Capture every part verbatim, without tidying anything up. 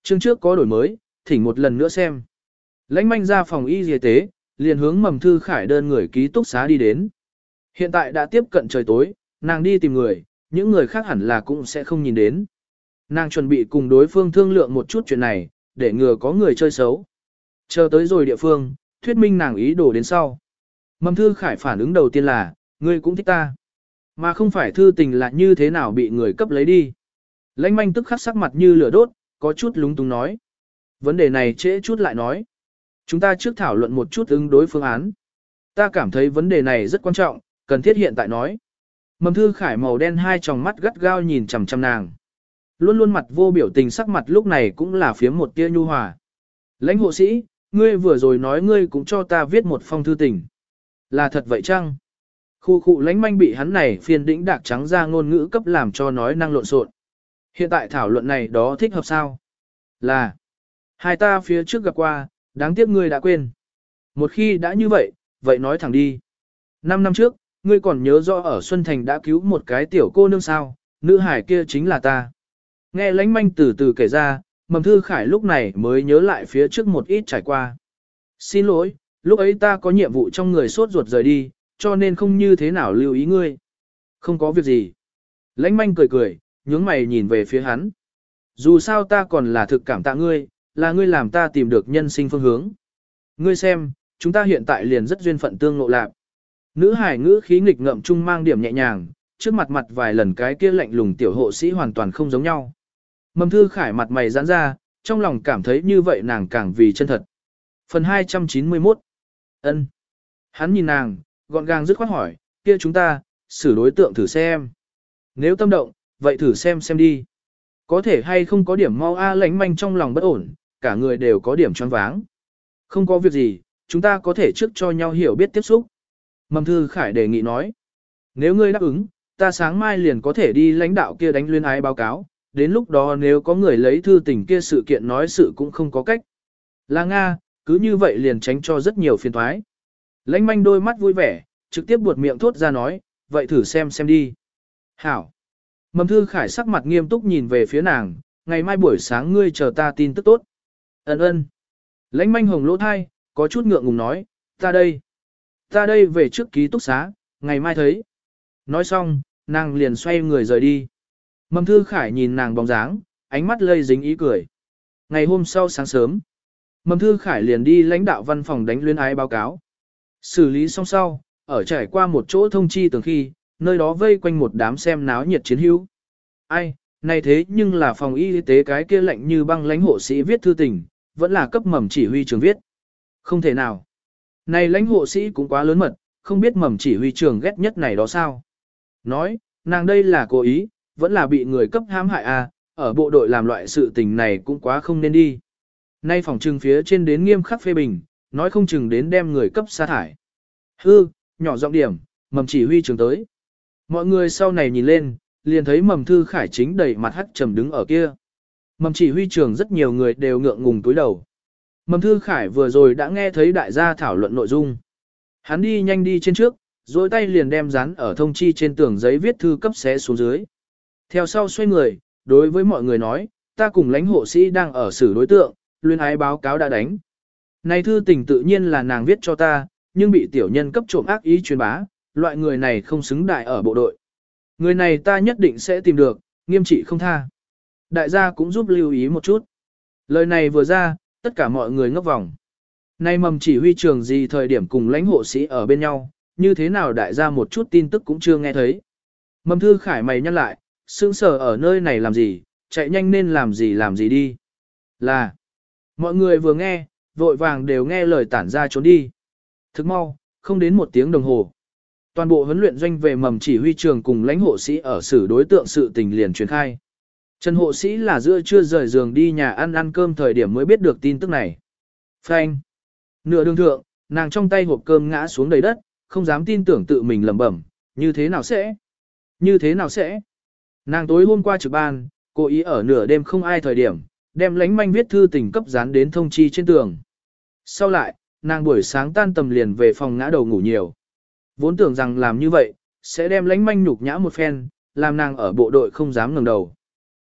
Chương trước có đổi mới, thỉnh một lần nữa xem. Lãnh manh ra phòng y y tế, liền hướng Mầm Thư Khải đơn người ký túc xá đi đến. Hiện tại đã tiếp cận trời tối, nàng đi tìm người, những người khác hẳn là cũng sẽ không nhìn đến. Nàng chuẩn bị cùng đối phương thương lượng một chút chuyện này, để ngừa có người chơi xấu. Chờ tới rồi địa phương, thuyết minh nàng ý đồ đến sau. Mầm Thư Khải phản ứng đầu tiên là, ngươi cũng thích ta. Mà không phải thư tình là như thế nào bị người cấp lấy đi. Lãnh manh tức khắc sắc mặt như lửa đốt, có chút lúng túng nói. Vấn đề này trễ chút lại nói. Chúng ta trước thảo luận một chút ứng đối phương án. Ta cảm thấy vấn đề này rất quan trọng, cần thiết hiện tại nói. Mầm Thư Khải màu đen hai tròng mắt gắt gao nhìn chằm chằm nàng. Luôn luôn mặt vô biểu tình sắc mặt lúc này cũng là phiếm một tia nhu hòa. Lãnh hộ sĩ, ngươi vừa rồi nói ngươi cũng cho ta viết một phong thư tình. Là thật vậy chăng? Khu khu lãnh manh bị hắn này phiền đĩnh đạc trắng ra ngôn ngữ cấp làm cho nói năng lộn xộn. Hiện tại thảo luận này đó thích hợp sao? Là, hai ta phía trước gặp qua, đáng tiếc ngươi đã quên. Một khi đã như vậy, vậy nói thẳng đi. Năm năm trước, ngươi còn nhớ rõ ở Xuân Thành đã cứu một cái tiểu cô nương sao, nữ hải kia chính là ta. Nghe lãnh manh từ từ kể ra, Mầm Thư Khải lúc này mới nhớ lại phía trước một ít trải qua. Xin lỗi, lúc ấy ta có nhiệm vụ trong người sốt ruột rời đi, cho nên không như thế nào lưu ý ngươi. Không có việc gì. Lãnh manh cười cười, nhướng mày nhìn về phía hắn. Dù sao ta còn là thực cảm tạ ngươi, là ngươi làm ta tìm được nhân sinh phương hướng. Ngươi xem, chúng ta hiện tại liền rất duyên phận tương ngộ lạc. Nữ hải ngữ khí nghịch ngợm trung mang điểm nhẹ nhàng, trước mặt mặt vài lần cái kia lạnh lùng tiểu hộ sĩ hoàn toàn không giống nhau. Mầm Thư Khải mặt mày giãn ra, trong lòng cảm thấy như vậy nàng càng vì chân thật. Phần hai trăm chín mươi mốt. Ân. Hắn nhìn nàng, gọn gàng dứt khoát hỏi, kia chúng ta, xử đối tượng thử xem. Nếu tâm động, vậy thử xem xem đi. Có thể hay không có điểm mau a lãnh manh trong lòng bất ổn, cả người đều có điểm choáng váng. Không có việc gì, chúng ta có thể trước cho nhau hiểu biết tiếp xúc. Mầm Thư Khải đề nghị nói. Nếu ngươi đáp ứng, ta sáng mai liền có thể đi lãnh đạo kia đánh luyến ái báo cáo, đến lúc đó nếu có người lấy thư tình kia sự kiện nói sự cũng không có cách. Là Nga, cứ như vậy liền tránh cho rất nhiều phiền thoái. Lãnh manh đôi mắt vui vẻ, trực tiếp buột miệng thốt ra nói, vậy thử xem xem đi. Hảo. Mầm Thư Khải sắc mặt nghiêm túc nhìn về phía nàng, ngày mai buổi sáng ngươi chờ ta tin tức tốt. Ấn ơn. Lãnh manh hồng lỗ thai, có chút ngượng ngùng nói, ta đây. Ta đây về trước ký túc xá, ngày mai thấy. Nói xong, nàng liền xoay người rời đi. Mầm Thư Khải nhìn nàng bóng dáng, ánh mắt lây dính ý cười. Ngày hôm sau sáng sớm, Mầm Thư Khải liền đi lãnh đạo văn phòng đánh luyến ái báo cáo. Xử lý xong sau, ở trải qua một chỗ thông chi từ khi, nơi đó vây quanh một đám xem náo nhiệt chiến hữu. Ai, này thế nhưng là phòng y tế cái kia lạnh như băng lãnh hộ sĩ viết thư tình, vẫn là cấp Mầm chỉ huy trường viết. Không thể nào. Này lãnh hộ sĩ cũng quá lớn mật, không biết Mầm chỉ huy trường ghét nhất này đó sao. Nói, nàng đây là cố ý, vẫn là bị người cấp hãm hại à, ở bộ đội làm loại sự tình này cũng quá không nên đi. Nay phòng trừng phía trên đến nghiêm khắc phê bình, nói không chừng đến đem người cấp sa thải. Hư, nhỏ giọng điểm, Mầm chỉ huy trường tới. Mọi người sau này nhìn lên, liền thấy Mầm Thư Khải chính đầy mặt hắt trầm đứng ở kia. Mầm chỉ huy trường rất nhiều người đều ngượng ngùng túi đầu. Mầm Thư Khải vừa rồi đã nghe thấy đại gia thảo luận nội dung. Hắn đi nhanh đi trên trước, rồi tay liền đem dán ở thông chi trên tường giấy viết thư cấp xé xuống dưới. Theo sau xoay người, đối với mọi người nói, ta cùng lãnh hộ sĩ đang ở xử đối tượng, luyến ái báo cáo đã đánh. Này thư tình tự nhiên là nàng viết cho ta, nhưng bị tiểu nhân cấp trộm ác ý truyền bá, loại người này không xứng đại ở bộ đội. Người này ta nhất định sẽ tìm được, nghiêm trị không tha. Đại gia cũng giúp lưu ý một chút. Lời này vừa ra, tất cả mọi người ngốc vòng. Nay Mầm chỉ huy trường gì thời điểm cùng lãnh hộ sĩ ở bên nhau, như thế nào đại gia một chút tin tức cũng chưa nghe thấy. Mầm Thư Khải mày nhắc lại, sững sờ ở nơi này làm gì, chạy nhanh nên làm gì làm gì đi. Là, mọi người vừa nghe, vội vàng đều nghe lời tản ra trốn đi. Thức mau, không đến một tiếng đồng hồ. Toàn bộ huấn luyện doanh về Mầm chỉ huy trường cùng lãnh hộ sĩ ở xử đối tượng sự tình liền truyền khai. Trần hộ sĩ là giữa trưa rời giường đi nhà ăn ăn cơm thời điểm mới biết được tin tức này. Phanh. Nửa đường thượng, nàng trong tay hộp cơm ngã xuống đầy đất, không dám tin tưởng tự mình lẩm bẩm, như thế nào sẽ? Như thế nào sẽ? Nàng tối hôm qua trực ban, cố ý ở nửa đêm không ai thời điểm, đem lánh manh viết thư tình cấp dán đến thông chi trên tường. Sau lại, nàng buổi sáng tan tầm liền về phòng ngã đầu ngủ nhiều. Vốn tưởng rằng làm như vậy, sẽ đem lánh manh nhục nhã một phen, làm nàng ở bộ đội không dám ngẩng đầu.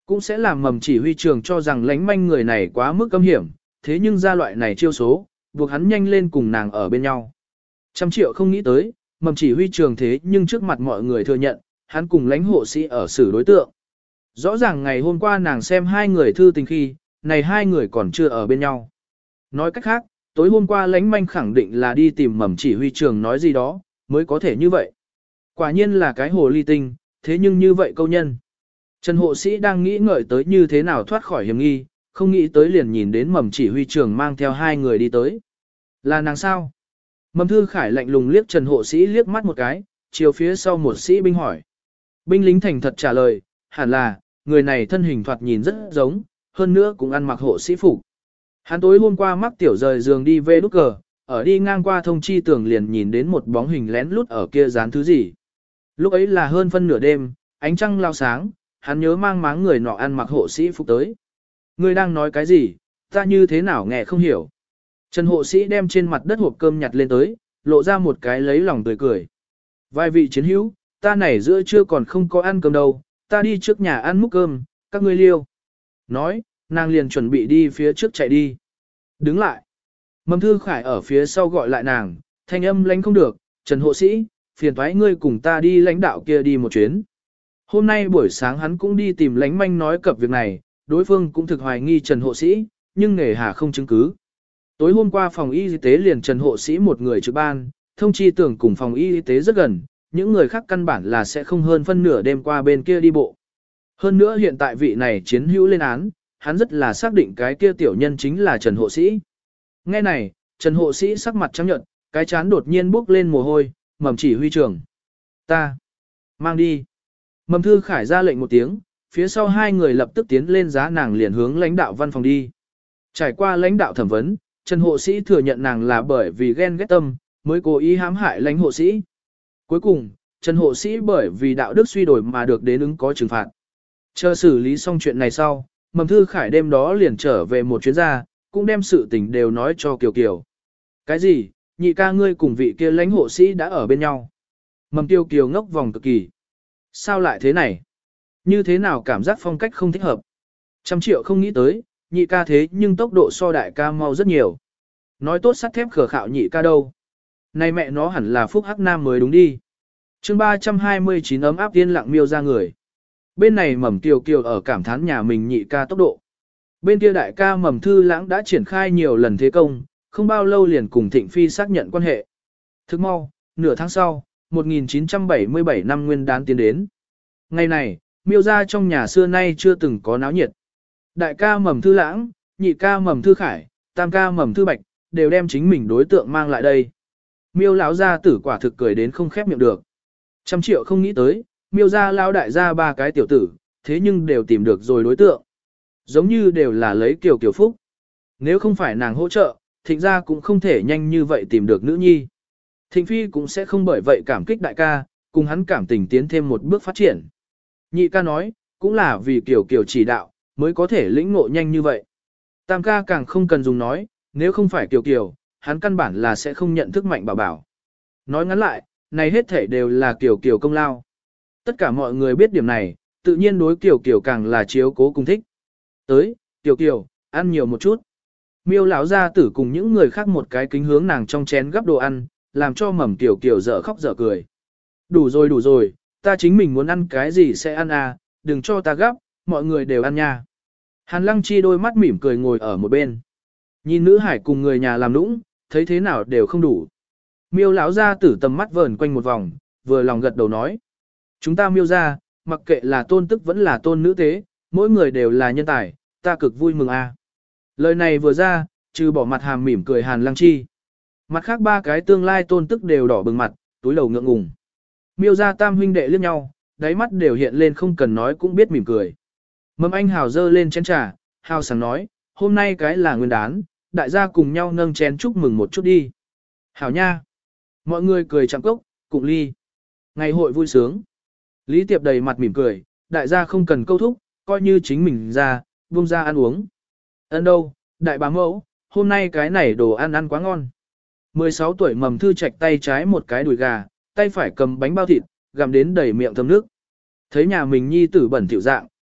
Cũng sẽ làm mầm chỉ huy trường cho rằng lánh manh người này quá mức cấm hiểm, thế nhưng ra loại này chiêu số, buộc hắn nhanh lên cùng nàng ở bên nhau. Trăm triệu không nghĩ tới, mầm chỉ huy trường thế nhưng trước mặt mọi người thừa nhận, hắn cùng lãnh hộ sĩ ở xử đối tượng. Rõ ràng ngày hôm qua nàng xem hai người thư tình khi, này hai người còn chưa ở bên nhau. Nói cách khác, tối hôm qua lãnh manh khẳng định là đi tìm mầm chỉ huy trường nói gì đó, mới có thể như vậy. Quả nhiên là cái hồ ly tinh, thế nhưng như vậy câu nhân. Trần hộ sĩ đang nghĩ ngợi tới như thế nào thoát khỏi hiểm nghi, không nghĩ tới liền nhìn đến mầm chỉ huy trường mang theo hai người đi tới. Là nàng sao? Mầm thư khải lạnh lùng liếc Trần hộ sĩ liếc mắt một cái, chiều phía sau một sĩ binh hỏi. Binh lính thành thật trả lời, hẳn là, người này thân hình thoạt nhìn rất giống, hơn nữa cũng ăn mặc hộ sĩ phục. Hắn tối hôm qua mắc tiểu rời giường đi về đúc cờ, ở đi ngang qua thông chi tường liền nhìn đến một bóng hình lén lút ở kia dán thứ gì. Lúc ấy là hơn phân nửa đêm, ánh trăng lao sáng, hắn nhớ mang máng người nọ ăn mặc hộ sĩ phục tới. Ngươi đang nói cái gì, ta như thế nào nghe không hiểu. Trần hộ sĩ đem trên mặt đất hộp cơm nhặt lên tới, lộ ra một cái lấy lòng tươi cười. Vài vị chiến hữu, ta này giữa trưa còn không có ăn cơm đâu, ta đi trước nhà ăn múc cơm, các ngươi liêu. Nói, nàng liền chuẩn bị đi phía trước chạy đi. Đứng lại. Mầm thư khải ở phía sau gọi lại nàng, thanh âm lãnh không được, Trần hộ sĩ, phiền thoái ngươi cùng ta đi lãnh đạo kia đi một chuyến. Hôm nay buổi sáng hắn cũng đi tìm lãnh manh nói cập việc này, đối phương cũng thực hoài nghi Trần hộ sĩ, nhưng nghề hà không chứng cứ. Tối hôm qua phòng y tế liền Trần hộ sĩ một người trực ban, thông chi tưởng cùng phòng y tế rất gần, những người khác căn bản là sẽ không hơn phân nửa đêm qua bên kia đi bộ. Hơn nữa hiện tại vị này chiến hữu lên án, hắn rất là xác định cái kia tiểu nhân chính là Trần hộ sĩ. Nghe này, Trần hộ sĩ sắc mặt trắng nhợt, cái chán đột nhiên bốc lên mồ hôi, mầm chỉ huy trưởng. Ta, mang đi. Mầm thư khải ra lệnh một tiếng, phía sau hai người lập tức tiến lên giá nàng liền hướng lãnh đạo văn phòng đi. Trải qua lãnh đạo thẩm vấn, Trần hộ sĩ thừa nhận nàng là bởi vì ghen ghét tâm, mới cố ý hãm hại lãnh hộ sĩ. Cuối cùng, Trần hộ sĩ bởi vì đạo đức suy đổi mà được đến ứng có trừng phạt. Chờ xử lý xong chuyện này sau, mầm thư khải đêm đó liền trở về một chuyến gia, cũng đem sự tình đều nói cho Kiều Kiều. Cái gì, nhị ca ngươi cùng vị kia lãnh hộ sĩ đã ở bên nhau. Mầm Kiều Kiều ngốc vòng cực kỳ. Sao lại thế này? Như thế nào cảm giác phong cách không thích hợp? Trăm triệu không nghĩ tới, nhị ca thế nhưng tốc độ so đại ca mau rất nhiều. Nói tốt sắt thép khở khạo nhị ca đâu. Này mẹ nó hẳn là Phúc Hắc Nam mới đúng đi. chương ba trăm hai mươi chín ấm áp tiên lặng miêu ra người. Bên này mầm Kiều Kiều ở cảm thán nhà mình nhị ca tốc độ. Bên kia đại ca mầm thư lãng đã triển khai nhiều lần thế công, không bao lâu liền cùng Thịnh Phi xác nhận quan hệ. Thức mau, nửa tháng sau, một nghìn chín trăm bảy mươi bảy năm nguyên đán tiến đến. Ngày này, miêu ra trong nhà xưa nay chưa từng có náo nhiệt. Đại ca mầm thư lãng, nhị ca mầm thư khải, tam ca mầm thư bạch, đều đem chính mình đối tượng mang lại đây. Miêu lão gia tử quả thực cười đến không khép miệng được. Trăm triệu không nghĩ tới, miêu gia lão đại gia ba cái tiểu tử, thế nhưng đều tìm được rồi đối tượng. Giống như đều là lấy Kiều Kiều phúc. Nếu không phải nàng hỗ trợ, Thịnh gia cũng không thể nhanh như vậy tìm được nữ nhi. Thịnh Phi cũng sẽ không bởi vậy cảm kích đại ca, cùng hắn cảm tình tiến thêm một bước phát triển. Nhị ca nói, cũng là vì Kiều Kiều chỉ đạo, mới có thể lĩnh ngộ nhanh như vậy. Tam ca càng không cần dùng nói, nếu không phải Kiều Kiều, hắn căn bản là sẽ không nhận thức mạnh bảo bảo. Nói ngắn lại, này hết thể đều là Kiều Kiều công lao. Tất cả mọi người biết điểm này, tự nhiên đối Kiều Kiều càng là chiếu cố cùng thích. Tới, Kiều Kiều, ăn nhiều một chút. Miêu lão gia tử cùng những người khác một cái kính hướng nàng trong chén gắp đồ ăn, làm cho mầm Kiều Kiều dở khóc dở cười. Đủ rồi đủ rồi, ta chính mình muốn ăn cái gì sẽ ăn à, đừng cho ta gắp, mọi người đều ăn nha. Hàn Lăng Chi đôi mắt mỉm cười ngồi ở một bên. Nhìn nữ hải cùng người nhà làm nũng, thấy thế nào đều không đủ. Miêu lão gia tử tầm mắt vờn quanh một vòng, vừa lòng gật đầu nói. Chúng ta miêu ra, mặc kệ là tôn tức vẫn là tôn nữ tế, mỗi người đều là nhân tài, ta cực vui mừng a. Lời này vừa ra, trừ bỏ mặt hàm mỉm cười Hàn Lăng Chi. Mặt khác ba cái tương lai tôn tức đều đỏ bừng mặt, túi đầu ngượng ngùng. Miêu ra tam huynh đệ liếc nhau, đáy mắt đều hiện lên không cần nói cũng biết mỉm cười. Mâm anh hào dơ lên chén trà, hào sảng nói, hôm nay cái là nguyên đán, đại gia cùng nhau nâng chén chúc mừng một chút đi. Hảo nha. Mọi người cười chạm cốc, cùng ly. Ngày hội vui sướng. Lý Tiệp đầy mặt mỉm cười, đại gia không cần câu thúc, coi như chính mình ra, buông ra ăn uống. Ấn đâu, đại bá mẫu, hôm nay cái này đồ ăn ăn quá ngon. mười sáu tuổi mầm thư chạch tay trái một cái đùi gà, tay phải cầm bánh bao thịt, gặm đến đầy miệng thơm nước. Thấy nhà mình nhi tử bẩn thỉu dạng,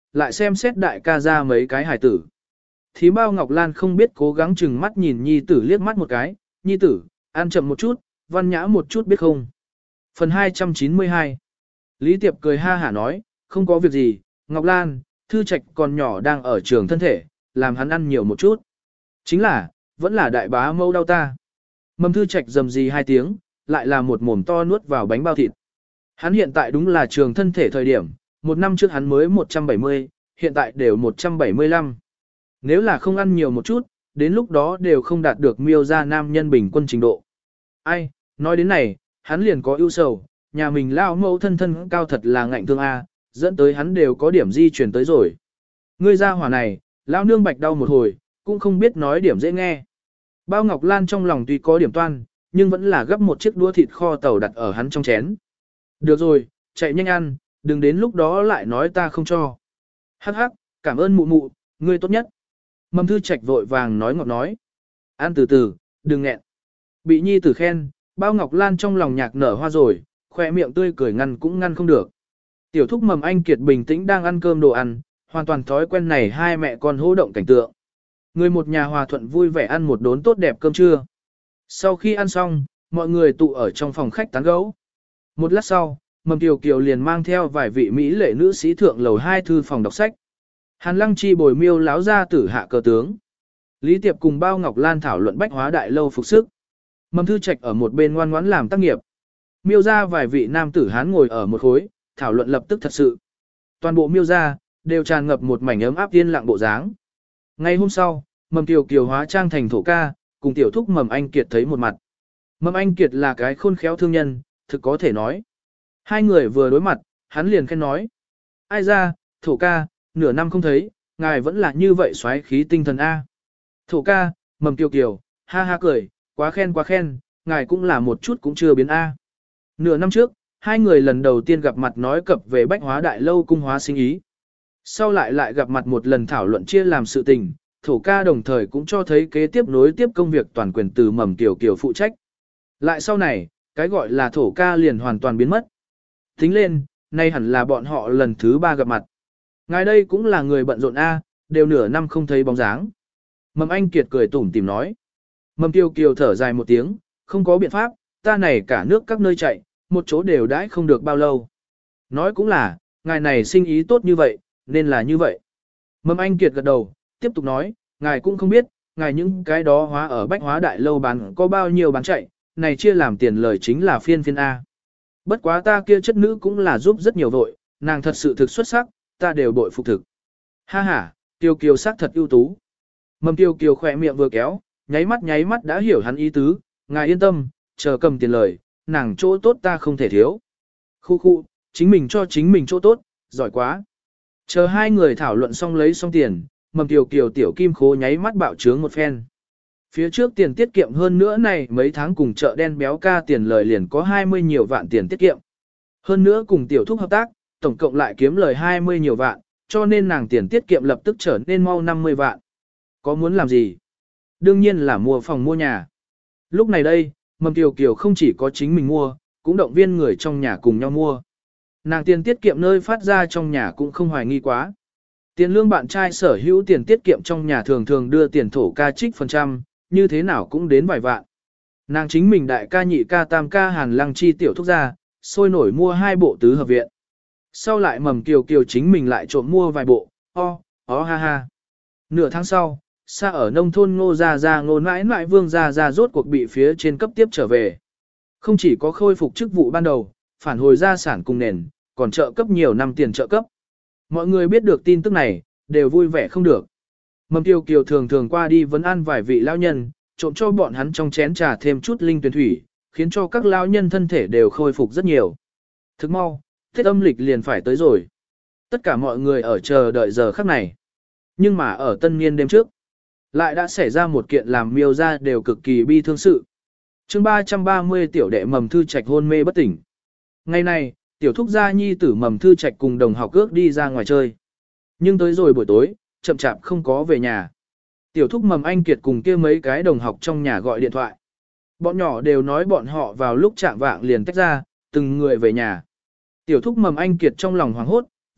lại xem xét đại ca ra mấy cái hài tử. Thím Bao Ngọc Lan không biết cố gắng chừng mắt nhìn nhi tử liếc mắt một cái, nhi tử, ăn chậm một chút, văn nhã một chút biết không. Phần hai trăm chín mươi hai Lý Tiệp cười ha hả nói, không có việc gì, Ngọc Lan, Thư Trạch còn nhỏ đang ở trường thân thể, làm hắn ăn nhiều một chút. Chính là, vẫn là đại bá mâu đau ta. Mầm Thư Trạch rầm rì hai tiếng, lại là một mồm to nuốt vào bánh bao thịt. Hắn hiện tại đúng là trường thân thể thời điểm, một năm trước hắn mới một trăm bảy mươi, hiện tại đều một trăm bảy mươi lăm. Nếu là không ăn nhiều một chút, đến lúc đó đều không đạt được miêu ra nam nhân bình quân trình độ. Ai, nói đến này, hắn liền có ưu sầu, nhà mình lao mẫu thân thân cao thật là ngạnh thương A, dẫn tới hắn đều có điểm di chuyển tới rồi. Ngươi ra hỏa này, lao nương bạch đau một hồi, cũng không biết nói điểm dễ nghe. Bao Ngọc Lan trong lòng tuy có điểm toan, nhưng vẫn là gấp một chiếc đũa thịt kho tàu đặt ở hắn trong chén. Được rồi, chạy nhanh ăn, đừng đến lúc đó lại nói ta không cho. Hắc hắc, cảm ơn mụ mụ, ngươi tốt nhất. Mầm Thư Trạch vội vàng nói ngọt nói. Ăn từ từ, đừng nghẹn. Bị nhi tử khen, Bao Ngọc Lan trong lòng nhạc nở hoa rồi, khoe miệng tươi cười ngăn cũng ngăn không được. Tiểu thúc Mầm Anh Kiệt bình tĩnh đang ăn cơm đồ ăn, hoàn toàn thói quen này hai mẹ con hô động cảnh tượng. Người một nhà hòa thuận vui vẻ ăn một đốn tốt đẹp cơm trưa. Sau khi ăn xong, mọi người tụ ở trong phòng khách tán gẫu. Một lát sau, Mầm Kiều Kiều liền mang theo vài vị mỹ lệ nữ sĩ thượng lầu hai thư phòng đọc sách. Hàn Lăng Chi bồi miêu láo ra tử hạ cờ tướng. Lý Tiệp cùng Bao Ngọc Lan thảo luận bách hóa đại lâu phục sức. Mầm Thư Trạch ở một bên ngoan ngoãn làm tác nghiệp. Miêu ra vài vị nam tử hán ngồi ở một khối, thảo luận lập tức thật sự. Toàn bộ miêu ra, đều tràn ngập một mảnh ấm áp yên lặng bộ dáng. Ngay hôm sau, Mầm Kiều Kiều hóa trang thành thổ ca, cùng tiểu thúc Mầm Anh Kiệt thấy một mặt. Mầm Anh Kiệt là cái khôn khéo thương nhân, thực có thể nói. Hai người vừa đối mặt, hắn liền khen nói. Ai ra, thổ ca, nửa năm không thấy, ngài vẫn là như vậy xoáy khí tinh thần A. Thổ ca, Mầm Kiều Kiều, ha ha cười, quá khen quá khen, ngài cũng là một chút cũng chưa biến A. Nửa năm trước, hai người lần đầu tiên gặp mặt nói cập về bách hóa đại lâu cung hóa sinh ý. Sau lại lại gặp mặt một lần thảo luận chia làm sự tình, thổ ca đồng thời cũng cho thấy kế tiếp nối tiếp công việc toàn quyền từ Mầm Kiều Kiều phụ trách. Lại sau này, cái gọi là thổ ca liền hoàn toàn biến mất. Tính lên, nay hẳn là bọn họ lần thứ ba gặp mặt. Ngài đây cũng là người bận rộn A, đều nửa năm không thấy bóng dáng. Mầm Anh Kiệt cười tủm tìm nói. Mầm Kiều Kiều thở dài một tiếng, không có biện pháp, ta này cả nước các nơi chạy, một chỗ đều đãi không được bao lâu. Nói cũng là, ngài này sinh ý tốt như vậy, nên là như vậy. Mầm Anh Kiệt gật đầu, tiếp tục nói, ngài cũng không biết, ngài những cái đó hóa ở bách hóa đại lâu bán có bao nhiêu bán chạy, này chia làm tiền lời chính là phiên phiên A. Bất quá ta kia chất nữ cũng là giúp rất nhiều vội, nàng thật sự thực xuất sắc, ta đều bội phục thực. Ha ha, Kiều Kiều sắc thật ưu tú. Mầm Kiều Kiều khỏe miệng vừa kéo, nháy mắt nháy mắt đã hiểu hắn ý tứ, ngài yên tâm, chờ cầm tiền lời, nàng chỗ tốt ta không thể thiếu. Khu khu, chính mình cho chính mình chỗ tốt, giỏi quá. Chờ hai người thảo luận xong lấy xong tiền, Mầm Kiều Kiều tiểu kim khố nháy mắt bạo trướng một phen. Phía trước tiền tiết kiệm hơn nữa này mấy tháng cùng chợ đen béo ca tiền lời liền có hai mươi nhiều vạn tiền tiết kiệm. Hơn nữa cùng tiểu thúc hợp tác, tổng cộng lại kiếm lời hai mươi nhiều vạn, cho nên nàng tiền tiết kiệm lập tức trở nên mau năm mươi vạn. Có muốn làm gì? Đương nhiên là mua phòng mua nhà. Lúc này đây, Mầm Kiều Kiều không chỉ có chính mình mua, cũng động viên người trong nhà cùng nhau mua. Nàng tiền tiết kiệm nơi phát ra trong nhà cũng không hoài nghi quá. Tiền lương bạn trai sở hữu tiền tiết kiệm trong nhà thường thường đưa tiền thổ ca trích phần trăm, như thế nào cũng đến vài vạn. Nàng chính mình đại ca nhị ca tam ca Hàn Lăng Chi tiểu thúc ra, sôi nổi mua hai bộ tứ hợp viện. Sau lại Mầm Kiều Kiều chính mình lại trộm mua vài bộ, o, oh, oh, ha ha. Nửa tháng sau, xa ở nông thôn Ngô Gia Gia Ngô mãi mãi Vương Gia Gia rốt cuộc bị phía trên cấp tiếp trở về. Không chỉ có khôi phục chức vụ ban đầu, phản hồi gia sản cùng nền, còn trợ cấp nhiều năm tiền trợ cấp. Mọi người biết được tin tức này, đều vui vẻ không được. Mầm Kiều Kiều thường thường qua đi vấn an vài vị lão nhân, trộm cho bọn hắn trong chén trà thêm chút linh tuyển thủy, khiến cho các lão nhân thân thể đều khôi phục rất nhiều. Thức mau, Tết âm lịch liền phải tới rồi. Tất cả mọi người ở chờ đợi giờ khắc này. Nhưng mà ở tân niên đêm trước, lại đã xảy ra một kiện làm miêu ra đều cực kỳ bi thương sự. chương ba trăm ba mươi tiểu đệ Mầm Thư Trạch hôn mê bất tỉnh. Ngày này, tiểu thúc gia nhi tử Mầm Thư Trạch cùng đồng học ước đi ra ngoài chơi. Nhưng tới rồi buổi tối, chậm chạp không có về nhà. Tiểu thúc Mầm Anh Kiệt cùng kia mấy cái đồng học trong nhà gọi điện thoại. Bọn nhỏ đều nói bọn họ vào lúc chạm vạng liền tách ra, từng người về nhà. Tiểu thúc Mầm Anh Kiệt trong lòng hoảng hốt,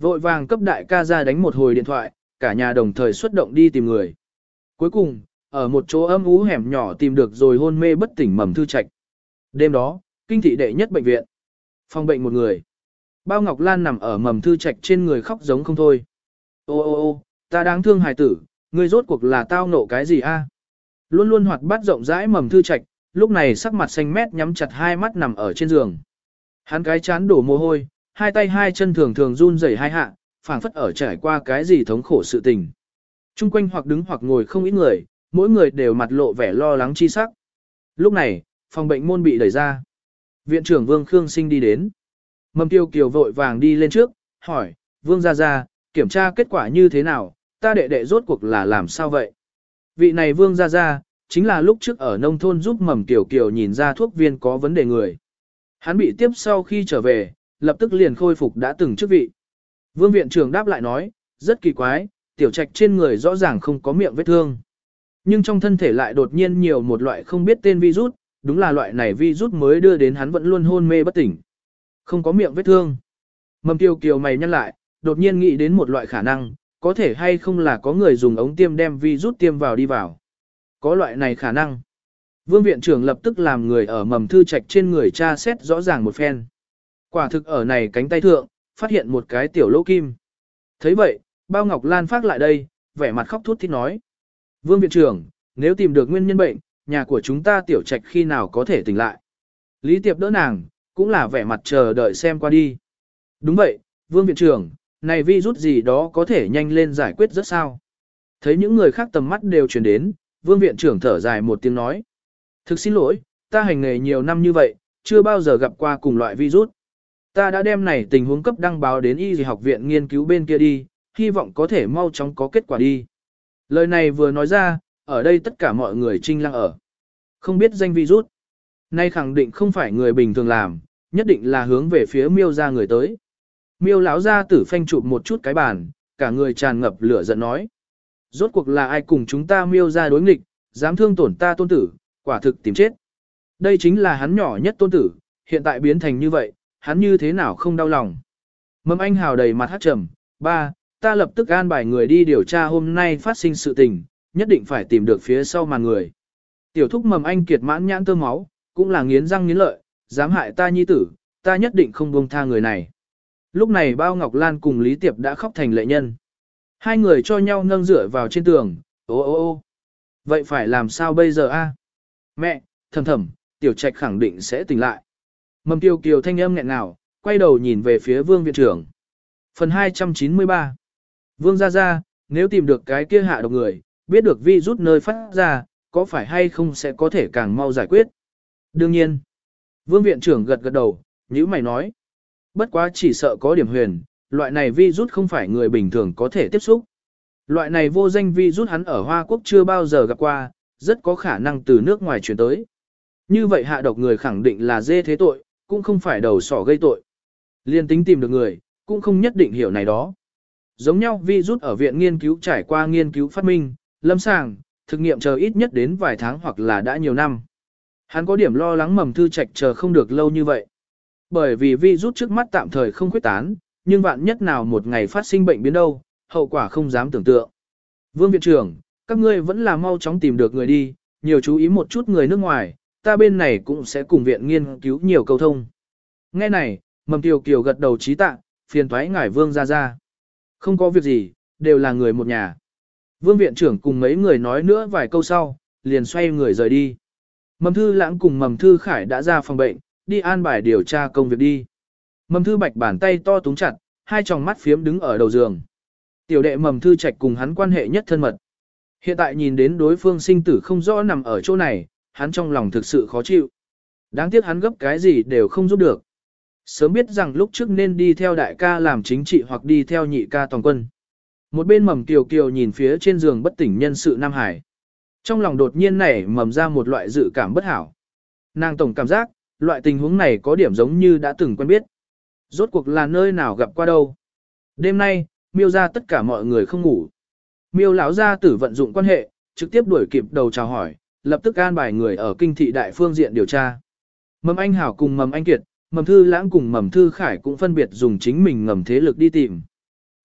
Vội vàng cấp đại ca ra đánh một hồi điện thoại, cả nhà đồng thời xuất động đi tìm người. Cuối cùng, ở một chỗ âm ú hẻm nhỏ tìm được rồi hôn mê bất tỉnh Mầm Thư Trạch. Đêm đó, kinh thị đệ nhất bệnh viện. Phòng bệnh một người. Bao Ngọc Lan nằm ở Mầm Thư Trạch trên người khóc giống không thôi. Ô ô ô, ta đáng thương hài tử, ngươi rốt cuộc là tao nộ cái gì a? Luôn luôn hoạt bát rộng rãi Mầm Thư Trạch, lúc này sắc mặt xanh mét nhắm chặt hai mắt nằm ở trên giường. Hắn cái chán đổ mồ hôi, hai tay hai chân thường thường run rẩy hai hạ, phảng phất ở trải qua cái gì thống khổ sự tình. Trung quanh hoặc đứng hoặc ngồi không ít người, mỗi người đều mặt lộ vẻ lo lắng chi sắc. Lúc này, phòng bệnh môn bị đẩy ra. Viện trưởng Vương Khương Sinh đi đến. Mầm Tiêu Kiều vội vàng đi lên trước, hỏi, Vương gia gia, kiểm tra kết quả như thế nào, ta đệ đệ rốt cuộc là làm sao vậy? Vị này Vương gia gia, chính là lúc trước ở nông thôn giúp Mầm Tiêu Kiều nhìn ra thuốc viên có vấn đề người. Hắn bị tiếp sau khi trở về, lập tức liền khôi phục đã từng chức vị. Vương viện trưởng đáp lại nói, rất kỳ quái, tiểu trạch trên người rõ ràng không có miệng vết thương. Nhưng trong thân thể lại đột nhiên nhiều một loại không biết tên virus, đúng là loại này virus mới đưa đến hắn vẫn luôn hôn mê bất tỉnh. Không có miệng vết thương. Mầm Tiêu Kiều mày nhăn lại, đột nhiên nghĩ đến một loại khả năng, có thể hay không là có người dùng ống tiêm đem virus tiêm vào đi vào. Có loại này khả năng. Vương viện trưởng lập tức làm người ở Mầm Thư Trạch trên người tra xét rõ ràng một phen. Quả thực ở này cánh tay thượng, phát hiện một cái tiểu lỗ kim. Thấy vậy, Bao Ngọc Lan phát lại đây, vẻ mặt khóc thút thít nói. Vương viện trưởng, nếu tìm được nguyên nhân bệnh, nhà của chúng ta tiểu trạch khi nào có thể tỉnh lại. Lý Tiệp đỡ nàng, cũng là vẻ mặt chờ đợi xem qua đi. Đúng vậy, Vương viện trưởng, này vi rút gì đó có thể nhanh lên giải quyết rất sao. Thấy những người khác tầm mắt đều chuyển đến, Vương viện trưởng thở dài một tiếng nói. Thực xin lỗi, ta hành nghề nhiều năm như vậy, chưa bao giờ gặp qua cùng loại virus. Ta đã đem này tình huống cấp đăng báo đến y học viện nghiên cứu bên kia đi, hy vọng có thể mau chóng có kết quả đi. Lời này vừa nói ra, ở đây tất cả mọi người trinh lăng ở. Không biết danh virus. Nay khẳng định không phải người bình thường làm, nhất định là hướng về phía miêu ra người tới. Miêu lão ra tử phanh chụp một chút cái bàn, cả người tràn ngập lửa giận nói. Rốt cuộc là ai cùng chúng ta miêu ra đối nghịch, dám thương tổn ta tôn tử, quả thực tìm chết. Đây chính là hắn nhỏ nhất tôn tử, hiện tại biến thành như vậy, hắn như thế nào không đau lòng. Mầm Anh Hào đầy mặt hát trầm, ba, ta lập tức an bài người đi điều tra hôm nay phát sinh sự tình, nhất định phải tìm được phía sau màn người. Tiểu thúc Mầm Anh kiệt mãn nhãn tơ máu, cũng là nghiến răng nghiến lợi, dám hại ta nhi tử, ta nhất định không buông tha người này. Lúc này Bao Ngọc Lan cùng Lý Tiệp đã khóc thành lệ nhân. Hai người cho nhau nâng dựa vào trên tường, ô ô ô. Vậy phải làm sao bây giờ a? Mẹ, thầm thầm, tiểu trạch khẳng định sẽ tỉnh lại. Mầm Tiêu Kiều thanh âm nghẹn ngào, quay đầu nhìn về phía Vương viện trưởng. Phần hai trăm chín mươi ba. Vương gia gia, nếu tìm được cái kia hạ độc người, biết được vi rút nơi phát ra, có phải hay không sẽ có thể càng mau giải quyết? Đương nhiên. Vương viện trưởng gật gật đầu, nhíu mày nói. Bất quá chỉ sợ có điểm huyền, loại này vi rút không phải người bình thường có thể tiếp xúc. Loại này vô danh vi rút hắn ở Hoa Quốc chưa bao giờ gặp qua, rất có khả năng từ nước ngoài chuyển tới. Như vậy hạ độc người khẳng định là dê thế tội, cũng không phải đầu sỏ gây tội. Liên tính tìm được người, cũng không nhất định hiểu này đó. Giống nhau vi rút ở viện nghiên cứu trải qua nghiên cứu phát minh, lâm sàng, thực nghiệm chờ ít nhất đến vài tháng hoặc là đã nhiều năm. Hắn có điểm lo lắng Mầm Thư Trạch chờ không được lâu như vậy. Bởi vì vi rút trước mắt tạm thời không khuyết tán, nhưng vạn nhất nào một ngày phát sinh bệnh biến đâu, hậu quả không dám tưởng tượng. Vương viện trưởng, các ngươi vẫn là mau chóng tìm được người đi, nhiều chú ý một chút người nước ngoài, ta bên này cũng sẽ cùng viện nghiên cứu nhiều câu thông. Nghe này, Mầm Tiêu Kiều gật đầu trí tạ, phiền thoái ngải Vương ra ra. Không có việc gì, đều là người một nhà. Vương viện trưởng cùng mấy người nói nữa vài câu sau, liền xoay người rời đi. Mầm Thư Lãng cùng Mầm Thư Khải đã ra phòng bệnh, đi an bài điều tra công việc đi. Mầm Thư Bạch bàn tay to túng chặt, hai tròng mắt phiếm đứng ở đầu giường. Tiểu đệ Mầm Thư Trạch cùng hắn quan hệ nhất thân mật. Hiện tại nhìn đến đối phương sinh tử không rõ nằm ở chỗ này, hắn trong lòng thực sự khó chịu. Đáng tiếc hắn gấp cái gì đều không giúp được. Sớm biết rằng lúc trước nên đi theo đại ca làm chính trị hoặc đi theo nhị ca toàn quân. Một bên Mầm Kiều Kiều nhìn phía trên giường bất tỉnh nhân sự Nam Hải. Trong lòng đột nhiên nảy mầm ra một loại dự cảm bất hảo. Nàng tổng cảm giác, loại tình huống này có điểm giống như đã từng quen biết. Rốt cuộc là nơi nào gặp qua đâu. Đêm nay, Miêu ra tất cả mọi người không ngủ. Miêu lão gia tử vận dụng quan hệ, trực tiếp đuổi kịp đầu chào hỏi, lập tức an bài người ở kinh thị đại phương diện điều tra. Mầm Anh Hảo cùng Mầm Anh Kiệt, Mầm Thư Lãng cùng Mầm Thư Khải cũng phân biệt dùng chính mình ngầm thế lực đi tìm.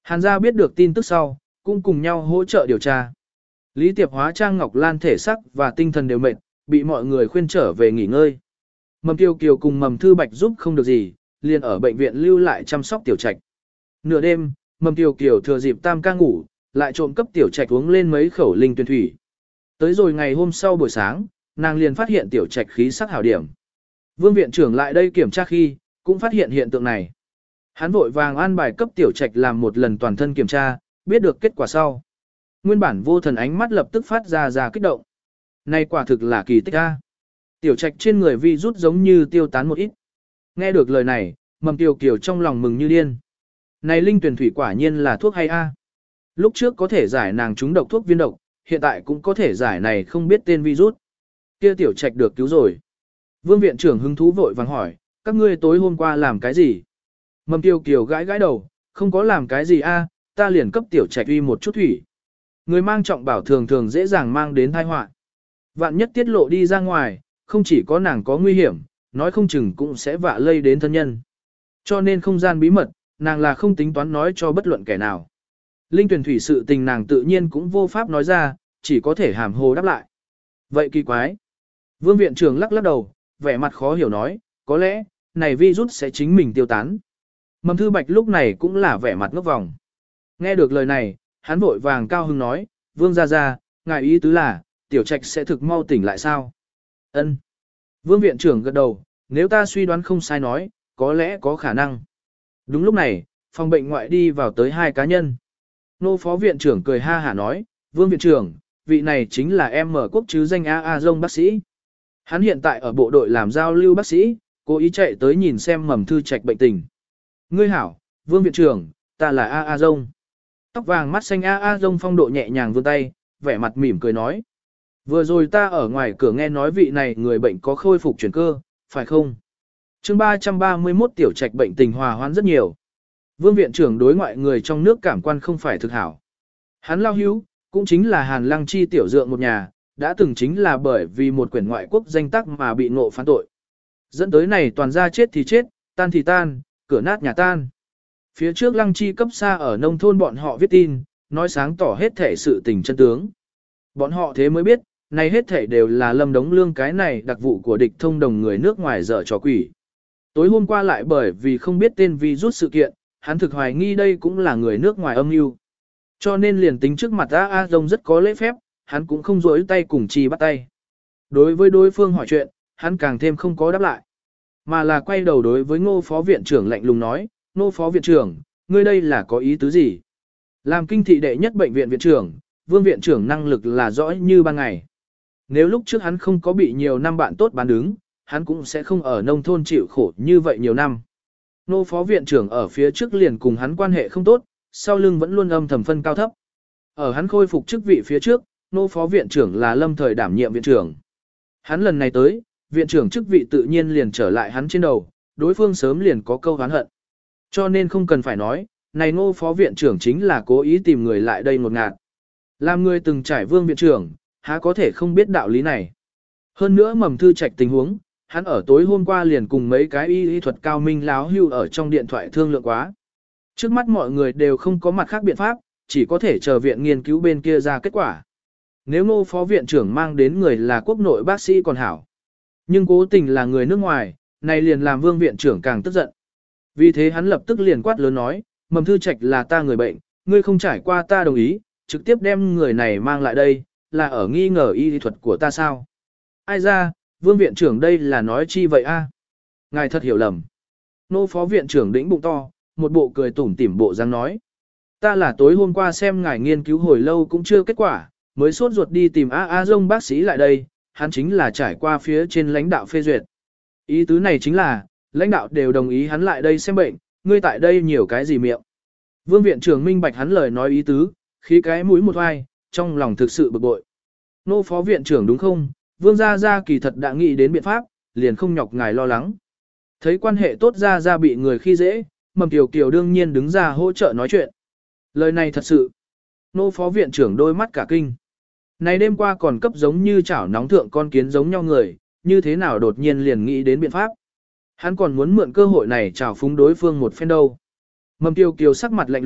Hàn gia biết được tin tức sau, cũng cùng nhau hỗ trợ điều tra. Lý Tiệp hóa Trang Ngọc Lan thể sắc và tinh thần đều mệt, bị mọi người khuyên trở về nghỉ ngơi. Mầm Kiều Kiều cùng Mầm Thư Bạch giúp không được gì, liền ở bệnh viện lưu lại chăm sóc Tiểu Trạch. Nửa đêm, Mầm Kiều Kiều thừa dịp tam ca ngủ, lại trộm cấp Tiểu Trạch uống lên mấy khẩu linh tuyển thủy. Tới rồi ngày hôm sau buổi sáng, nàng liền phát hiện Tiểu Trạch khí sắc hảo điểm. Vương viện trưởng lại đây kiểm tra khi, cũng phát hiện hiện tượng này. Hắn vội vàng an bài cấp Tiểu Trạch làm một lần toàn thân kiểm tra, biết được kết quả sau. Nguyên bản vô thần ánh mắt lập tức phát ra ra kích động. Này quả thực là kỳ tích a. Tiểu Trạch trên người vi rút giống như tiêu tán một ít. Nghe được lời này, Mầm Kiều Kiều trong lòng mừng như điên. Này linh tuyển thủy quả nhiên là thuốc hay a. Lúc trước có thể giải nàng trúng độc thuốc viên độc, hiện tại cũng có thể giải này không biết tên virus. Kia Tiểu Trạch được cứu rồi. Vương viện trưởng hứng thú vội vàng hỏi, các ngươi tối hôm qua làm cái gì? Mầm Kiều Kiều gãi gãi đầu, không có làm cái gì a, ta liền cấp Tiểu Trạch uy một chút thủy. Người mang trọng bảo thường thường dễ dàng mang đến tai họa. Vạn nhất tiết lộ đi ra ngoài, không chỉ có nàng có nguy hiểm, nói không chừng cũng sẽ vạ lây đến thân nhân. Cho nên không gian bí mật, nàng là không tính toán nói cho bất luận kẻ nào. Linh tuyển thủy sự tình nàng tự nhiên cũng vô pháp nói ra, chỉ có thể hàm hồ đáp lại. Vậy kỳ quái. Vương viện trưởng lắc lắc đầu, vẻ mặt khó hiểu nói, có lẽ, này virus sẽ chính mình tiêu tán. Mầm Thư Bạch lúc này cũng là vẻ mặt ngốc vòng. Nghe được lời này, hắn vội vàng cao hứng nói, Vương gia gia, ngài ý tứ là, Tiểu Trạch sẽ thực mau tỉnh lại sao? Ân. Vương viện trưởng gật đầu, nếu ta suy đoán không sai nói, có lẽ có khả năng. Đúng lúc này, phòng bệnh ngoại đi vào tới hai cá nhân. Nô phó viện trưởng cười ha hả nói, Vương viện trưởng, vị này chính là em mở quốc chứ danh A A Dông bác sĩ. Hắn hiện tại ở bộ đội làm giao lưu bác sĩ, cố ý chạy tới nhìn xem Mầm Thư Trạch bệnh tình. Ngươi hảo, Vương viện trưởng, ta là A A Dông. Tóc vàng mắt xanh A A Dông phong độ nhẹ nhàng vươn tay, vẻ mặt mỉm cười nói. Vừa rồi ta ở ngoài cửa nghe nói vị này người bệnh có khôi phục chuyển cơ, phải không? chương ba trăm ba mươi mốt Tiểu Trạch bệnh tình hòa hoãn rất nhiều. Vương viện trưởng đối ngoại người trong nước cảm quan không phải thực hảo. Hắn lao hữu, cũng chính là Hàn Lăng Chi tiểu dượng một nhà, đã từng chính là bởi vì một quyển ngoại quốc danh tác mà bị ngộ phán tội. Dẫn tới này toàn ra chết thì chết, tan thì tan, cửa nát nhà tan. Phía trước Lăng Chi cấp xa ở nông thôn bọn họ viết tin, nói sáng tỏ hết thể sự tình chân tướng. Bọn họ thế mới biết, này hết thể đều là Lâm Đống Lương cái này đặc vụ của địch thông đồng người nước ngoài dở trò quỷ. Tối hôm qua lại bởi vì không biết tên virus sự kiện, hắn thực hoài nghi đây cũng là người nước ngoài âm mưu. Cho nên liền tính trước mặt A A Dông rất có lễ phép, hắn cũng không rối tay cùng Chi bắt tay. Đối với đối phương hỏi chuyện, hắn càng thêm không có đáp lại. Mà là quay đầu đối với Ngô phó viện trưởng lạnh lùng nói, Ngô phó viện trưởng, ngươi đây là có ý tứ gì? Làm kinh thị đệ nhất bệnh viện viện trưởng, Vương viện trưởng năng lực là rõ như ban ngày. Nếu lúc trước hắn không có bị nhiều năm bạn tốt bán đứng, hắn cũng sẽ không ở nông thôn chịu khổ như vậy nhiều năm. Nô phó viện trưởng ở phía trước liền cùng hắn quan hệ không tốt, sau lưng vẫn luôn âm thầm phân cao thấp. Ở hắn khôi phục chức vị phía trước, nô phó viện trưởng là lâm thời đảm nhiệm viện trưởng. Hắn lần này tới, viện trưởng chức vị tự nhiên liền trở lại hắn trên đầu, đối phương sớm liền có câu oán hận. Cho nên không cần phải nói, này nô phó viện trưởng chính là cố ý tìm người lại đây ngột ngạt. Làm người từng trải Vương viện trưởng, há có thể không biết đạo lý này. Hơn nữa Mầm Thư Trạch tình huống, hắn ở tối hôm qua liền cùng mấy cái y y thuật cao minh láo hưu ở trong điện thoại thương lượng quá. Trước mắt mọi người đều không có mặt khác biện pháp, chỉ có thể chờ viện nghiên cứu bên kia ra kết quả. Nếu Ngô phó viện trưởng mang đến người là quốc nội bác sĩ còn hảo. Nhưng cố tình là người nước ngoài, này liền làm Vương viện trưởng càng tức giận. Vì thế hắn lập tức liền quát lớn nói, Mầm Thư Trạch là ta người bệnh, ngươi không trải qua ta đồng ý, trực tiếp đem người này mang lại đây, là ở nghi ngờ y lý thuật của ta sao? Ai ra, Vương viện trưởng đây là nói chi vậy a? Ngài thật hiểu lầm. Nô phó viện trưởng đĩnh bụng to, một bộ cười tủm tỉm bộ dáng nói. Ta là tối hôm qua xem ngài nghiên cứu hồi lâu cũng chưa kết quả, mới sốt ruột đi tìm A A Dông bác sĩ lại đây, hắn chính là trải qua phía trên lãnh đạo phê duyệt. Ý tứ này chính là, lãnh đạo đều đồng ý hắn lại đây xem bệnh, ngươi tại đây nhiều cái gì miệng. Vương viện trưởng minh bạch hắn lời nói ý tứ, khí cái mũi một hoài, trong lòng thực sự bực bội. Nô phó viện trưởng đúng không, Vương Gia Gia kỳ thật đã nghĩ đến biện pháp, liền không nhọc ngài lo lắng. Thấy quan hệ tốt Gia Gia bị người khi dễ, Mầm Kiều Kiều đương nhiên đứng ra hỗ trợ nói chuyện. Lời này thật sự. Nô phó viện trưởng đôi mắt cả kinh. Này đêm qua còn cấp giống như chảo nóng thượng con kiến giống nhau người, như thế nào đột nhiên liền nghĩ đến biện pháp. Hắn còn muốn mượn cơ hội này chảo phúng đối phương một phen đâu. Mầm Kiều Kiều sắc mặt lạnh lùng,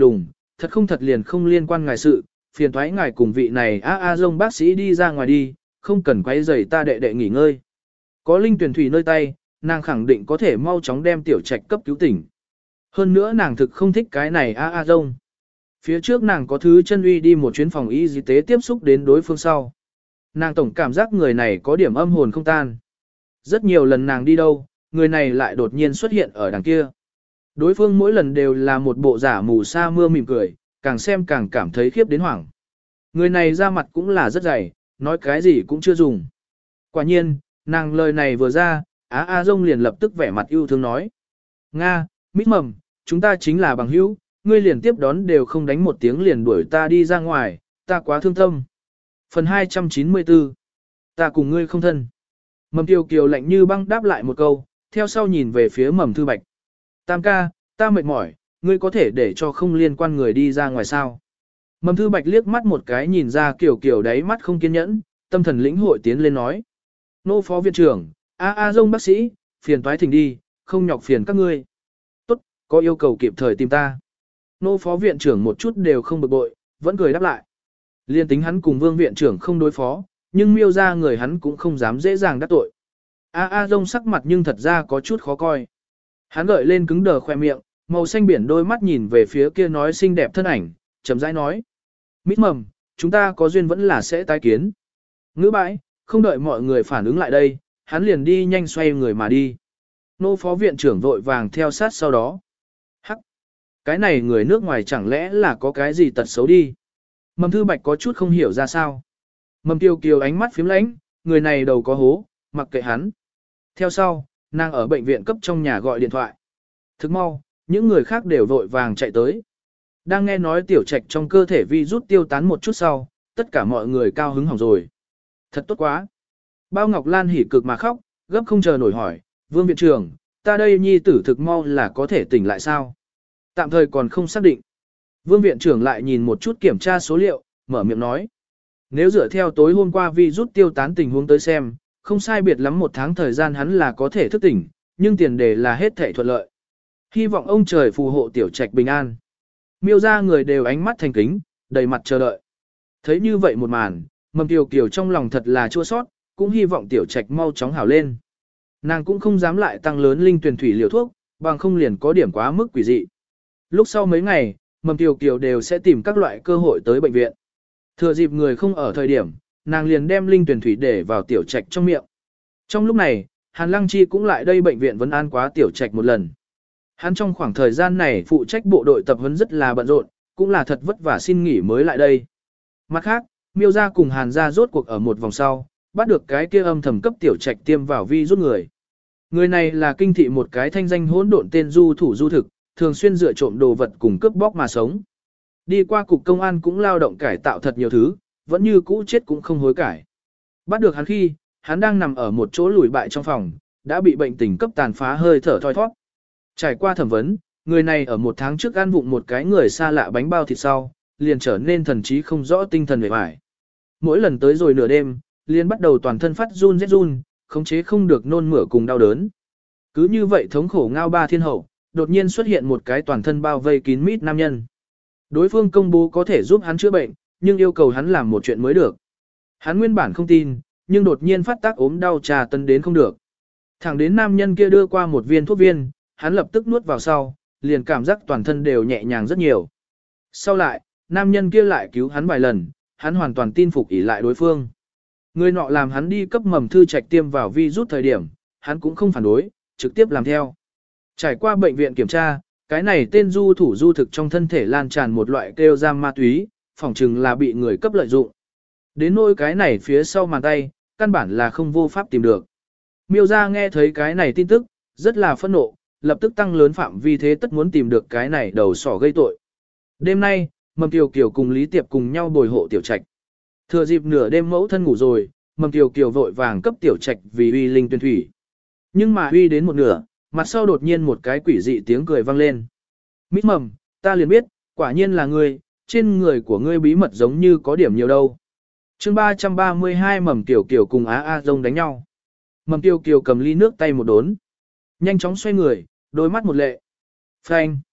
thật không thật liền không liên quan ngài sự, phiền thoái ngài cùng vị này a a dông bác sĩ đi ra ngoài đi, không cần quấy rầy ta đệ đệ nghỉ ngơi. Có linh tuyển thủy nơi tay, nàng khẳng định có thể mau chóng đem tiểu trạch cấp cứu tỉnh. Hơn nữa nàng thực không thích cái này a a dông. Phía trước nàng có thứ chân uy đi một chuyến phòng y tế tiếp xúc đến đối phương sau. Nàng tổng cảm giác người này có điểm âm hồn không tan. Rất nhiều lần nàng đi đâu, người này lại đột nhiên xuất hiện ở đằng kia. Đối phương mỗi lần đều là một bộ giả mù sa mưa mỉm cười, càng xem càng cảm thấy khiếp đến hoảng. Người này ra mặt cũng là rất dày, nói cái gì cũng chưa dùng. Quả nhiên, nàng lời này vừa ra, Á A Dông liền lập tức vẻ mặt yêu thương nói. Nga, mít mầm, chúng ta chính là bằng hữu, ngươi liền tiếp đón đều không đánh một tiếng liền đuổi ta đi ra ngoài, ta quá thương tâm. Phần hai trăm chín mươi tư. Ta cùng ngươi không thân. Mầm Kiều Kiều lạnh như băng đáp lại một câu, theo sau nhìn về phía Mầm Thư Bạch. Tam ca, ta mệt mỏi, ngươi có thể để cho không liên quan người đi ra ngoài sao. Mầm Thư Bạch liếc mắt một cái nhìn ra Kiều Kiều đáy mắt không kiên nhẫn, tâm thần lĩnh hội tiến lên nói. Nô phó viện trưởng, A A Dông bác sĩ, phiền toái thỉnh đi, không nhọc phiền các ngươi. Tốt, có yêu cầu kịp thời tìm ta. Nô phó viện trưởng một chút đều không bực bội, vẫn cười đáp lại. Liên tính hắn cùng vương viện trưởng không đối phó, nhưng miêu ra người hắn cũng không dám dễ dàng đắc tội. A A Dông sắc mặt nhưng thật ra có chút khó coi. Hắn gợi lên cứng đờ khoe miệng, màu xanh biển đôi mắt nhìn về phía kia nói xinh đẹp thân ảnh, chậm rãi nói. Mít mầm, chúng ta có duyên vẫn là sẽ tái kiến. Ngữ bãi, không đợi mọi người phản ứng lại đây, hắn liền đi nhanh xoay người mà đi. Nô phó viện trưởng vội vàng theo sát sau đó. Hắc, cái này người nước ngoài chẳng lẽ là có cái gì tật xấu đi. Mầm Thư Bạch có chút không hiểu ra sao. Mầm Kiều Kiều ánh mắt phím lánh, người này đầu có hố, mặc kệ hắn. Theo sau, nàng ở bệnh viện cấp trong nhà gọi điện thoại. Thức mau, những người khác đều vội vàng chạy tới. Đang nghe nói tiểu trạch trong cơ thể vi rút tiêu tán một chút sau, tất cả mọi người cao hứng hỏng rồi. Thật tốt quá. Bao Ngọc Lan hỉ cực mà khóc, gấp không chờ nổi hỏi, Vương viện trưởng, ta đây nhi tử thực mau là có thể tỉnh lại sao? Tạm thời còn không xác định. Vương viện trưởng lại nhìn một chút kiểm tra số liệu, mở miệng nói. Nếu dựa theo tối hôm qua vi rút tiêu tán tình huống tới xem, không sai biệt lắm một tháng thời gian hắn là có thể thức tỉnh, nhưng tiền đề là hết thảy thuận lợi. Hy vọng ông trời phù hộ tiểu trạch bình an. Miêu ra người đều ánh mắt thành kính, đầy mặt chờ đợi. Thấy như vậy một màn, Mầm Kiều Kiều trong lòng thật là chua sót, cũng hy vọng tiểu trạch mau chóng hảo lên. Nàng cũng không dám lại tăng lớn linh tuyển thủy liều thuốc, bằng không liền có điểm quá mức quỷ dị. Lúc sau mấy ngày, Mầm Kiều Kiều đều sẽ tìm các loại cơ hội tới bệnh viện. Thừa dịp người không ở thời điểm, nàng liền đem linh tuyển thủy để vào tiểu trạch trong miệng. Trong lúc này, Hàn Lăng Chi cũng lại đây bệnh viện vấn an quá tiểu trạch một lần. Hắn trong khoảng thời gian này phụ trách bộ đội tập huấn rất là bận rộn, cũng là thật vất vả xin nghỉ mới lại đây. Mặt khác, Miêu gia cùng Hàn gia rốt cuộc ở một vòng sau, bắt được cái kia âm thầm cấp tiểu trạch tiêm vào vi rút người. Người này là kinh thị một cái thanh danh hỗn độn tên du thủ du thực, thường xuyên dựa trộm đồ vật cùng cướp bóc mà sống. Đi qua cục công an cũng lao động cải tạo thật nhiều thứ, vẫn như cũ chết cũng không hối cải. Bắt được hắn khi, hắn đang nằm ở một chỗ lùi bại trong phòng, đã bị bệnh tình cấp tàn phá hơi thở thoi thoát. Trải qua thẩm vấn, người này ở một tháng trước ăn vụng một cái người xa lạ bánh bao thịt sau, liền trở nên thần trí không rõ tinh thần vẻ vải. Mỗi lần tới rồi nửa đêm, liền bắt đầu toàn thân phát run rét run, khống chế không được nôn mửa cùng đau đớn. Cứ như vậy thống khổ ngao ba thiên hậu, đột nhiên xuất hiện một cái toàn thân bao vây kín mít nam nhân. Đối phương công bố có thể giúp hắn chữa bệnh, nhưng yêu cầu hắn làm một chuyện mới được. Hắn nguyên bản không tin, nhưng đột nhiên phát tác ốm đau trà tân đến không được. Thẳng đến nam nhân kia đưa qua một viên thuốc viên, hắn lập tức nuốt vào sau, liền cảm giác toàn thân đều nhẹ nhàng rất nhiều. Sau lại, nam nhân kia lại cứu hắn vài lần, hắn hoàn toàn tin phục ỷ lại đối phương. Người nọ làm hắn đi cấp Mầm Thư Trạch tiêm vào vi rút thời điểm, hắn cũng không phản đối, trực tiếp làm theo. Trải qua bệnh viện kiểm tra, cái này tên du thủ du thực trong thân thể lan tràn một loại kêu giam ma túy, phỏng chừng là bị người cấp lợi dụng. Đến nỗi cái này phía sau màn tay, căn bản là không vô pháp tìm được. Miêu gia nghe thấy cái này tin tức, rất là phẫn nộ, lập tức tăng lớn phạm vi thế tất muốn tìm được cái này đầu sỏ gây tội. Đêm nay, Mầm Kiều Kiều cùng Lý Tiệp cùng nhau bồi hộ tiểu trạch. Thừa dịp nửa đêm mẫu thân ngủ rồi, Mầm Kiều Kiều vội vàng cấp tiểu trạch vì uy linh tuyển thủy. Nhưng mà uy đến một nửa, mặt sau đột nhiên một cái quỷ dị tiếng cười vang lên. Mít Mầm, ta liền biết, quả nhiên là ngươi, trên người của ngươi bí mật giống như có điểm nhiều đâu. Chương ba trăm ba mươi hai Mầm Kiều Kiều cùng Á A Dông đánh nhau. Mầm Kiều Kiều cầm ly nước tay một đốn. Nhanh chóng xoay người, đôi mắt một lệ. Phanh.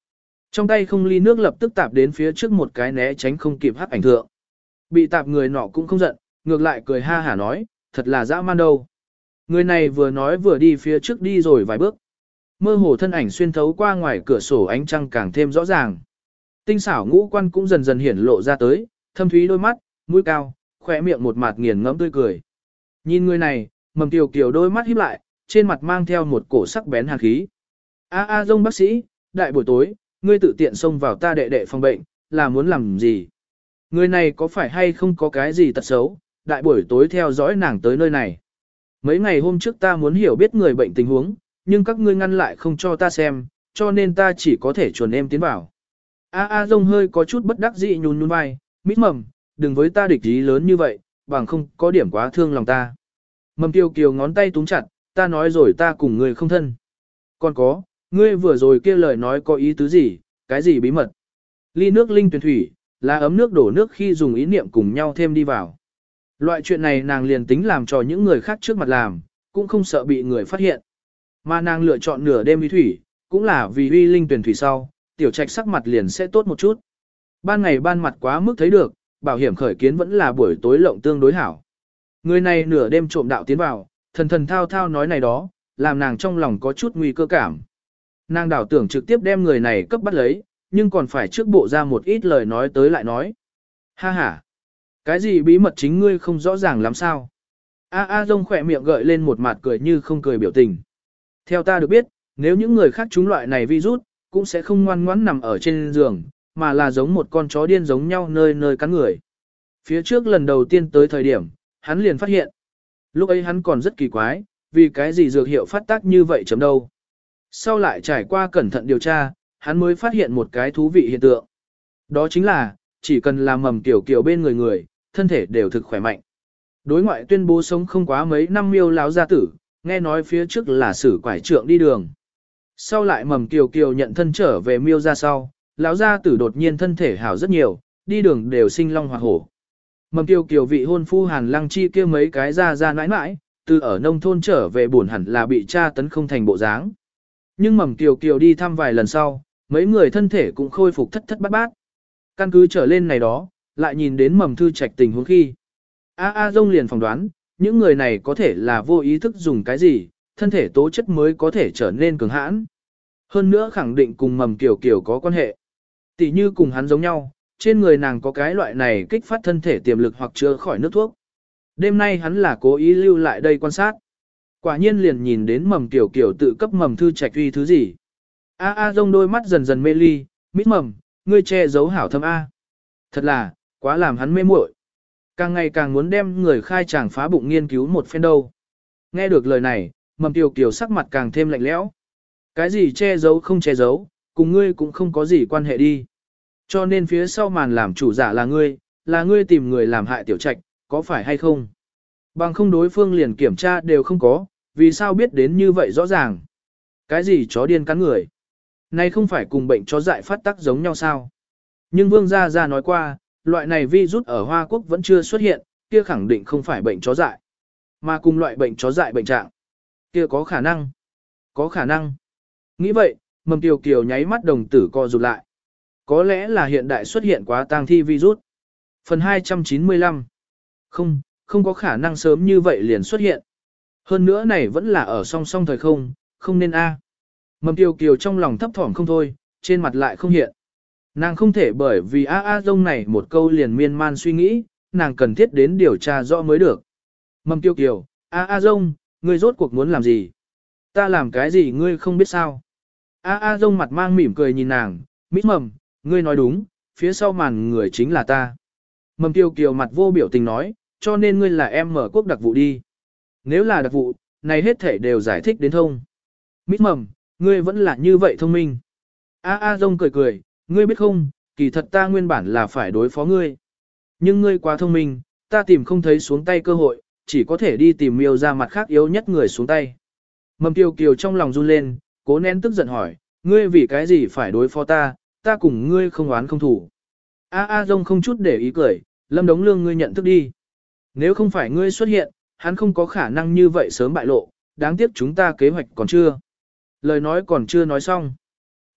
Trong tay không ly nước lập tức tạp đến phía trước một cái né tránh không kịp hắc ảnh thượng. Bị tạp người nọ cũng không giận, ngược lại cười ha hả nói, thật là dã man đâu. Người này vừa nói vừa đi phía trước đi rồi vài bước. Mơ hồ thân ảnh xuyên thấu qua ngoài cửa sổ ánh trăng càng thêm rõ ràng. Tinh xảo ngũ quan cũng dần dần hiển lộ ra tới, thâm thúy đôi mắt, mũi cao, khỏe miệng một mặt nghiền ngẫm tươi cười. Nhìn người này, Mầm Kiều Kiều đôi mắt híp lại, trên mặt mang theo một cổ sắc bén hàn khí. A A Dông bác sĩ, đại buổi tối, ngươi tự tiện xông vào ta đệ đệ phòng bệnh, là muốn làm gì? Người này có phải hay không có cái gì tật xấu, đại buổi tối theo dõi nàng tới nơi này. Mấy ngày hôm trước ta muốn hiểu biết người bệnh tình huống, nhưng các ngươi ngăn lại không cho ta xem, cho nên ta chỉ có thể chuồn em tiến vào. A A Dông hơi có chút bất đắc dĩ nhún nhún vai, Mít Mầm, đừng với ta địch ý lớn như vậy, bằng không có điểm quá thương lòng ta. Mầm Kiều Kiều ngón tay túm chặt, ta nói rồi ta cùng ngươi không thân. Còn có, ngươi vừa rồi kia lời nói có ý tứ gì, cái gì bí mật. Ly nước linh tuyển thủy, là ấm nước đổ nước khi dùng ý niệm cùng nhau thêm đi vào. Loại chuyện này nàng liền tính làm cho những người khác trước mặt làm, cũng không sợ bị người phát hiện. Mà nàng lựa chọn nửa đêm đi thủy, cũng là vì uy linh tuyển thủy sau, tiểu trạch sắc mặt liền sẽ tốt một chút. Ban ngày ban mặt quá mức thấy được, bảo hiểm khởi kiến vẫn là buổi tối lộng tương đối hảo. Người này nửa đêm trộm đạo tiến vào, thần thần thao thao nói này đó, làm nàng trong lòng có chút nguy cơ cảm. Nàng đảo tưởng trực tiếp đem người này cấp bắt lấy, nhưng còn phải trước bộ ra một ít lời nói tới lại nói. Ha ha! Cái gì bí mật chính ngươi không rõ ràng lắm sao? A A Dông khỏe miệng gợi lên một mặt cười như không cười biểu tình. Theo ta được biết, nếu những người khác trúng loại này virus, cũng sẽ không ngoan ngoãn nằm ở trên giường, mà là giống một con chó điên giống nhau nơi nơi cắn người. Phía trước lần đầu tiên tới thời điểm, hắn liền phát hiện. Lúc ấy hắn còn rất kỳ quái, vì cái gì dược hiệu phát tác như vậy chấm đâu. Sau lại trải qua cẩn thận điều tra, hắn mới phát hiện một cái thú vị hiện tượng. Đó chính là, chỉ cần làm Mầm Kiều Kiều bên người người, thân thể đều thực khỏe mạnh. Đối ngoại tuyên bố sống không quá mấy năm miêu láo gia tử, nghe nói phía trước là xử quải trượng đi đường. Sau lại Mầm Kiều Kiều nhận thân trở về miêu ra sau, lão gia tử đột nhiên thân thể hảo rất nhiều, đi đường đều sinh long hoa hổ. Mầm Kiều Kiều vị hôn phu Hàn Lăng Chi kia mấy cái ra ra nãi nãi, từ ở nông thôn trở về buồn hẳn là bị cha tấn không thành bộ dáng. Nhưng Mầm Kiều Kiều đi thăm vài lần sau, mấy người thân thể cũng khôi phục thất thất bát bát. Căn cứ trở lên này đó, lại nhìn đến Mầm Thư Trạch tình huống khi. A A Dông liền phỏng đoán, những người này có thể là vô ý thức dùng cái gì, thân thể tố chất mới có thể trở nên cường hãn. Hơn nữa khẳng định cùng Mầm Kiều Kiều có quan hệ. Tỷ như cùng hắn giống nhau, trên người nàng có cái loại này kích phát thân thể tiềm lực hoặc chữa khỏi nước thuốc. Đêm nay hắn là cố ý lưu lại đây quan sát. Quả nhiên liền nhìn đến Mầm Kiều Kiều tự cấp Mầm Thư Trạch uy thứ gì. A A Dông đôi mắt dần dần mê ly, Mít Mầm, ngươi che giấu hảo thâm A. Thật là, quá làm hắn mê muội. Càng ngày càng muốn đem người khai tràng phá bụng nghiên cứu một phen đâu. Nghe được lời này, Mầm Kiều Kiều sắc mặt càng thêm lạnh lẽo. Cái gì che giấu không che giấu, cùng ngươi cũng không có gì quan hệ đi. Cho nên phía sau màn làm chủ giả là ngươi, là ngươi tìm người làm hại tiểu trạch, có phải hay không? Bằng không đối phương liền kiểm tra đều không có, vì sao biết đến như vậy rõ ràng? Cái gì chó điên cắn người? Này không phải cùng bệnh chó dại phát tác giống nhau sao? Nhưng Vương Gia Gia nói qua, loại này virus ở Hoa Quốc vẫn chưa xuất hiện, kia khẳng định không phải bệnh chó dại. Mà cùng loại bệnh chó dại bệnh trạng. Kia có khả năng. Có khả năng. Nghĩ vậy, Mầm Kiều Kiều nháy mắt đồng tử co rụt lại. Có lẽ là hiện đại xuất hiện quá tang thi virus. Phần hai trăm chín mươi lăm. Không, không có khả năng sớm như vậy liền xuất hiện. Hơn nữa này vẫn là ở song song thời không, không nên A. Mầm Kiều Kiều trong lòng thấp thỏm không thôi, trên mặt lại không hiện. Nàng không thể bởi vì A A Dông này một câu liền miên man suy nghĩ, nàng cần thiết đến điều tra rõ mới được. Mầm Kiều Kiều, A A Dông, ngươi rốt cuộc muốn làm gì? Ta làm cái gì ngươi không biết sao? A A Dông mặt mang mỉm cười nhìn nàng, Mít Mầm, ngươi nói đúng, phía sau màn người chính là ta. Mầm Kiều Kiều mặt vô biểu tình nói, cho nên ngươi là em mở quốc đặc vụ đi. Nếu là đặc vụ, này hết thể đều giải thích đến thông. Mít Mầm, ngươi vẫn là như vậy thông minh. A A Dông cười cười, ngươi biết không, kỳ thật ta nguyên bản là phải đối phó ngươi. Nhưng ngươi quá thông minh, ta tìm không thấy xuống tay cơ hội, chỉ có thể đi tìm miêu ra mặt khác yếu nhất người xuống tay. Mầm Kiều Kiều trong lòng run lên, cố nén tức giận hỏi, ngươi vì cái gì phải đối phó ta, ta cùng ngươi không oán không thủ. A A Dông không chút để ý cười, Lâm Đống Lương ngươi nhận thức đi. Nếu không phải ngươi xuất hiện, hắn không có khả năng như vậy sớm bại lộ, đáng tiếc chúng ta kế hoạch còn chưa. Lời nói còn chưa nói xong.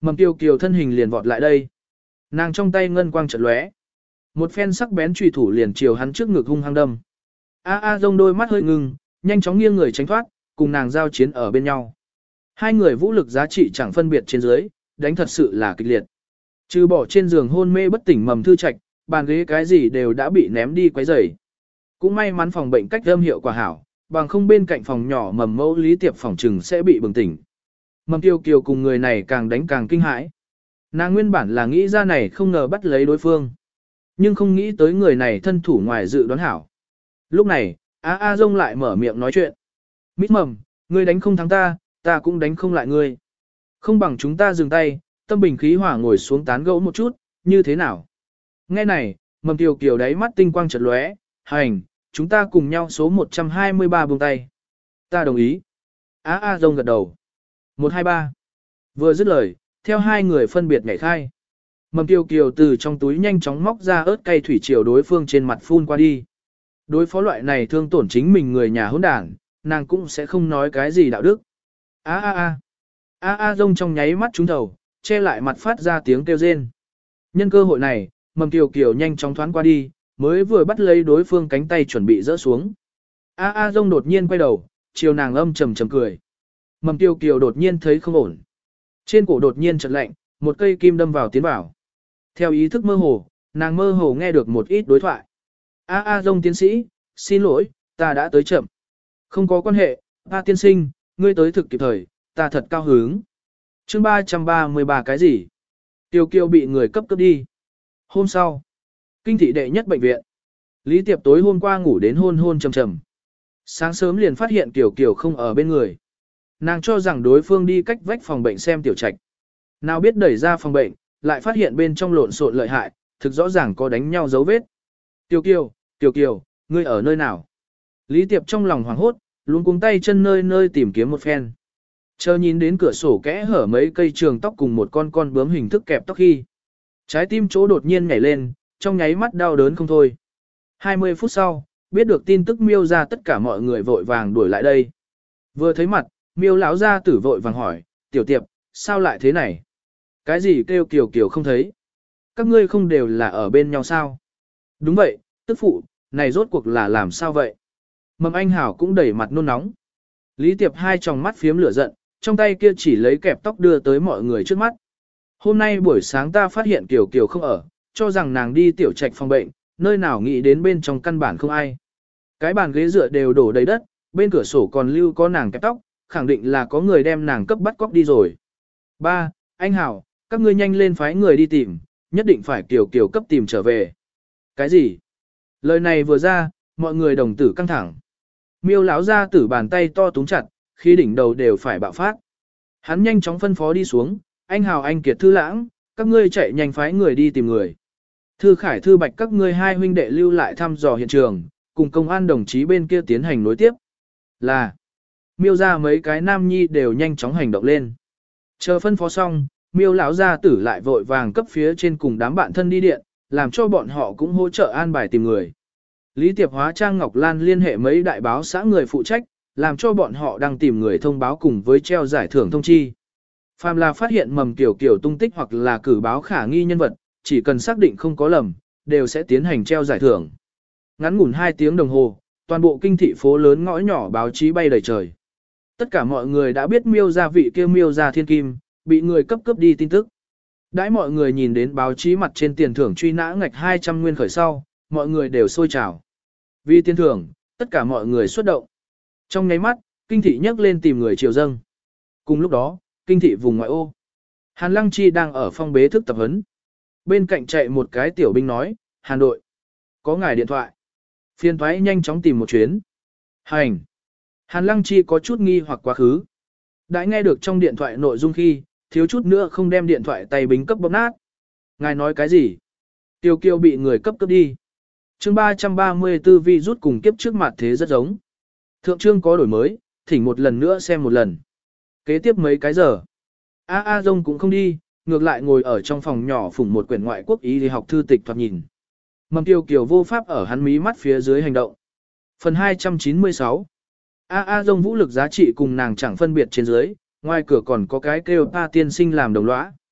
Mầm Kiều Kiều thân hình liền vọt lại đây. Nàng trong tay ngân quang chợt lóe. Một phen sắc bén chùy thủ liền chiều hắn trước ngực hung hăng đâm. A A Dông đôi mắt hơi ngưng, nhanh chóng nghiêng người tránh thoát, cùng nàng giao chiến ở bên nhau. Hai người vũ lực giá trị chẳng phân biệt trên dưới, đánh thật sự là kịch liệt. Trừ bỏ trên giường hôn mê bất tỉnh Mầm Thư Trạch, bàn ghế cái gì đều đã bị ném đi quấy rầy. Cũng may mắn phòng bệnh cách âm hiệu quả hảo, bằng không bên cạnh phòng nhỏ Mầm Mẫu Lý Tiệp phòng trừng sẽ bị bừng tỉnh. Mầm Kiều Kiều cùng người này càng đánh càng kinh hãi. Nàng nguyên bản là nghĩ ra này không ngờ bắt lấy đối phương. Nhưng không nghĩ tới người này thân thủ ngoài dự đoán hảo. Lúc này, A A Dông lại mở miệng nói chuyện. Mít Mầm, ngươi đánh không thắng ta, ta cũng đánh không lại ngươi. Không bằng chúng ta dừng tay, tâm bình khí hỏa ngồi xuống tán gẫu một chút, như thế nào? Nghe này, Mầm Kiều Kiều đáy mắt tinh quang chợt lóe, hành, chúng ta cùng nhau số một trăm hai mươi ba buông tay. Ta đồng ý. A A Dông gật đầu. một hai ba. Vừa dứt lời, theo hai người phân biệt nhảy khai. Mầm Kiều Kiều từ trong túi nhanh chóng móc ra ớt cay thủy triều đối phương trên mặt phun qua đi. Đối phó loại này thương tổn chính mình người nhà hỗn đảng, nàng cũng sẽ không nói cái gì đạo đức. A a a. A a Dông trong nháy mắt trúng đầu, che lại mặt phát ra tiếng kêu rên. Nhân cơ hội này, Mầm Kiều Kiều nhanh chóng thoáng qua đi, mới vừa bắt lấy đối phương cánh tay chuẩn bị rỡ xuống. A a Dông đột nhiên quay đầu, chiều nàng âm trầm trầm cười. Mầm Kiều Kiều đột nhiên thấy không ổn. Trên cổ đột nhiên chợt lạnh, một cây kim đâm vào tiến vào. Theo ý thức mơ hồ, nàng mơ hồ nghe được một ít đối thoại. A A Dông tiến sĩ, xin lỗi, ta đã tới chậm. Không có quan hệ, A tiên sinh, ngươi tới thực kịp thời, ta thật cao hứng. Chương ba trăm ba mươi ba cái gì? Kiều Kiều bị người cấp cấp đi. Hôm sau, kinh thị đệ nhất bệnh viện. Lý Tiệp tối hôm qua ngủ đến hôn hôn trầm trầm. Sáng sớm liền phát hiện Kiều Kiều không ở bên người. Nàng cho rằng đối phương đi cách vách phòng bệnh xem tiểu trạch. Nào biết đẩy ra phòng bệnh, lại phát hiện bên trong lộn xộn lợi hại, thực rõ ràng có đánh nhau dấu vết. Kiều Kiều, Kiều Kiều, ngươi ở nơi nào? Lý Tiệp trong lòng hoảng hốt, luống cuống tay chân nơi nơi tìm kiếm một phen. Chờ nhìn đến cửa sổ kẽ hở mấy cây trường tóc cùng một con con bướm hình thức kẹp tóc khi. Trái tim chỗ đột nhiên nhảy lên, trong nháy mắt đau đớn không thôi. hai mươi phút sau, biết được tin tức Miêu ra tất cả mọi người vội vàng đuổi lại đây. Vừa thấy mặt, Miêu lão gia tử vội vàng hỏi, tiểu Tiệp, sao lại thế này? Cái gì kêu Kiều Kiều không thấy? Các ngươi không đều là ở bên nhau sao? Đúng vậy, tức phụ, này rốt cuộc là làm sao vậy? Mầm Anh Hảo cũng đẩy mặt nôn nóng. Lý Tiệp hai tròng mắt phiếm lửa giận, trong tay kia chỉ lấy kẹp tóc đưa tới mọi người trước mắt. Hôm nay buổi sáng ta phát hiện Kiều Kiều không ở, cho rằng nàng đi tiểu trạch phòng bệnh, nơi nào nghĩ đến bên trong căn bản không ai. Cái bàn ghế dựa đều đổ đầy đất, bên cửa sổ còn lưu có nàng kẹp tóc, khẳng định là có người đem nàng cấp bắt cóc đi rồi. Ba, anh Hảo, các ngươi nhanh lên phái người đi tìm, nhất định phải Kiều Kiều cấp tìm trở về. Cái gì? Lời này vừa ra, mọi người đồng tử căng thẳng. Miêu lão ra tử bàn tay to túng chặt, khi đỉnh đầu đều phải bạo phát. Hắn nhanh chóng phân phó đi xuống, anh Hào anh Kiệt Thư Lãng, các ngươi chạy nhanh phái người đi tìm người. Thư Khải Thư Bạch các ngươi hai huynh đệ lưu lại thăm dò hiện trường, cùng công an đồng chí bên kia tiến hành nối tiếp. Là, miêu ra mấy cái nam nhi đều nhanh chóng hành động lên. Chờ phân phó xong, miêu lão gia tử lại vội vàng cấp phía trên cùng đám bạn thân đi điện, làm cho bọn họ cũng hỗ trợ an bài tìm người. Lý Tiệp hóa Trang Ngọc Lan liên hệ mấy đại báo xã người phụ trách, làm cho bọn họ đang tìm người thông báo cùng với treo giải thưởng thông chi. Phàm là phát hiện Mầm Kiều Kiều tung tích hoặc là cử báo khả nghi nhân vật, chỉ cần xác định không có lầm, đều sẽ tiến hành treo giải thưởng. Ngắn ngủn hai tiếng đồng hồ, toàn bộ kinh thị phố lớn ngõ nhỏ báo chí bay đầy trời. Tất cả mọi người đã biết miêu gia vị kia miêu gia thiên kim, bị người cấp cấp đi tin tức. Đãi mọi người nhìn đến báo chí mặt trên tiền thưởng truy nã ngạch hai trăm nguyên khởi sau, mọi người đều sôi trào. Vì tiền thưởng, tất cả mọi người xuất động. Trong nháy mắt, kinh thị nhấc lên tìm người triều dâng. Cùng lúc đó, kinh thị vùng ngoại ô. Hàn Lăng Chi đang ở phong bế thức tập huấn. Bên cạnh chạy một cái tiểu binh nói, Hàn đội, có ngài điện thoại. Phiên thoái nhanh chóng tìm một chuyến. Hành. Hàn Lăng Chi có chút nghi hoặc quá khứ. Đã nghe được trong điện thoại nội dung khi, thiếu chút nữa không đem điện thoại tay bính cấp bóp nát. Ngài nói cái gì? Tiêu Kiều bị người cấp cấp đi. Chương ba trăm ba mươi tư vi rút cùng kiếp trước mặt thế rất giống. Thượng chương có đổi mới, thỉnh một lần nữa xem một lần. Kế tiếp mấy cái giờ. A A Dông cũng không đi, ngược lại ngồi ở trong phòng nhỏ phủng một quyển ngoại quốc ý đi học thư tịch thoạt nhìn. Mầm Kiều Kiều vô pháp ở hắn mí mắt phía dưới hành động. Phần hai trăm chín mươi sáu. A A Dông vũ lực giá trị cùng nàng chẳng phân biệt trên dưới, ngoài cửa còn có cái kêu pa tiên sinh làm đồng lõa.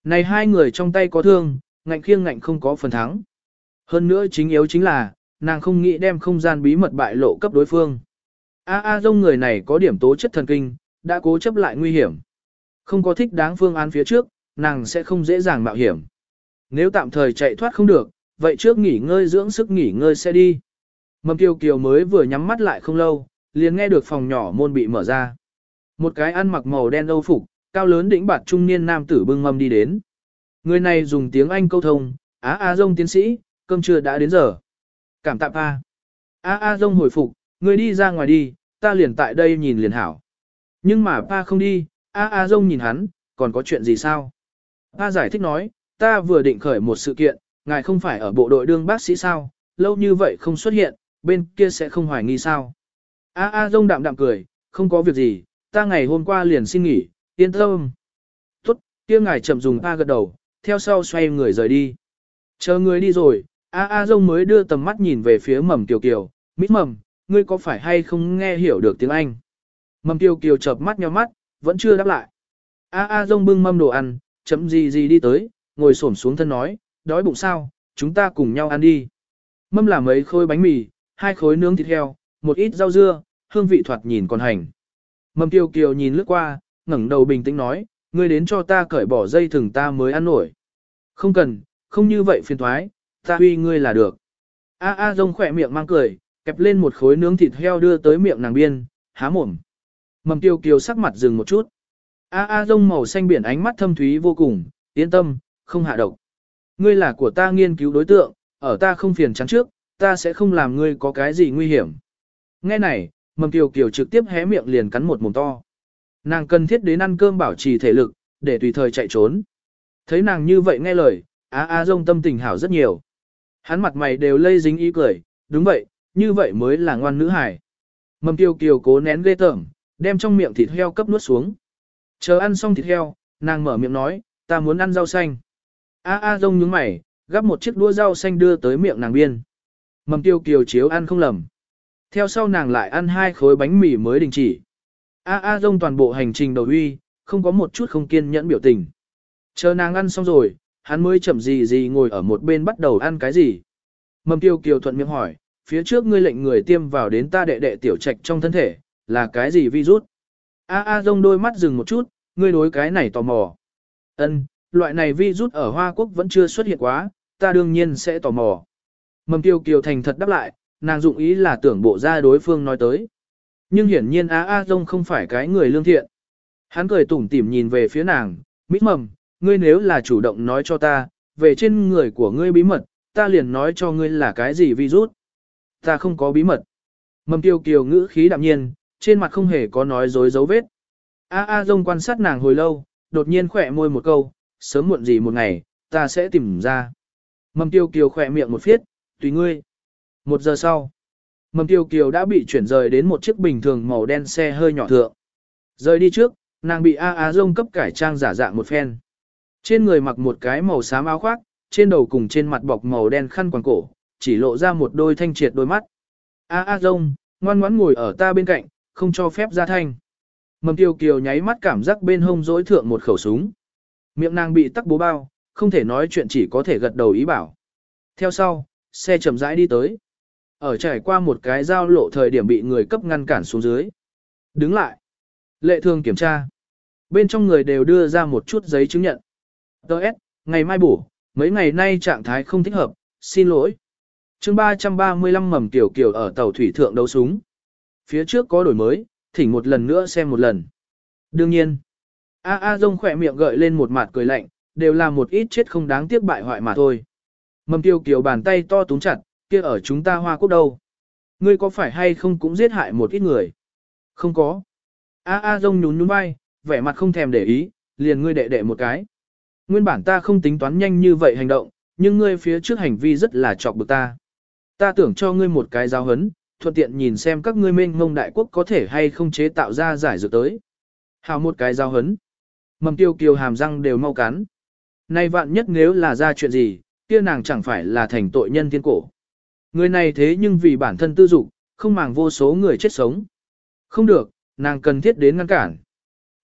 Này hai người trong tay có thương, ngạnh khiêng ngạnh không có phần thắng. Hơn nữa chính yếu chính là, nàng không nghĩ đem không gian bí mật bại lộ cấp đối phương. A A Dông người này có điểm tố chất thần kinh, đã cố chấp lại nguy hiểm. Không có thích đáng phương án phía trước, nàng sẽ không dễ dàng mạo hiểm. Nếu tạm thời chạy thoát không được, vậy trước nghỉ ngơi dưỡng sức nghỉ ngơi sẽ đi. Mầm Kiều Kiều mới vừa nhắm mắt lại không lâu, liền nghe được phòng nhỏ môn bị mở ra. Một cái ăn mặc màu đen âu phục, cao lớn đĩnh bạt trung niên nam tử bưng mâm đi đến. Người này dùng tiếng Anh câu thông, Á A Dông tiến sĩ, cơm trưa đã đến giờ. Cảm tạ pa. A A Dông hồi phục, người đi ra ngoài đi, ta liền tại đây nhìn liền hảo. Nhưng mà pa không đi, A A Dông nhìn hắn, còn có chuyện gì sao? Pa giải thích nói, ta vừa định khởi một sự kiện, ngài không phải ở bộ đội đương bác sĩ sao, lâu như vậy không xuất hiện, bên kia sẽ không hoài nghi sao. A A Dông đạm đạm cười, không có việc gì, ta ngày hôm qua liền xin nghỉ, yên tâm. Tốt, kia ngài chậm dùng pa gật đầu, theo sau xoay người rời đi. Chờ người đi rồi, A A Dông mới đưa tầm mắt nhìn về phía Mầm Kiều Kiều, Mít Mầm, ngươi có phải hay không nghe hiểu được tiếng Anh? Mầm Kiều Kiều chợp mắt nhíu mắt, vẫn chưa đáp lại. A A Dông bưng mâm đồ ăn, chấm gì gì đi tới, ngồi xổm xuống thân nói, đói bụng sao, chúng ta cùng nhau ăn đi. Mâm là mấy khối bánh mì, hai khối nướng thịt heo, một ít rau dưa, hương vị thoạt nhìn còn hành. Mầm Kiều Kiều nhìn lướt qua, ngẩng đầu bình tĩnh nói, ngươi đến cho ta cởi bỏ dây thừng ta mới ăn nổi. Không cần, không như vậy phiền thoái, ta huy ngươi là được. A A Dông khỏe miệng mang cười, kẹp lên một khối nướng thịt heo đưa tới miệng nàng biên, há mồm. Mầm Kiều Kiều sắc mặt dừng một chút. A A Dông màu xanh biển ánh mắt thâm thúy vô cùng, yên tâm, không hạ độc. Ngươi là của ta nghiên cứu đối tượng, ở ta không phiền chán trước, ta sẽ không làm ngươi có cái gì nguy hiểm. Nghe này, Mầm Kiều Kiều trực tiếp hé miệng liền cắn một mồm to. Nàng cần thiết đến ăn cơm bảo trì thể lực, để tùy thời chạy trốn. Thấy nàng như vậy nghe lời, A A Dông tâm tình hảo rất nhiều. Hắn mặt mày đều lây dính ý cười, đúng vậy, như vậy mới là ngoan nữ hài. Mầm Kiều Kiều cố nén ghê tởm, đem trong miệng thịt heo cấp nuốt xuống. Chờ ăn xong thịt heo, nàng mở miệng nói, ta muốn ăn rau xanh. A A Dông nhướng mày, gắp một chiếc đũa rau xanh đưa tới miệng nàng biên. Mầm Kiều Kiều chiếu ăn không lầm. Theo sau nàng lại ăn hai khối bánh mì mới đình chỉ. A A Dông toàn bộ hành trình đầu uy, không có một chút không kiên nhẫn biểu tình. Chờ nàng ăn xong rồi, hắn mới chậm gì gì ngồi ở một bên bắt đầu ăn cái gì. Mầm Kiều Kiều thuận miệng hỏi, phía trước ngươi lệnh người tiêm vào đến ta đệ đệ tiểu trạch trong thân thể, là cái gì virus? A A Dông đôi mắt dừng một chút, ngươi đối cái này tò mò. Ân, loại này virus ở Hoa Quốc vẫn chưa xuất hiện quá, ta đương nhiên sẽ tò mò. Mầm Kiều Kiều thành thật đáp lại, nàng dụng ý là tưởng bộ ra đối phương nói tới. Nhưng hiển nhiên A A Dông không phải cái người lương thiện. Hắn cười tủm tỉm nhìn về phía nàng, Mít Mầm, ngươi nếu là chủ động nói cho ta, về trên người của ngươi bí mật, ta liền nói cho ngươi là cái gì virus. Ta không có bí mật. Mầm Kiều Kiều ngữ khí đạm nhiên, trên mặt không hề có nói dối dấu vết. A A Dông quan sát nàng hồi lâu, đột nhiên khỏe môi một câu, sớm muộn gì một ngày, ta sẽ tìm ra. Mầm Kiều Kiều khỏe miệng một phiết, tùy ngươi. Một giờ sau, Mầm Kiều Kiều đã bị chuyển rời đến một chiếc bình thường màu đen xe hơi nhỏ thượng. Rời đi trước, nàng bị A A Dông cấp cải trang giả dạng một phen. Trên người mặc một cái màu xám áo khoác, trên đầu cùng trên mặt bọc màu đen khăn quàng cổ, chỉ lộ ra một đôi thanh triệt đôi mắt. A A Dông, ngoan ngoãn ngồi ở ta bên cạnh, không cho phép ra thanh. Mầm Kiều Kiều nháy mắt cảm giác bên hông rỗi thượng một khẩu súng. Miệng nàng bị tắc bố bao, không thể nói chuyện chỉ có thể gật đầu ý bảo. Theo sau, xe chậm rãi đi tới. Ở trải qua một cái giao lộ thời điểm bị người cấp ngăn cản xuống dưới. Đứng lại. Lệ thường kiểm tra. Bên trong người đều đưa ra một chút giấy chứng nhận. Đợt, ngày mai bổ, mấy ngày nay trạng thái không thích hợp, xin lỗi. chương ba trăm ba mươi lăm Mầm Kiều Kiều ở tàu thủy thượng đấu súng. Phía trước có đổi mới, thỉnh một lần nữa xem một lần. Đương nhiên, A A Dông khỏe miệng gợi lên một mặt cười lạnh, đều là một ít chết không đáng tiếc bại hoại mà thôi. Mầm Kiều Kiều bàn tay to túm chặt, kia ở chúng ta Hoa Quốc đâu. Ngươi có phải hay không cũng giết hại một ít người? Không có. A A Dông nhún nhún vai, vẻ mặt không thèm để ý, liền ngươi đệ đệ một cái. Nguyên bản ta không tính toán nhanh như vậy hành động, nhưng ngươi phía trước hành vi rất là chọc bực ta. Ta tưởng cho ngươi một cái giáo hấn, thuận tiện nhìn xem các ngươi mênh mông đại quốc có thể hay không chế tạo ra giải dược tới. Hào một cái giáo hấn. Mầm Kiều Kiều hàm răng đều mau cắn. Nay vạn nhất nếu là ra chuyện gì, kia nàng chẳng phải là thành tội nhân thiên cổ. Người này thế nhưng vì bản thân tư dục, không màng vô số người chết sống. Không được, nàng cần thiết đến ngăn cản.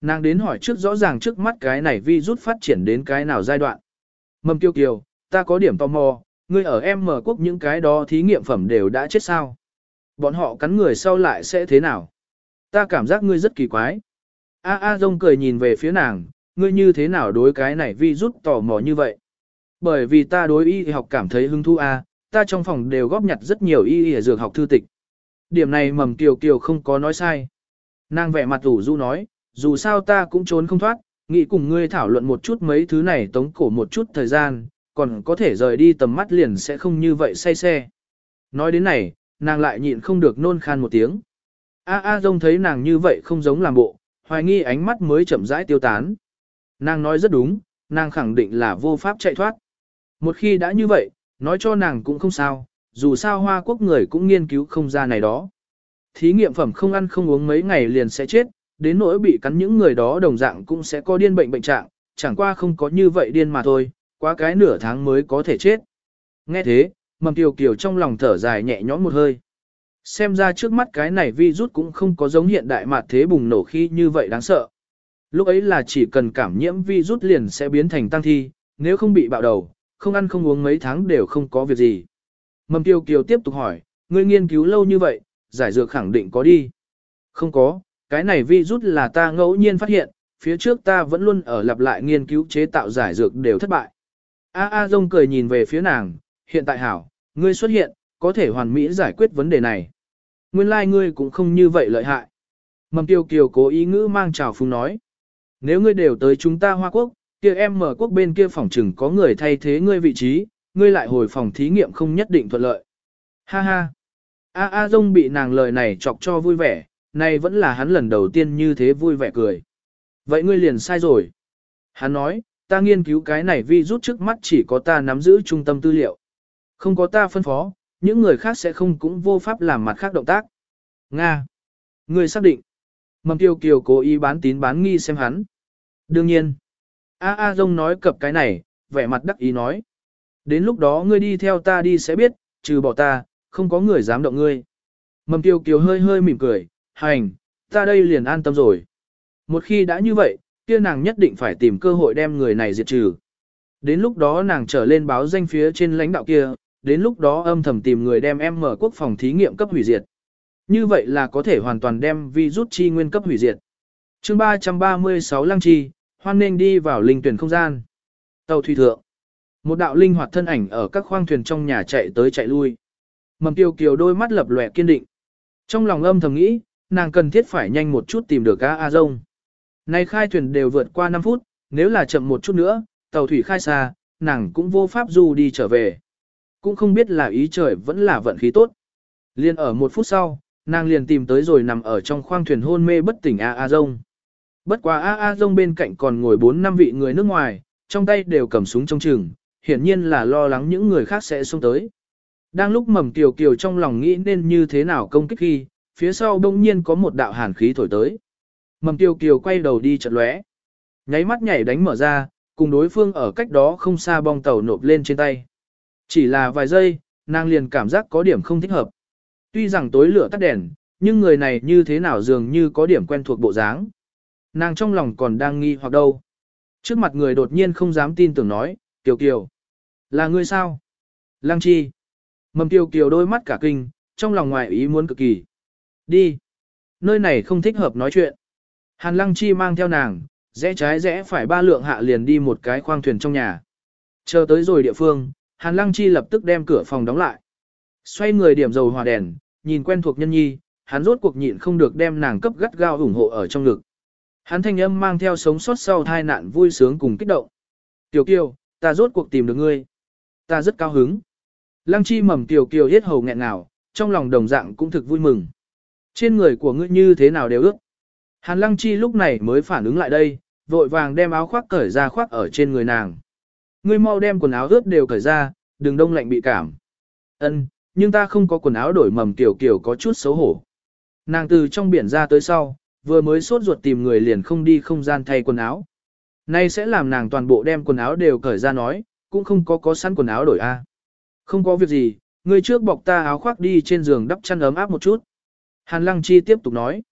Nàng đến hỏi trước rõ ràng trước mắt cái này virus phát triển đến cái nào giai đoạn. Mầm Kiều Kiều, ta có điểm tò mò, ngươi ở em mở quốc những cái đó thí nghiệm phẩm đều đã chết sao? Bọn họ cắn người sau lại sẽ thế nào? Ta cảm giác ngươi rất kỳ quái. A A Dông cười nhìn về phía nàng, ngươi như thế nào đối cái này virus tò mò như vậy? Bởi vì ta đối y học cảm thấy hứng thú a, ta trong phòng đều góp nhặt rất nhiều y y dược học thư tịch. Điểm này Mầm Kiều Kiều không có nói sai. Nàng vẻ mặt ủ rũ nói, dù sao ta cũng trốn không thoát, nghĩ cùng ngươi thảo luận một chút mấy thứ này tống cổ một chút thời gian, còn có thể rời đi tầm mắt liền sẽ không như vậy say xe. Nói đến này, nàng lại nhịn không được nôn khan một tiếng. A A Dông thấy nàng như vậy không giống làm bộ, hoài nghi ánh mắt mới chậm rãi tiêu tán. Nàng nói rất đúng, nàng khẳng định là vô pháp chạy thoát. Một khi đã như vậy, nói cho nàng cũng không sao, dù sao Hoa Quốc người cũng nghiên cứu không ra này đó. Thí nghiệm phẩm không ăn không uống mấy ngày liền sẽ chết, đến nỗi bị cắn những người đó đồng dạng cũng sẽ có điên bệnh bệnh trạng, chẳng qua không có như vậy điên mà thôi, quá cái nửa tháng mới có thể chết. Nghe thế, Mầm Kiều Kiều trong lòng thở dài nhẹ nhõm một hơi. Xem ra trước mắt cái này virus cũng không có giống hiện đại mạt thế bùng nổ khi như vậy đáng sợ. Lúc ấy là chỉ cần cảm nhiễm virus liền sẽ biến thành tăng thi, nếu không bị bạo đầu, không ăn không uống mấy tháng đều không có việc gì. Mầm Kiều Kiều tiếp tục hỏi, ngươi nghiên cứu lâu như vậy, giải dược khẳng định có đi. Không có, cái này virus là ta ngẫu nhiên phát hiện, phía trước ta vẫn luôn ở lặp lại nghiên cứu chế tạo giải dược đều thất bại. A A Dông cười nhìn về phía nàng, hiện tại hảo, ngươi xuất hiện, có thể hoàn mỹ giải quyết vấn đề này. Nguyên lai like ngươi cũng không như vậy lợi hại. Mầm Kiều Kiều cố ý ngữ mang trào phúng nói. Nếu ngươi đều tới chúng ta Hoa Quốc, kia em mở quốc bên kia phòng trừng có người thay thế ngươi vị trí, ngươi lại hồi phòng thí nghiệm không nhất định thuận lợi. Ha ha. A A Dông bị nàng lời này chọc cho vui vẻ, này vẫn là hắn lần đầu tiên như thế vui vẻ cười. Vậy ngươi liền sai rồi. Hắn nói, ta nghiên cứu cái này virus trước mắt chỉ có ta nắm giữ trung tâm tư liệu. Không có ta phân phó, những người khác sẽ không cũng vô pháp làm mặt khác động tác. Nga. Ngươi xác định. Mầm Kiều Kiều cố ý bán tín bán nghi xem hắn. Đương nhiên. A A Dông nói cập cái này, vẻ mặt đắc ý nói. Đến lúc đó ngươi đi theo ta đi sẽ biết, trừ bỏ ta, không có người dám động ngươi. Mầm Kiều Kiều hơi hơi mỉm cười, hành, ta đây liền an tâm rồi. Một khi đã như vậy, kia nàng nhất định phải tìm cơ hội đem người này diệt trừ. Đến lúc đó nàng trở lên báo danh phía trên lãnh đạo kia, đến lúc đó âm thầm tìm người đem em mở quốc phòng thí nghiệm cấp hủy diệt. Như vậy là có thể hoàn toàn đem virus chi nguyên cấp hủy diệt. Chương ba trăm ba mươi sáu Lăng Chi, hoan nên đi vào linh tuyển không gian. Tàu thủy thượng. Một đạo linh hoạt thân ảnh ở các khoang thuyền trong nhà chạy tới chạy lui. Mầm Kiều Kiều đôi mắt lập lòe kiên định. Trong lòng âm thầm nghĩ, nàng cần thiết phải nhanh một chút tìm được A A Dông. Này khai thuyền đều vượt qua năm phút, nếu là chậm một chút nữa, tàu thủy khai xa, nàng cũng vô pháp du đi trở về. Cũng không biết là ý trời vẫn là vận khí tốt. Liên ở một phút sau, nàng liền tìm tới rồi nằm ở trong khoang thuyền hôn mê bất tỉnh A A Dông. Bất quá A A Dông bên cạnh còn ngồi bốn năm vị người nước ngoài, trong tay đều cầm súng trong chừng, hiển nhiên là lo lắng những người khác sẽ xông tới. Đang lúc Mầm Kiều Kiều trong lòng nghĩ nên như thế nào công kích khi, phía sau đông nhiên có một đạo hàn khí thổi tới. Mầm Kiều Kiều quay đầu đi chợt lóe, nháy mắt nhảy đánh mở ra, cùng đối phương ở cách đó không xa bong tàu nộp lên trên tay. Chỉ là vài giây, nàng liền cảm giác có điểm không thích hợp. Tuy rằng tối lửa tắt đèn, nhưng người này như thế nào dường như có điểm quen thuộc bộ dáng. Nàng trong lòng còn đang nghi hoặc đâu. Trước mặt người đột nhiên không dám tin tưởng nói, Kiều Kiều. Là ngươi sao? Lăng Chi. Mầm Kiều Kiều đôi mắt cả kinh, trong lòng ngoài ý muốn cực kỳ. Đi. Nơi này không thích hợp nói chuyện. Hàn Lăng Chi mang theo nàng, rẽ trái rẽ phải ba lượng hạ liền đi một cái khoang thuyền trong nhà. Chờ tới rồi địa phương, Hàn Lăng Chi lập tức đem cửa phòng đóng lại. Xoay người điểm dầu hỏa đèn, nhìn quen thuộc nhân nhi, hắn rốt cuộc nhịn không được đem nàng cấp gắt gao ủng hộ ở trong ngực. Hắn thanh âm mang theo sống sót sau tai nạn vui sướng cùng kích động. Kiều Kiều, ta rốt cuộc tìm được ngươi. Ta rất cao hứng. Lăng Chi mầm Kiều Kiều hết hầu nghẹn ngào, trong lòng đồng dạng cũng thực vui mừng. Trên người của ngươi như thế nào đều ướt. Hàn Lăng Chi lúc này mới phản ứng lại đây, vội vàng đem áo khoác cởi ra khoác ở trên người nàng. Ngươi mau đem quần áo ướt đều cởi ra, đừng đông lạnh bị cảm. Ân, nhưng ta không có quần áo đổi mầm Kiều Kiều có chút xấu hổ. Nàng từ trong biển ra tới sau, vừa mới sốt ruột tìm người liền không đi không gian thay quần áo. Nay sẽ làm nàng toàn bộ đem quần áo đều cởi ra nói, cũng không có có sẵn quần áo đổi a. Không có việc gì, ngươi trước bọc ta áo khoác đi trên giường đắp chăn ấm áp một chút. Hàn Lăng Chi tiếp tục nói.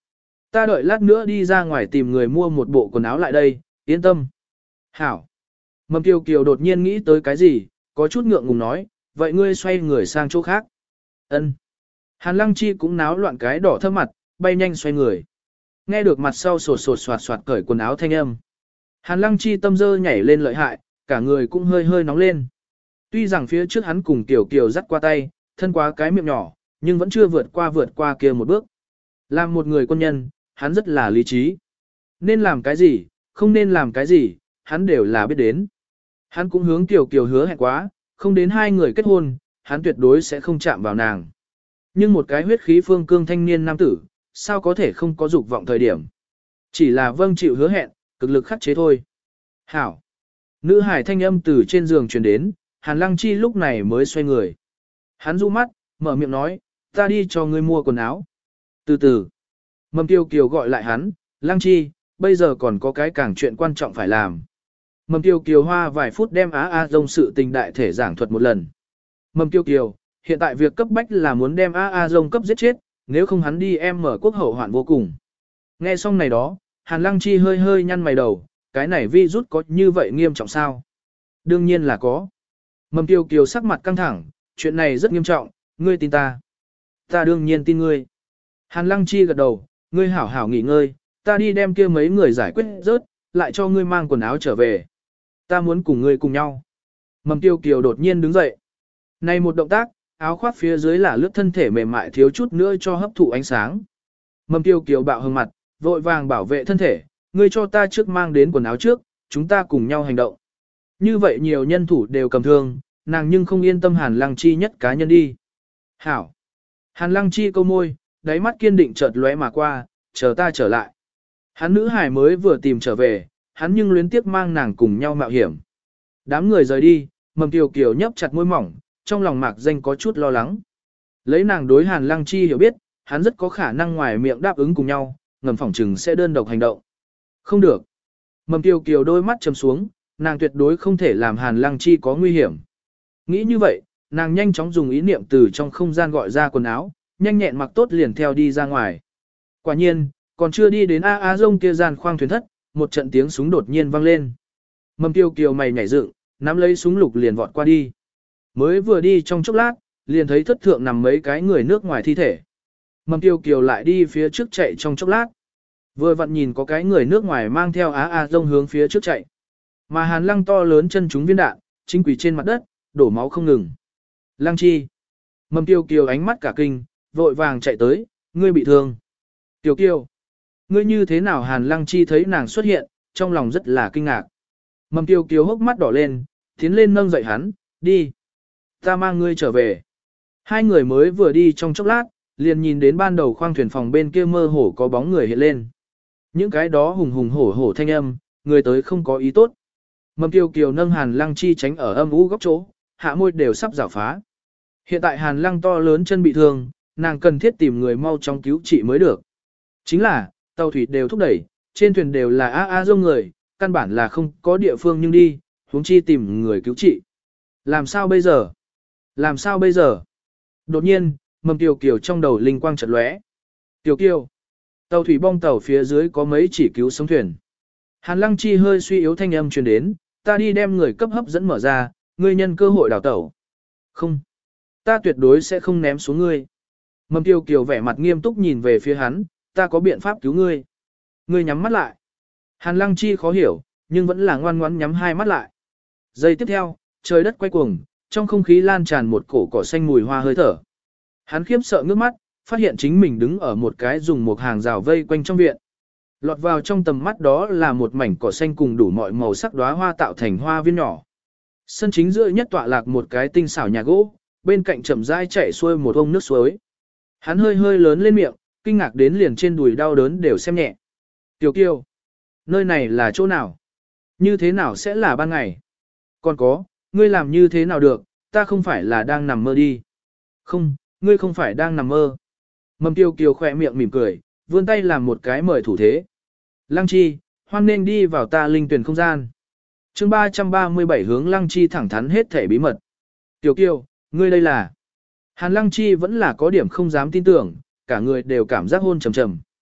Ta đợi lát nữa đi ra ngoài tìm người mua một bộ quần áo lại đây, yên tâm. Hảo. Mầm Kiều Kiều đột nhiên nghĩ tới cái gì, có chút ngượng ngùng nói, vậy ngươi xoay người sang chỗ khác. Ân. Hàn Lăng Chi cũng náo loạn cái đỏ thơm mặt, bay nhanh xoay người. Nghe được mặt sau sột sột soạt soạt cởi quần áo thanh âm. Hàn Lăng Chi tâm dơ nhảy lên lợi hại, cả người cũng hơi hơi nóng lên. Tuy rằng phía trước hắn cùng Kiều Kiều dắt qua tay, thân quá cái miệng nhỏ, nhưng vẫn chưa vượt qua vượt qua kia một bước. Làm một người quân nhân, hắn rất là lý trí. Nên làm cái gì, không nên làm cái gì, hắn đều là biết đến. Hắn cũng hướng Kiều Kiều hứa hẹn quá, không đến hai người kết hôn, hắn tuyệt đối sẽ không chạm vào nàng. Nhưng một cái huyết khí phương cương thanh niên nam tử, sao có thể không có dục vọng thời điểm. Chỉ là vâng chịu hứa hẹn, cực lực khắc chế thôi. Hảo. Nữ hải thanh âm từ trên giường truyền đến, Hàn Lăng Chi lúc này mới xoay người. Hắn du mắt, mở miệng nói, ta đi cho ngươi mua quần áo. Từ từ. Mầm Kiều Kiều gọi lại hắn, Lăng Chi, bây giờ còn có cái càng chuyện quan trọng phải làm. Mầm Kiều Kiều hoa vài phút đem Á A Dông sự tình đại thể giảng thuật một lần. Mầm Kiều Kiều, hiện tại việc cấp bách là muốn đem A A Dông cấp giết chết, nếu không hắn đi em mở quốc hậu hoạn vô cùng. Nghe xong này đó, Hàn Lăng Chi hơi hơi nhăn mày đầu, cái này vi rút có như vậy nghiêm trọng sao? Đương nhiên là có. Mầm Kiều Kiều sắc mặt căng thẳng, chuyện này rất nghiêm trọng, ngươi tin ta. Ta đương nhiên tin ngươi. Hàn Lăng Chi gật đầu, ngươi hảo hảo nghỉ ngơi, ta đi đem kia mấy người giải quyết rớt, lại cho ngươi mang quần áo trở về. Ta muốn cùng ngươi cùng nhau. Mầm Kiều Kiều đột nhiên đứng dậy. Này một động tác, áo khoác phía dưới là lướt thân thể mềm mại thiếu chút nữa cho hấp thụ ánh sáng. Mầm Kiều Kiều bạo hừng mặt, vội vàng bảo vệ thân thể, ngươi cho ta trước mang đến quần áo trước, chúng ta cùng nhau hành động. Như vậy nhiều nhân thủ đều cầm thương, nàng nhưng không yên tâm Hàn Lăng Chi nhất cá nhân đi. Hảo. Hàn Lăng Chi câu môi, đáy mắt kiên định chợt lóe mà qua, chờ ta trở lại. Hắn nữ hải mới vừa tìm trở về, hắn nhưng luyến tiếc mang nàng cùng nhau mạo hiểm. Đám người rời đi, Mầm Kiều Kiều nhấp chặt môi mỏng, trong lòng mạc danh có chút lo lắng. Lấy nàng đối Hàn Lăng Chi hiểu biết, hắn rất có khả năng ngoài miệng đáp ứng cùng nhau, ngầm phỏng chừng sẽ đơn độc hành động. Không được. Mầm Kiều Kiều đôi mắt trầm xuống, nàng tuyệt đối không thể làm Hàn Lăng Chi có nguy hiểm. Nghĩ như vậy, nàng nhanh chóng dùng ý niệm từ trong không gian gọi ra quần áo, nhanh nhẹn mặc tốt liền theo đi ra ngoài. Quả nhiên, còn chưa đi đến A A Dông kia gian khoang thuyền thất, một trận tiếng súng đột nhiên vang lên. Mầm Kiều Kiều mày nhảy dựng, nắm lấy súng lục liền vọt qua đi. Mới vừa đi trong chốc lát, liền thấy thất thượng nằm mấy cái người nước ngoài thi thể. Mầm Kiều Kiều lại đi phía trước chạy trong chốc lát. Vừa vặn nhìn có cái người nước ngoài mang theo Á A Dông hướng phía trước chạy. Mà Hàn Lăng to lớn chân trúng viên đạn, chính quỳ trên mặt đất, đổ máu không ngừng. Lăng Chi. Mầm Kiều Kiều ánh mắt cả kinh, vội vàng chạy tới, ngươi bị thương. Kiều Kiều. Ngươi như thế nào? Hàn Lăng Chi thấy nàng xuất hiện, trong lòng rất là kinh ngạc. Mầm Kiều Kiều hốc mắt đỏ lên, tiến lên nâng dậy hắn, đi. Ta mang ngươi trở về. Hai người mới vừa đi trong chốc lát, liền nhìn đến ban đầu khoang thuyền phòng bên kia mơ hồ có bóng người hiện lên. Những cái đó hùng hùng hổ hổ thanh âm, người tới không có ý tốt. Mầm Kiều Kiều nâng Hàn Lăng Chi tránh ở âm u góc chỗ, hạ môi đều sắp rảo phá. Hiện tại Hàn Lăng to lớn chân bị thương, nàng cần thiết tìm người mau chóng cứu trị mới được. Chính là, tàu thủy đều thúc đẩy, trên thuyền đều là A A Dông người, căn bản là không có địa phương nhưng đi, huống chi tìm người cứu trị. Làm sao bây giờ? Làm sao bây giờ? Đột nhiên, Mầm Kiều Kiều trong đầu linh quang chợt lóe. Kiều Kiều, tàu thủy bong tàu phía dưới có mấy chỉ cứu sống thuyền. Hàn Lăng Chi hơi suy yếu thanh âm truyền đến, ta đi đem người cấp hấp dẫn mở ra, ngươi nhân cơ hội đào tẩu. Không, ta tuyệt đối sẽ không ném xuống ngươi. Mầm Kiều Kiều vẻ mặt nghiêm túc nhìn về phía hắn, ta có biện pháp cứu ngươi. Ngươi nhắm mắt lại. Hàn Lăng Chi khó hiểu, nhưng vẫn là ngoan ngoãn nhắm hai mắt lại. Giây tiếp theo, trời đất quay cuồng, trong không khí lan tràn một cổ cỏ xanh mùi hoa hơi thở. Hắn khiếp sợ ngước mắt, phát hiện chính mình đứng ở một cái dùng một hàng rào vây quanh trong viện. Lọt vào trong tầm mắt đó là một mảnh cỏ xanh cùng đủ mọi màu sắc đóa hoa tạo thành hoa viên nhỏ. Sân chính giữa nhất tọa lạc một cái tinh xảo nhà gỗ, bên cạnh chậm rãi chảy xuôi một ông nước suối. Hắn hơi hơi lớn lên miệng, kinh ngạc đến liền trên đùi đau đớn đều xem nhẹ. Kiều Kiều, nơi này là chỗ nào? Như thế nào sẽ là ban ngày? Còn có, ngươi làm như thế nào được, ta không phải là đang nằm mơ đi. Không, ngươi không phải đang nằm mơ. Mầm Kiều Kiều khỏe miệng mỉm cười, vươn tay làm một cái mời thủ thế. Lăng Chi, hoan nên đi vào ta linh tuyển không gian. chương ba trăm ba mươi bảy hướng Lăng Chi thẳng thắn hết thể bí mật. Kiều Kiều, ngươi đây là... Hàn Lăng Chi vẫn là có điểm không dám tin tưởng, cả người đều cảm giác hôn trầm trầm.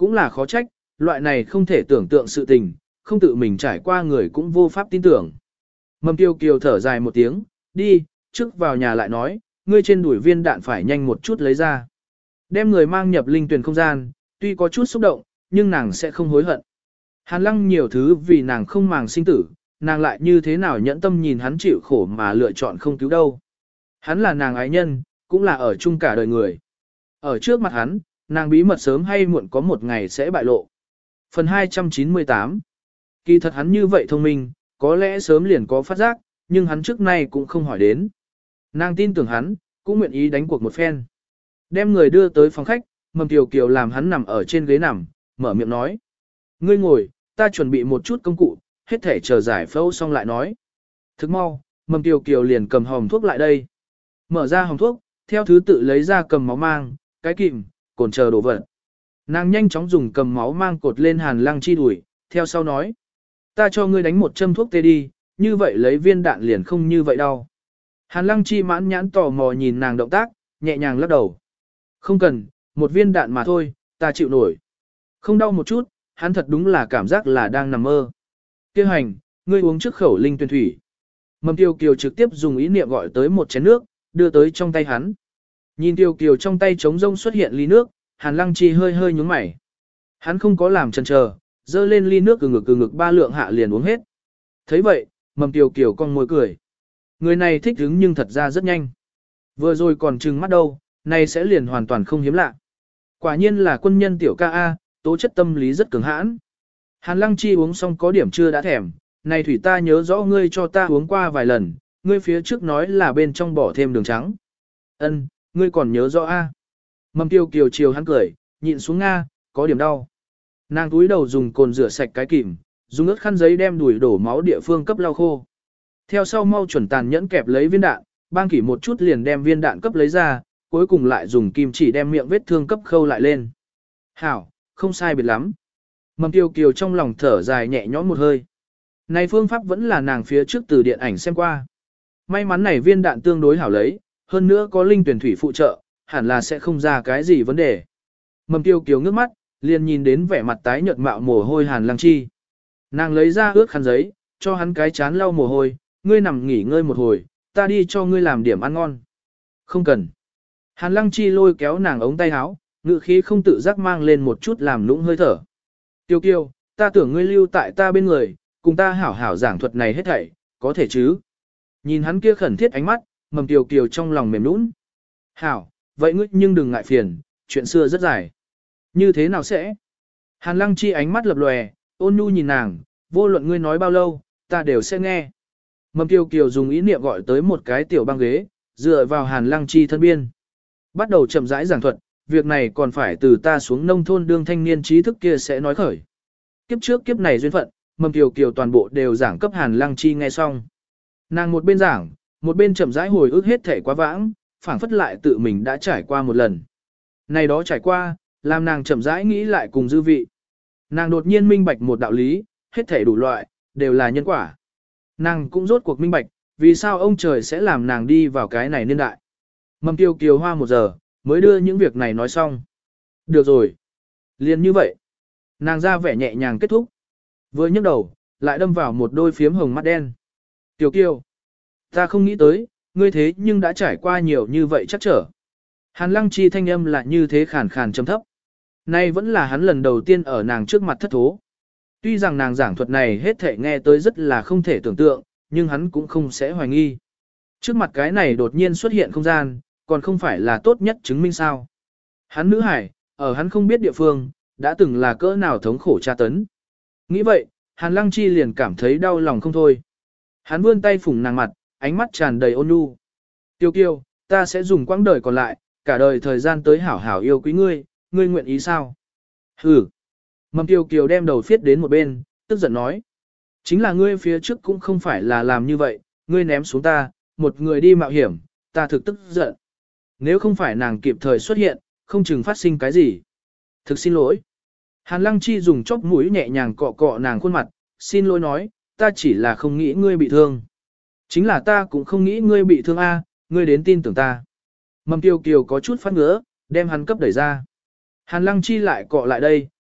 cũng là khó trách, loại này không thể tưởng tượng sự tình, không tự mình trải qua người cũng vô pháp tin tưởng. Mầm Tiêu Kiều thở dài một tiếng, đi, trước vào nhà lại nói, ngươi trên đuổi viên đạn phải nhanh một chút lấy ra. Đem người mang nhập linh tuyển không gian, tuy có chút xúc động, nhưng nàng sẽ không hối hận. Hàn Lăng nhiều thứ vì nàng không màng sinh tử, nàng lại như thế nào nhẫn tâm nhìn hắn chịu khổ mà lựa chọn không cứu đâu. Hắn là nàng ái nhân, cũng là ở chung cả đời người. Ở trước mặt hắn, nàng bí mật sớm hay muộn có một ngày sẽ bại lộ. Phần hai trăm chín mươi tám. Kỳ thật hắn như vậy thông minh, có lẽ sớm liền có phát giác, nhưng hắn trước nay cũng không hỏi đến. Nàng tin tưởng hắn, cũng nguyện ý đánh cuộc một phen. Đem người đưa tới phòng khách, Mầm Kiều Kiều làm hắn nằm ở trên ghế nằm, mở miệng nói. Ngươi ngồi, ta chuẩn bị một chút công cụ, hết thể chờ giải phẫu xong lại nói. Thức mau, Mầm Kiều Kiều liền cầm hòm thuốc lại đây. Mở ra hòm thuốc, theo thứ tự lấy ra cầm máu mang, cái kìm, cồn chờ đồ vật. Nàng nhanh chóng dùng cầm máu mang cột lên Hàn Lăng Chi đùi, theo sau nói. Ta cho ngươi đánh một châm thuốc tê đi, như vậy lấy viên đạn liền không như vậy đâu. Hàn Lăng Chi mãn nhãn tò mò nhìn nàng động tác, nhẹ nhàng lắc đầu. Không cần, một viên đạn mà thôi, ta chịu nổi. Không đau một chút, hắn thật đúng là cảm giác là đang nằm mơ. Kêu hành, ngươi uống trước khẩu linh tuyển thủy. Mầm Tiêu Kiều trực tiếp dùng ý niệm gọi tới một chén nước, đưa tới trong tay hắn. Nhìn Tiêu Kiều trong tay trống rông xuất hiện ly nước, Hàn Lăng Chi hơi hơi nhúng mày. Hắn không có làm chần chờ, dơ lên ly nước từ ngực từ ngực ba lượng hạ liền uống hết. Thấy vậy, Mầm Tiêu Kiều cong môi cười. Người này thích hứng nhưng thật ra rất nhanh. Vừa rồi còn trừng mắt đâu, này sẽ liền hoàn toàn không hiếm lạ. Quả nhiên là quân nhân tiểu ca A, tố chất tâm lý rất cứng hãn. Hàn Lăng Chi uống xong có điểm chưa đã thèm, này thủy ta nhớ rõ ngươi cho ta uống qua vài lần, ngươi phía trước nói là bên trong bỏ thêm đường trắng. Ân, ngươi còn nhớ rõ A. Mầm Tiêu Kiều chiều hắn cười, nhịn xuống Nga, có điểm đau. Nàng túi đầu dùng cồn rửa sạch cái kìm, dùng ướt khăn giấy đem đùi đổ máu địa phương cấp lau khô. Theo sau mau chuẩn tàn nhẫn kẹp lấy viên đạn, bang kỷ một chút liền đem viên đạn cấp lấy ra, cuối cùng lại dùng kim chỉ đem miệng vết thương cấp khâu lại lên. Hảo, không sai biệt lắm. Mầm Tiêu Kiều trong lòng thở dài nhẹ nhõm một hơi. Này phương pháp vẫn là nàng phía trước từ điện ảnh xem qua. May mắn này viên đạn tương đối hảo lấy, hơn nữa có linh tuyển thủy phụ trợ, hẳn là sẽ không ra cái gì vấn đề. Mầm Tiêu Kiều ngước mắt, liền nhìn đến vẻ mặt tái nhợt mạo mồ hôi Hàn Lăng Chi. Nàng lấy ra ướt khăn giấy, cho hắn cái chán lau mồ hôi, ngươi nằm nghỉ ngơi một hồi, ta đi cho ngươi làm điểm ăn ngon. Không cần. Hàn Lăng Chi lôi kéo nàng ống tay áo, ngự khí không tự giác mang lên một chút làm nũng hơi thở. Tiêu Kiều, ta tưởng ngươi lưu tại ta bên người, cùng ta hảo hảo giảng thuật này hết thảy, có thể chứ? Nhìn hắn kia khẩn thiết ánh mắt, Mầm Tiêu Kiều trong lòng mềm nũng. Hảo, vậy ngươi nhưng đừng ngại phiền, chuyện xưa rất dài. Như thế nào sẽ? Hàn Lăng Chi ánh mắt lập lòe, ôn nhu nhìn nàng, vô luận ngươi nói bao lâu, ta đều sẽ nghe. Mầm Tiêu Kiều dùng ý niệm gọi tới một cái tiểu băng ghế, dựa vào Hàn Lăng Chi thân biên. Bắt đầu chậm rãi giảng thuật, việc này còn phải từ ta xuống nông thôn đương thanh niên trí thức kia sẽ nói khởi. Kiếp trước kiếp này duyên phận, Mầm Tiêu Kiều toàn bộ đều giảng cấp Hàn Lăng Chi nghe xong. Nàng một bên giảng, một bên chậm rãi hồi ức hết thể quá vãng, phảng phất lại tự mình đã trải qua một lần. Này đó trải qua, làm nàng chậm rãi nghĩ lại cùng dư vị. Nàng đột nhiên minh bạch một đạo lý, hết thể đủ loại, đều là nhân quả. Nàng cũng rốt cuộc minh bạch, vì sao ông trời sẽ làm nàng đi vào cái này niên đại. Mầm Tiêu Kiều hoa một giờ, mới đưa những việc này nói xong. Được rồi. Liền như vậy. Nàng ra vẻ nhẹ nhàng kết thúc. Vừa nhấc đầu, lại đâm vào một đôi phiếm hồng mắt đen. Kiều Kiều. Ta không nghĩ tới, ngươi thế nhưng đã trải qua nhiều như vậy chắc trở. Hàn Lăng Chi thanh âm là như thế khàn khàn trầm thấp. Nay vẫn là hắn lần đầu tiên ở nàng trước mặt thất thố. Tuy rằng nàng giảng thuật này hết thể nghe tới rất là không thể tưởng tượng, nhưng hắn cũng không sẽ hoài nghi. Trước mặt cái này đột nhiên xuất hiện không gian, còn không phải là tốt nhất chứng minh sao. Hắn nữ hải, ở hắn không biết địa phương, đã từng là cỡ nào thống khổ tra tấn. Nghĩ vậy, Hàn Lăng Chi liền cảm thấy đau lòng không thôi. Hắn vươn tay phủng nàng mặt, ánh mắt tràn đầy ôn nhu. Tiêu Kiều, ta sẽ dùng quãng đời còn lại, cả đời thời gian tới hảo hảo yêu quý ngươi, ngươi nguyện ý sao? Hừ. Mầm Tiêu Kiều đem đầu phiết đến một bên, tức giận nói. Chính là ngươi phía trước cũng không phải là làm như vậy, ngươi ném xuống ta, một người đi mạo hiểm, ta thực tức giận. Nếu không phải nàng kịp thời xuất hiện, không chừng phát sinh cái gì. Thực xin lỗi. Hàn Lăng Chi dùng chóp mũi nhẹ nhàng cọ cọ nàng khuôn mặt, xin lỗi nói, ta chỉ là không nghĩ ngươi bị thương. Chính là ta cũng không nghĩ ngươi bị thương a, ngươi đến tin tưởng ta. Mầm Tiêu Kiều có chút phát ngứa, đem hắn cấp đẩy ra. Hàn Lăng Chi lại cọ lại đây,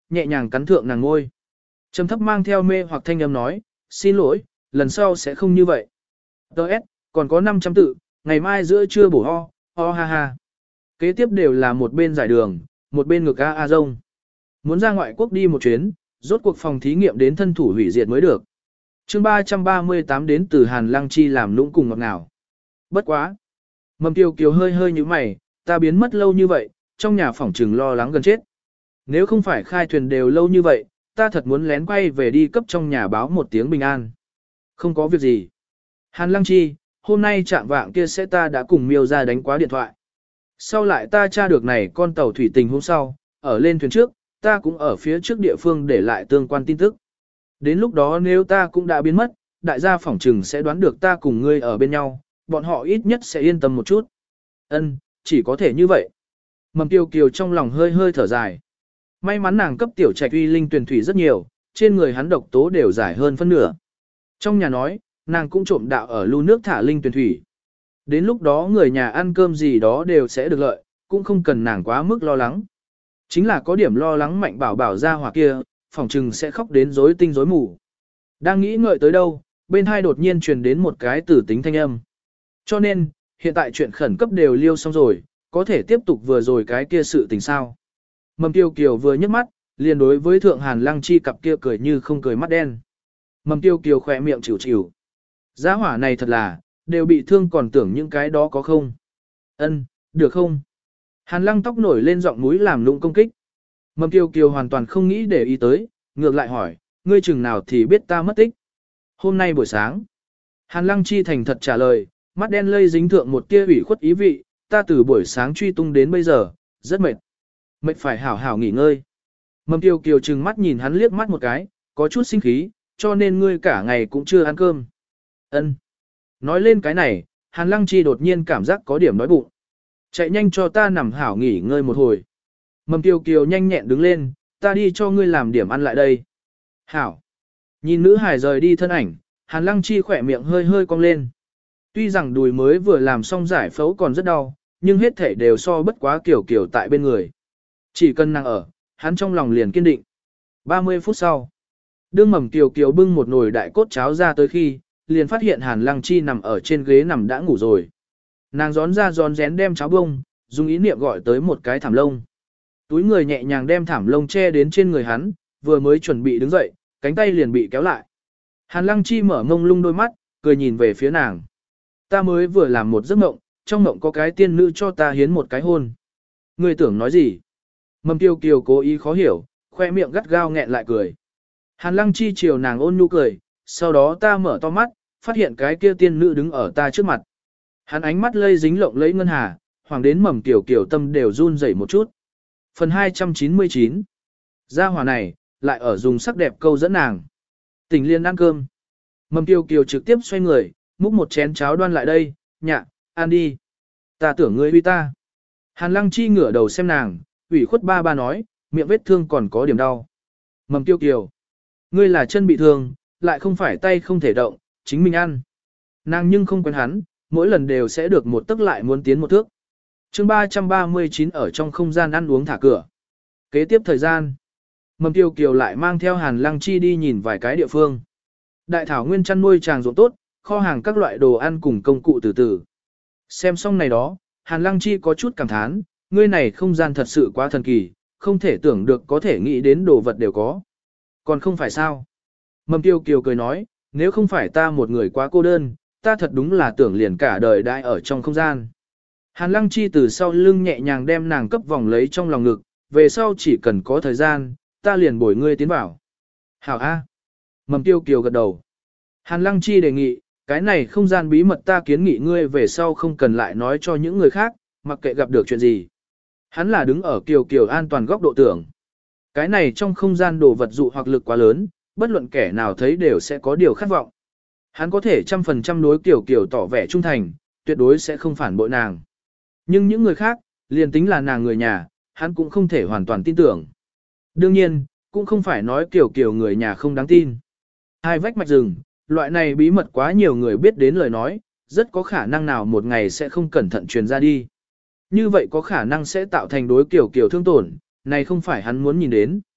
nhẹ nhàng cắn thượng nàng ngôi. Trầm thấp mang theo mê hoặc thanh âm nói, xin lỗi, lần sau sẽ không như vậy. Đợt, còn có năm trăm tự, ngày mai giữa trưa bổ ho, ho ha ha. Kế tiếp đều là một bên giải đường, một bên ngược a a rông. Muốn ra ngoại quốc đi một chuyến, rốt cuộc phòng thí nghiệm đến thân thủ hủy diệt mới được. chương ba trăm ba mươi tám đến từ Hàn Lăng Chi làm lũng cùng ngọt ngào. Bất quá. Mầm Kiều Kiều hơi hơi như mày, ta biến mất lâu như vậy, trong nhà phỏng trừng lo lắng gần chết. Nếu không phải khai thuyền đều lâu như vậy, ta thật muốn lén quay về đi cấp trong nhà báo một tiếng bình an. Không có việc gì. Hàn Lăng Chi, hôm nay trạng vạng kia sẽ ta đã cùng Miêu ra đánh quá điện thoại. Sau lại ta tra được này con tàu thủy tình hôm sau, ở lên thuyền trước, ta cũng ở phía trước địa phương để lại tương quan tin tức. Đến lúc đó nếu ta cũng đã biến mất, đại gia phỏng trừng sẽ đoán được ta cùng ngươi ở bên nhau, bọn họ ít nhất sẽ yên tâm một chút. Ân, chỉ có thể như vậy. Mầm Kiều Kiều trong lòng hơi hơi thở dài. May mắn nàng cấp tiểu trạch uy linh tuyển thủy rất nhiều, trên người hắn độc tố đều giải hơn phân nửa. Trong nhà nói, nàng cũng trộm đạo ở lưu nước thả linh tuyển thủy. Đến lúc đó người nhà ăn cơm gì đó đều sẽ được lợi, cũng không cần nàng quá mức lo lắng. Chính là có điểm lo lắng Mạnh Bảo Bảo ra hỏa kia, phòng trừng sẽ khóc đến rối tinh rối mù. Đang nghĩ ngợi tới đâu, bên hai đột nhiên truyền đến một cái tử tính thanh âm. Cho nên, hiện tại chuyện khẩn cấp đều liêu xong rồi, có thể tiếp tục vừa rồi cái kia sự tình sao. Mầm Tiêu Kiều vừa nhấc mắt, liền đối với Thượng Hàn Lăng Chi cặp kia cười như không cười mắt đen. Mầm Tiêu Kiều khỏe miệng chịu chịu. Giá hỏa này thật là, đều bị thương còn tưởng những cái đó có không. Ân, được không? Hàn Lăng tóc nổi lên giọng mũi làm lũng công kích. Mầm Tiêu Kiều hoàn toàn không nghĩ để ý tới, ngược lại hỏi, ngươi chừng nào thì biết ta mất tích. Hôm nay buổi sáng. Hàn Lăng Chi thành thật trả lời, mắt đen lây dính thượng một tia ủy khuất ý vị, ta từ buổi sáng truy tung đến bây giờ, rất mệt. Mệt phải hảo hảo nghỉ ngơi. Mầm Tiêu Kiều trừng mắt nhìn hắn liếc mắt một cái, có chút sinh khí, cho nên ngươi cả ngày cũng chưa ăn cơm. Ân. Nói lên cái này, Hàn Lăng Chi đột nhiên cảm giác có điểm đói bụng. Chạy nhanh cho ta nằm hảo nghỉ ngơi một hồi. Mầm Tiêu Kiều nhanh nhẹn đứng lên, ta đi cho ngươi làm điểm ăn lại đây. Hảo. Nhìn nữ hài rời đi thân ảnh, Hàn Lăng Chi khỏe miệng hơi hơi cong lên. Tuy rằng đùi mới vừa làm xong giải phẫu còn rất đau, nhưng hết thể đều so bất quá Kiều Kiều tại bên người. Chỉ cần nàng ở, hắn trong lòng liền kiên định. ba mươi phút sau, đương Mầm Kiều Kiều bưng một nồi đại cốt cháo ra tới khi, liền phát hiện Hàn Lăng Chi nằm ở trên ghế nằm đã ngủ rồi. Nàng gión ra gión rén đem cháo bông, dùng ý niệm gọi tới một cái thảm lông. Túi người nhẹ nhàng đem thảm lông che đến trên người hắn, vừa mới chuẩn bị đứng dậy, cánh tay liền bị kéo lại. Hàn Lăng Chi mở mông lung đôi mắt, cười nhìn về phía nàng. Ta mới vừa làm một giấc mộng, trong mộng có cái tiên nữ cho ta hiến một cái hôn. Ngươi tưởng nói gì? Mầm Tiêu Kiều cố ý khó hiểu, khoe miệng gắt gao nghẹn lại cười. Hàn Lăng Chi chiều nàng ôn nhu cười, sau đó ta mở to mắt, phát hiện cái kia tiên nữ đứng ở ta trước mặt. Hắn ánh mắt lây dính lộng lẫy ngân hà, hoàng đến Mầm Kiều Kiều tâm đều run rẩy một chút. Phần hai trăm chín mươi chín. Gia hỏa này, lại ở dùng sắc đẹp câu dẫn nàng. Tỉnh liên ăn cơm. Mầm Kiều Kiều trực tiếp xoay người, múc một chén cháo đoan lại đây, nhạ, ăn đi. Ta tưởng ngươi uy ta. Hàn Lăng Chi ngửa đầu xem nàng, ủy khuất ba ba nói, miệng vết thương còn có điểm đau. Mầm Kiều Kiều. Ngươi là chân bị thương, lại không phải tay không thể động, chính mình ăn. Nàng nhưng không quen hắn, mỗi lần đều sẽ được một tức lại muốn tiến một thước. chương ba trăm ba mươi chín ở trong không gian ăn uống thả cửa. Kế tiếp thời gian, Mầm Tiêu Kiều lại mang theo Hàn Lăng Chi đi nhìn vài cái địa phương. Đại thảo nguyên chăn nuôi tràng ruộng tốt, kho hàng các loại đồ ăn cùng công cụ từ từ. Xem xong này đó, Hàn Lăng Chi có chút cảm thán, ngươi này không gian thật sự quá thần kỳ, không thể tưởng được có thể nghĩ đến đồ vật đều có. Còn không phải sao? Mầm Tiêu Kiều cười nói, nếu không phải ta một người quá cô đơn, ta thật đúng là tưởng liền cả đời đại ở trong không gian. Hàn Lăng Chi từ sau lưng nhẹ nhàng đem nàng cấp vòng lấy trong lòng ngực, về sau chỉ cần có thời gian, ta liền bồi ngươi tiến vào. Hảo A. Mầm Tiêu Kiều gật đầu. Hàn Lăng Chi đề nghị, cái này không gian bí mật ta kiến nghị ngươi về sau không cần lại nói cho những người khác, mặc kệ gặp được chuyện gì. Hắn là đứng ở Kiều Kiều an toàn góc độ tưởng. Cái này trong không gian đồ vật dụ hoặc lực quá lớn, bất luận kẻ nào thấy đều sẽ có điều khát vọng. Hắn có thể trăm phần trăm đối Kiều Kiều tỏ vẻ trung thành, tuyệt đối sẽ không phản bội nàng. Nhưng những người khác, liền tính là nàng người nhà, hắn cũng không thể hoàn toàn tin tưởng. Đương nhiên, cũng không phải nói Kiều Kiều người nhà không đáng tin. Hai vách mạch rừng, loại này bí mật quá nhiều người biết đến lời nói, rất có khả năng nào một ngày sẽ không cẩn thận truyền ra đi. Như vậy có khả năng sẽ tạo thành đối Kiều Kiều thương tổn, này không phải hắn muốn nhìn đến.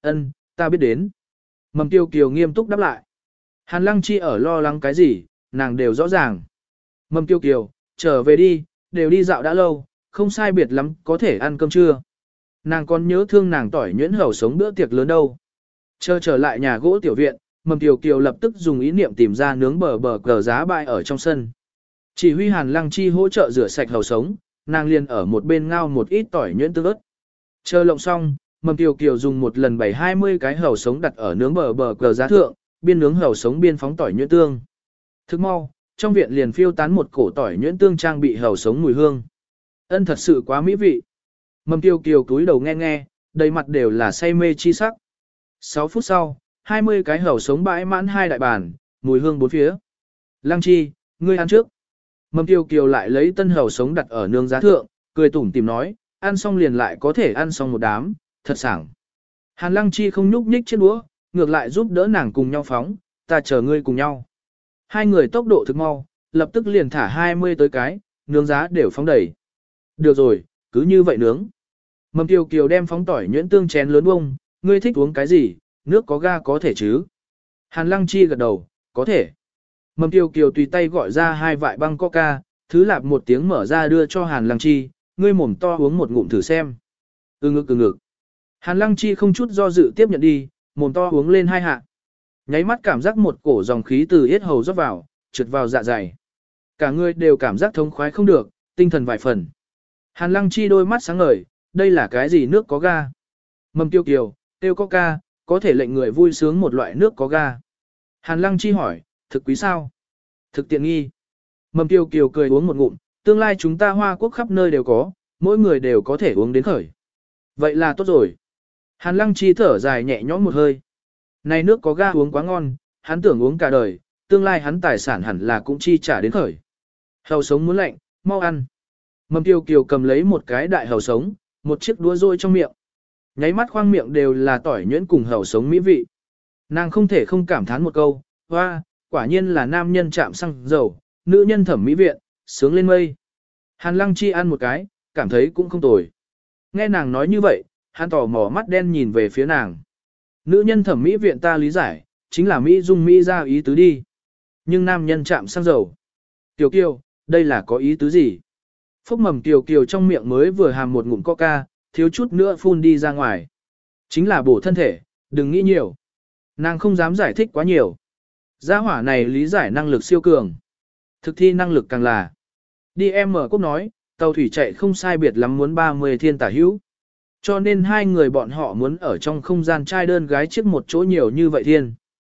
Ân, ta biết đến. Mầm tiêu kiều nghiêm túc đáp lại. Hàn Lăng Chi ở lo lắng cái gì, nàng đều rõ ràng. Mầm tiêu kiều, trở về đi, đều đi dạo đã lâu, không sai biệt lắm, có thể ăn cơm trưa. Nàng còn nhớ thương nàng tỏi nhuyễn hầu sống bữa tiệc lớn đâu. Chờ trở lại nhà gỗ tiểu viện, Mầm Kiều Kiều lập tức dùng ý niệm tìm ra nướng bờ bờ cờ giá bại ở trong sân. Chỉ huy Hàn Lăng Chi hỗ trợ rửa sạch hầu sống, nàng liền ở một bên ngao một ít tỏi nhuyễn tương ớt. Chờ lộng xong, Mầm Kiều Kiều dùng một lần bảy hai mươi cái hầu sống đặt ở nướng bờ bờ cờ giá thượng, biên nướng hầu sống biên phóng tỏi nhuyễn tương. Thức mau, trong viện liền phiêu tán một cổ tỏi nhuyễn tương trang bị hầu sống mùi hương. Ân thật sự quá mỹ vị. Mầm Kiều Kiều cúi đầu nghe nghe, đầy mặt đều là say mê chi sắc. sáu phút sau, hai mươi cái hầu sống bãi mãn hai đại bàn, mùi hương bốn phía. Lăng Chi, ngươi ăn trước. Mầm Kiều Kiều lại lấy tân hầu sống đặt ở nướng giá thượng, cười tủm tìm nói, ăn xong liền lại có thể ăn xong một đám, thật sảng. Hàn Lăng Chi không nhúc nhích chiếc đũa, ngược lại giúp đỡ nàng cùng nhau phóng, ta chờ ngươi cùng nhau. Hai người tốc độ thực mau, lập tức liền thả hai mươi tới cái, nướng giá đều phóng đầy. Được rồi, cứ như vậy nướng. Mầm Kiều Kiều đem phóng tỏi nhuyễn tương chén lớn bông, ngươi thích uống cái gì, nước có ga có thể chứ. Hàn Lăng Chi gật đầu, có thể. Mầm Kiều Kiều tùy tay gọi ra hai vại băng coca, thứ lạp một tiếng mở ra đưa cho Hàn Lăng Chi, ngươi mồm to uống một ngụm thử xem. Ừ ngực ừ ngực. Hàn Lăng Chi không chút do dự tiếp nhận đi, mồm to uống lên hai hạ. Nháy mắt cảm giác một cổ dòng khí từ yết hầu rót vào, trượt vào dạ dày. Cả người đều cảm giác thống khoái không được, tinh thần vài phần. Hàn Lăng Chi đôi mắt sáng ngời, đây là cái gì nước có ga? Mầm Kiều Kiều, tiêu coca, có thể lệnh người vui sướng một loại nước có ga. Hàn Lăng Chi hỏi, thực quý sao? Thực tiện nghi. Mầm Kiều Kiều cười uống một ngụm, tương lai chúng ta Hoa Quốc khắp nơi đều có, mỗi người đều có thể uống đến khởi. Vậy là tốt rồi. Hàn Lăng Chi thở dài nhẹ nhõm một hơi. Này nước có ga uống quá ngon, hắn tưởng uống cả đời, tương lai hắn tài sản hẳn là cũng chi trả đến khởi. Hầu sống muốn lạnh, mau ăn. Mầm Kiều Kiều cầm lấy một cái đại hầu sống, một chiếc đũa rôi trong miệng. Nháy mắt khoang miệng đều là tỏi nhuyễn cùng hầu sống mỹ vị. Nàng không thể không cảm thán một câu, hoa, quả nhiên là nam nhân chạm xăng dầu, nữ nhân thẩm mỹ viện, sướng lên mây. Hàn Lăng Chi ăn một cái, cảm thấy cũng không tồi. Nghe nàng nói như vậy, hắn tỏ mò mắt đen nhìn về phía nàng. Nữ nhân thẩm mỹ viện ta lý giải, chính là Mỹ dung Mỹ ra ý tứ đi. Nhưng nam nhân chạm xăng dầu. Tiểu Kiều, đây là có ý tứ gì? Phúc mầm Tiểu Kiều trong miệng mới vừa hàm một ngụm coca, thiếu chút nữa phun đi ra ngoài. Chính là bổ thân thể, đừng nghĩ nhiều. Nàng không dám giải thích quá nhiều. Gia hỏa này lý giải năng lực siêu cường. Thực thi năng lực càng là. Đi em mở cốc nói, tàu thủy chạy không sai biệt lắm muốn ba mươi thiên tả hữu. Cho nên hai người bọn họ muốn ở trong không gian trai đơn gái chiếc một chỗ nhiều như vậy thiên.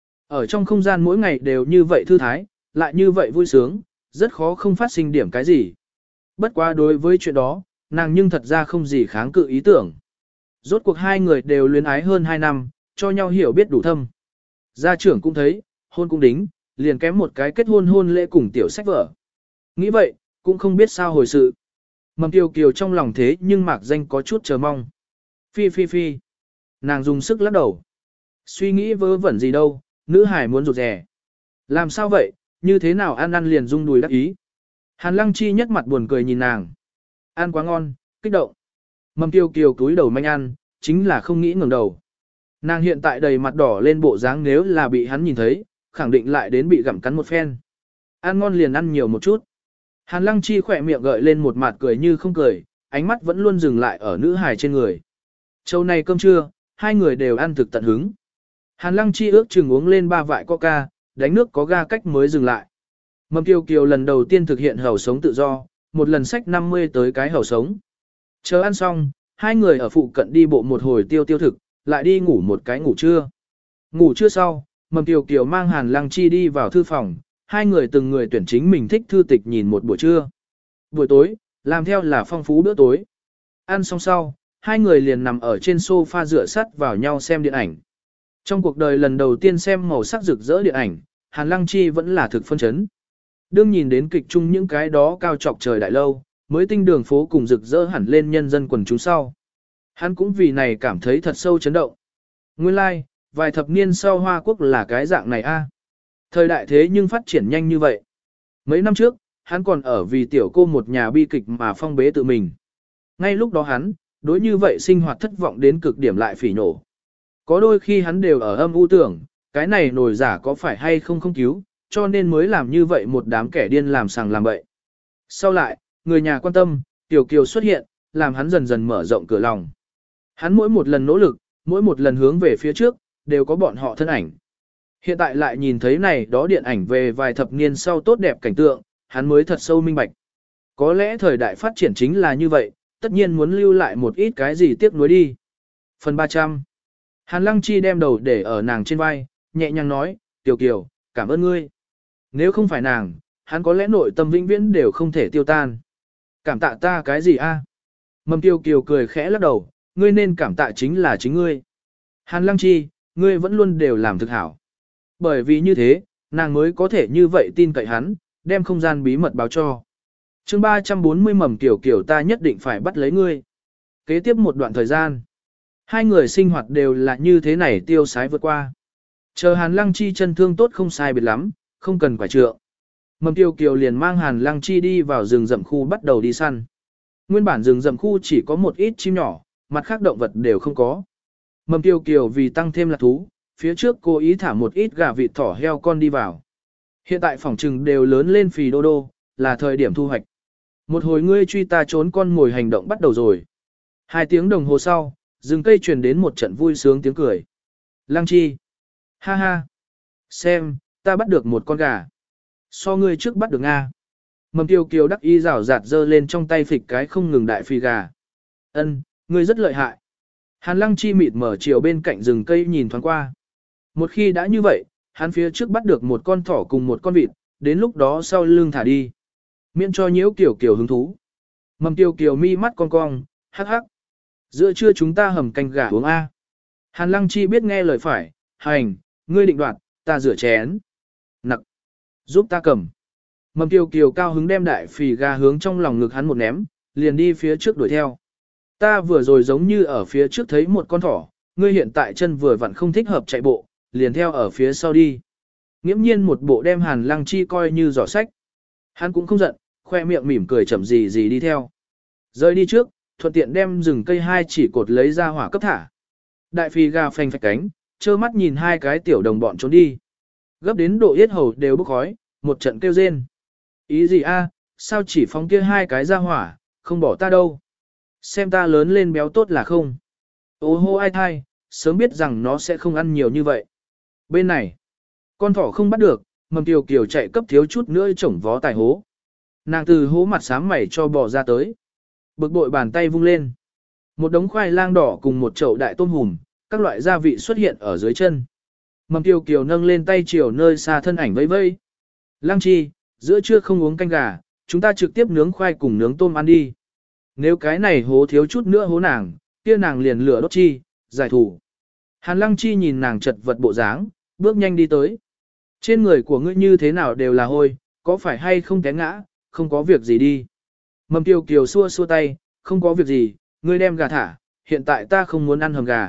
Ở trong không gian mỗi ngày đều như vậy thư thái, lại như vậy vui sướng, rất khó không phát sinh điểm cái gì. Bất quá đối với chuyện đó, nàng nhưng thật ra không gì kháng cự ý tưởng. Rốt cuộc hai người đều luyến ái hơn hai năm, cho nhau hiểu biết đủ thâm. Gia trưởng cũng thấy, hôn cũng đính, liền kém một cái kết hôn hôn lễ cùng tiểu sách vở. Nghĩ vậy, cũng không biết sao hồi sự. Mầm Kiều Kiều trong lòng thế nhưng mạc danh có chút chờ mong. Phi phi phi. Nàng dùng sức lắc đầu. Suy nghĩ vớ vẩn gì đâu, nữ hải muốn rụt rè. Làm sao vậy, như thế nào ăn ăn liền rung đùi đắc ý. Hàn Lăng Chi nhất mặt buồn cười nhìn nàng. Ăn quá ngon, kích động. Mầm Kiều Kiều cúi đầu manh ăn, chính là không nghĩ ngẩng đầu. Nàng hiện tại đầy mặt đỏ lên bộ dáng nếu là bị hắn nhìn thấy, khẳng định lại đến bị gặm cắn một phen. Ăn ngon liền ăn nhiều một chút. Hàn Lăng Chi khỏe miệng gợi lên một mặt cười như không cười, ánh mắt vẫn luôn dừng lại ở nữ hài trên người. Châu này cơm trưa, hai người đều ăn thực tận hứng. Hàn Lăng Chi ước chừng uống lên ba vại coca, đánh nước có ga cách mới dừng lại. Mầm Kiều Kiều lần đầu tiên thực hiện hầu sống tự do, một lần sách năm mươi tới cái hầu sống. Chờ ăn xong, hai người ở phụ cận đi bộ một hồi tiêu tiêu thực, lại đi ngủ một cái ngủ trưa. Ngủ trưa sau, Mầm Kiều Kiều mang Hàn Lăng Chi đi vào thư phòng, hai người từng người tuyển chính mình thích thư tịch nhìn một buổi trưa. Buổi tối, làm theo là phong phú bữa tối. Ăn xong sau, hai người liền nằm ở trên sofa dựa sắt vào nhau xem điện ảnh. Trong cuộc đời lần đầu tiên xem màu sắc rực rỡ điện ảnh, Hàn Lăng Chi vẫn là thực phân chấn. Đương nhìn đến kịch chung những cái đó cao trọc trời đại lâu, mới tinh đường phố cùng rực rỡ hẳn lên nhân dân quần chúng sau. Hắn cũng vì này cảm thấy thật sâu chấn động. Nguyên lai, like, vài thập niên sau Hoa Quốc là cái dạng này a. Thời đại thế nhưng phát triển nhanh như vậy. Mấy năm trước, hắn còn ở vì tiểu cô một nhà bi kịch mà phong bế tự mình. Ngay lúc đó hắn, đối như vậy sinh hoạt thất vọng đến cực điểm lại phỉ nổ. Có đôi khi hắn đều ở âm u tưởng, cái này nổi giả có phải hay không không cứu, cho nên mới làm như vậy một đám kẻ điên làm sàng làm bậy. Sau lại, người nhà quan tâm, Tiểu Kiều xuất hiện, làm hắn dần dần mở rộng cửa lòng. Hắn mỗi một lần nỗ lực, mỗi một lần hướng về phía trước, đều có bọn họ thân ảnh. Hiện tại lại nhìn thấy này đó điện ảnh về vài thập niên sau tốt đẹp cảnh tượng, hắn mới thật sâu minh bạch. Có lẽ thời đại phát triển chính là như vậy, tất nhiên muốn lưu lại một ít cái gì tiếc nuối đi. Phần ba trăm. Hàn Lăng Chi đem đầu để ở nàng trên vai, nhẹ nhàng nói, Tiểu Kiều, cảm ơn ngươi. Nếu không phải nàng, hắn có lẽ nội tâm vĩnh viễn đều không thể tiêu tan. Cảm tạ ta cái gì a? Mầm Tiêu Kiều cười khẽ lắc đầu, ngươi nên cảm tạ chính là chính ngươi. Hàn Lăng Chi, ngươi vẫn luôn đều làm thực hảo. Bởi vì như thế, nàng mới có thể như vậy tin cậy hắn, đem không gian bí mật báo cho. chương ba trăm bốn mươi Mầm Kiều Kiều ta nhất định phải bắt lấy ngươi. Kế tiếp một đoạn thời gian, hai người sinh hoạt đều là như thế này tiêu sái vượt qua. Chờ Hàn Lăng Chi chân thương tốt không sai biệt lắm, không cần quả trượng. Mầm Kiều Kiều liền mang Hàn Lăng Chi đi vào rừng rậm khu bắt đầu đi săn. Nguyên bản rừng rậm khu chỉ có một ít chim nhỏ, mặt khác động vật đều không có. Mầm Kiều Kiều vì tăng thêm lạc thú, phía trước cô ý thả một ít gà vịt thỏ heo con đi vào. Hiện tại phòng trừng đều lớn lên phì đô đô, là thời điểm thu hoạch. Một hồi ngươi truy ta trốn con ngồi hành động bắt đầu rồi. Hai tiếng đồng hồ sau, rừng cây truyền đến một trận vui sướng tiếng cười. Lăng Chi. Ha ha. Xem, ta bắt được một con gà. So ngươi trước bắt được Nga. Mầm Kiều Kiều đắc y rảo rạt dơ lên trong tay phịch cái không ngừng đại phi gà. Ân, ngươi rất lợi hại. Hàn Lăng Chi mịt mở chiều bên cạnh rừng cây nhìn thoáng qua. Một khi đã như vậy, hắn phía trước bắt được một con thỏ cùng một con vịt, đến lúc đó sau lưng thả đi. Miễn cho nhiễu Kiều Kiều hứng thú. Mầm Kiều Kiều mi mắt cong cong, hắc hắc. Giữa trưa chúng ta hầm canh gà uống A. Hàn Lăng Chi biết nghe lời phải, hành, ngươi định đoạt, ta rửa chén. Nặc, giúp ta cầm. Mầm Kiều Kiều cao hứng đem đại phì gà hướng trong lòng ngực hắn một ném, liền đi phía trước đuổi theo. Ta vừa rồi giống như ở phía trước thấy một con thỏ, ngươi hiện tại chân vừa vặn không thích hợp chạy bộ, liền theo ở phía sau đi. Nghiễm nhiên một bộ đem Hàn Lăng Chi coi như giỏ sách. Hắn cũng không giận, khoe miệng mỉm cười chậm gì gì đi theo. Rơi đi trước, thuận tiện đem rừng cây hai chỉ cột lấy ra hỏa cấp thả. Đại phi gà phanh phạch cánh, trơ mắt nhìn hai cái tiểu đồng bọn trốn đi. Gấp đến độ yết hầu đều bốc khói, một trận kêu rên. Ý gì a? Sao chỉ phóng kia hai cái ra hỏa, không bỏ ta đâu. Xem ta lớn lên béo tốt là không. Ô hô ai thai, sớm biết rằng nó sẽ không ăn nhiều như vậy. Bên này, con thỏ không bắt được, Mầm Kiều Kiều chạy cấp thiếu chút nữa chổng vó tài hố. Nàng từ hố mặt sám mẩy cho bò ra tới. Bực bội bàn tay vung lên. Một đống khoai lang đỏ cùng một chậu đại tôm hùm, các loại gia vị xuất hiện ở dưới chân. Mầm Kiều Kiều nâng lên tay chiều nơi xa thân ảnh vây vây. Lăng Chi, giữa trưa không uống canh gà, chúng ta trực tiếp nướng khoai cùng nướng tôm ăn đi. Nếu cái này hố thiếu chút nữa hố nàng, kia nàng liền lửa đốt chi, giải thủ. Hàn Lăng Chi nhìn nàng chật vật bộ dáng, bước nhanh đi tới. Trên người của ngươi như thế nào đều là hôi, có phải hay không té ngã, không có việc gì đi. Mầm Kiều Kiều xua xua tay, không có việc gì, ngươi đem gà thả, hiện tại ta không muốn ăn hầm gà.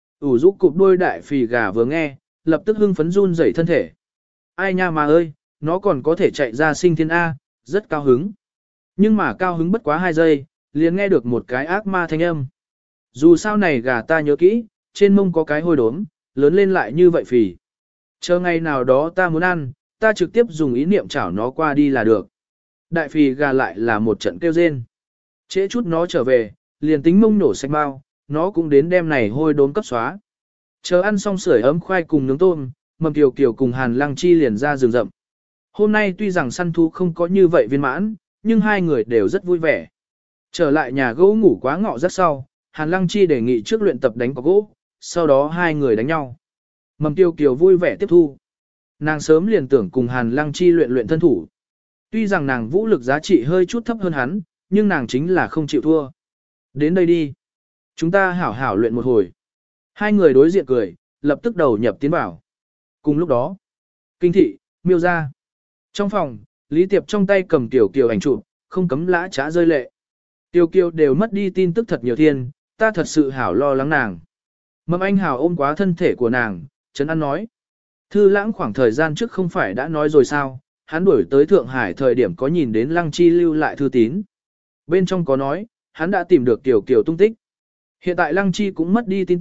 ủ rũ cụp đôi đại phì gà vừa nghe, lập tức hưng phấn run rẩy thân thể. Ai nha mà ơi, nó còn có thể chạy ra sinh thiên A, rất cao hứng. Nhưng mà cao hứng bất quá hai giây, liền nghe được một cái ác ma thanh âm. Dù sao này gà ta nhớ kỹ, trên mông có cái hôi đốm, lớn lên lại như vậy phì. Chờ ngày nào đó ta muốn ăn, ta trực tiếp dùng ý niệm chảo nó qua đi là được. Đại phì gà lại là một trận kêu rên. Trễ chút nó trở về, liền tính mông nổ xanh bao, nó cũng đến đem này hôi đốm cấp xóa. Chờ ăn xong sưởi ấm khoai cùng nướng tôm, Mầm Kiều Kiều cùng Hàn Lăng Chi liền ra rừng rậm. Hôm nay tuy rằng săn thú không có như vậy viên mãn, nhưng hai người đều rất vui vẻ. Trở lại nhà gỗ ngủ quá ngọ rất sau, Hàn Lăng Chi đề nghị trước luyện tập đánh có gỗ, sau đó hai người đánh nhau. Mầm Kiều Kiều vui vẻ tiếp thu. Nàng sớm liền tưởng cùng Hàn Lăng Chi luyện luyện thân thủ. Tuy rằng nàng vũ lực giá trị hơi chút thấp hơn hắn, nhưng nàng chính là không chịu thua. Đến đây đi. Chúng ta hảo hảo luyện một hồi. Hai người đối diện cười, lập tức đầu nhập tiến vào. Cùng lúc đó, kinh thị, miêu ra. Trong phòng, Lý Tiệp trong tay cầm Tiểu Kiều ảnh chụp, không cấm lã trá rơi lệ. Tiểu Kiều đều mất đi tin tức thật nhiều thiên, ta thật sự hảo lo lắng nàng. Mầm Anh Hảo ôm quá thân thể của nàng, Trấn An nói. Thư Lãng khoảng thời gian trước không phải đã nói rồi sao, hắn đuổi tới Thượng Hải thời điểm có nhìn đến Lăng Chi lưu lại thư tín. Bên trong có nói, hắn đã tìm được Tiểu Kiều tung tích. Hiện tại Lăng Chi cũng mất đi tin tức,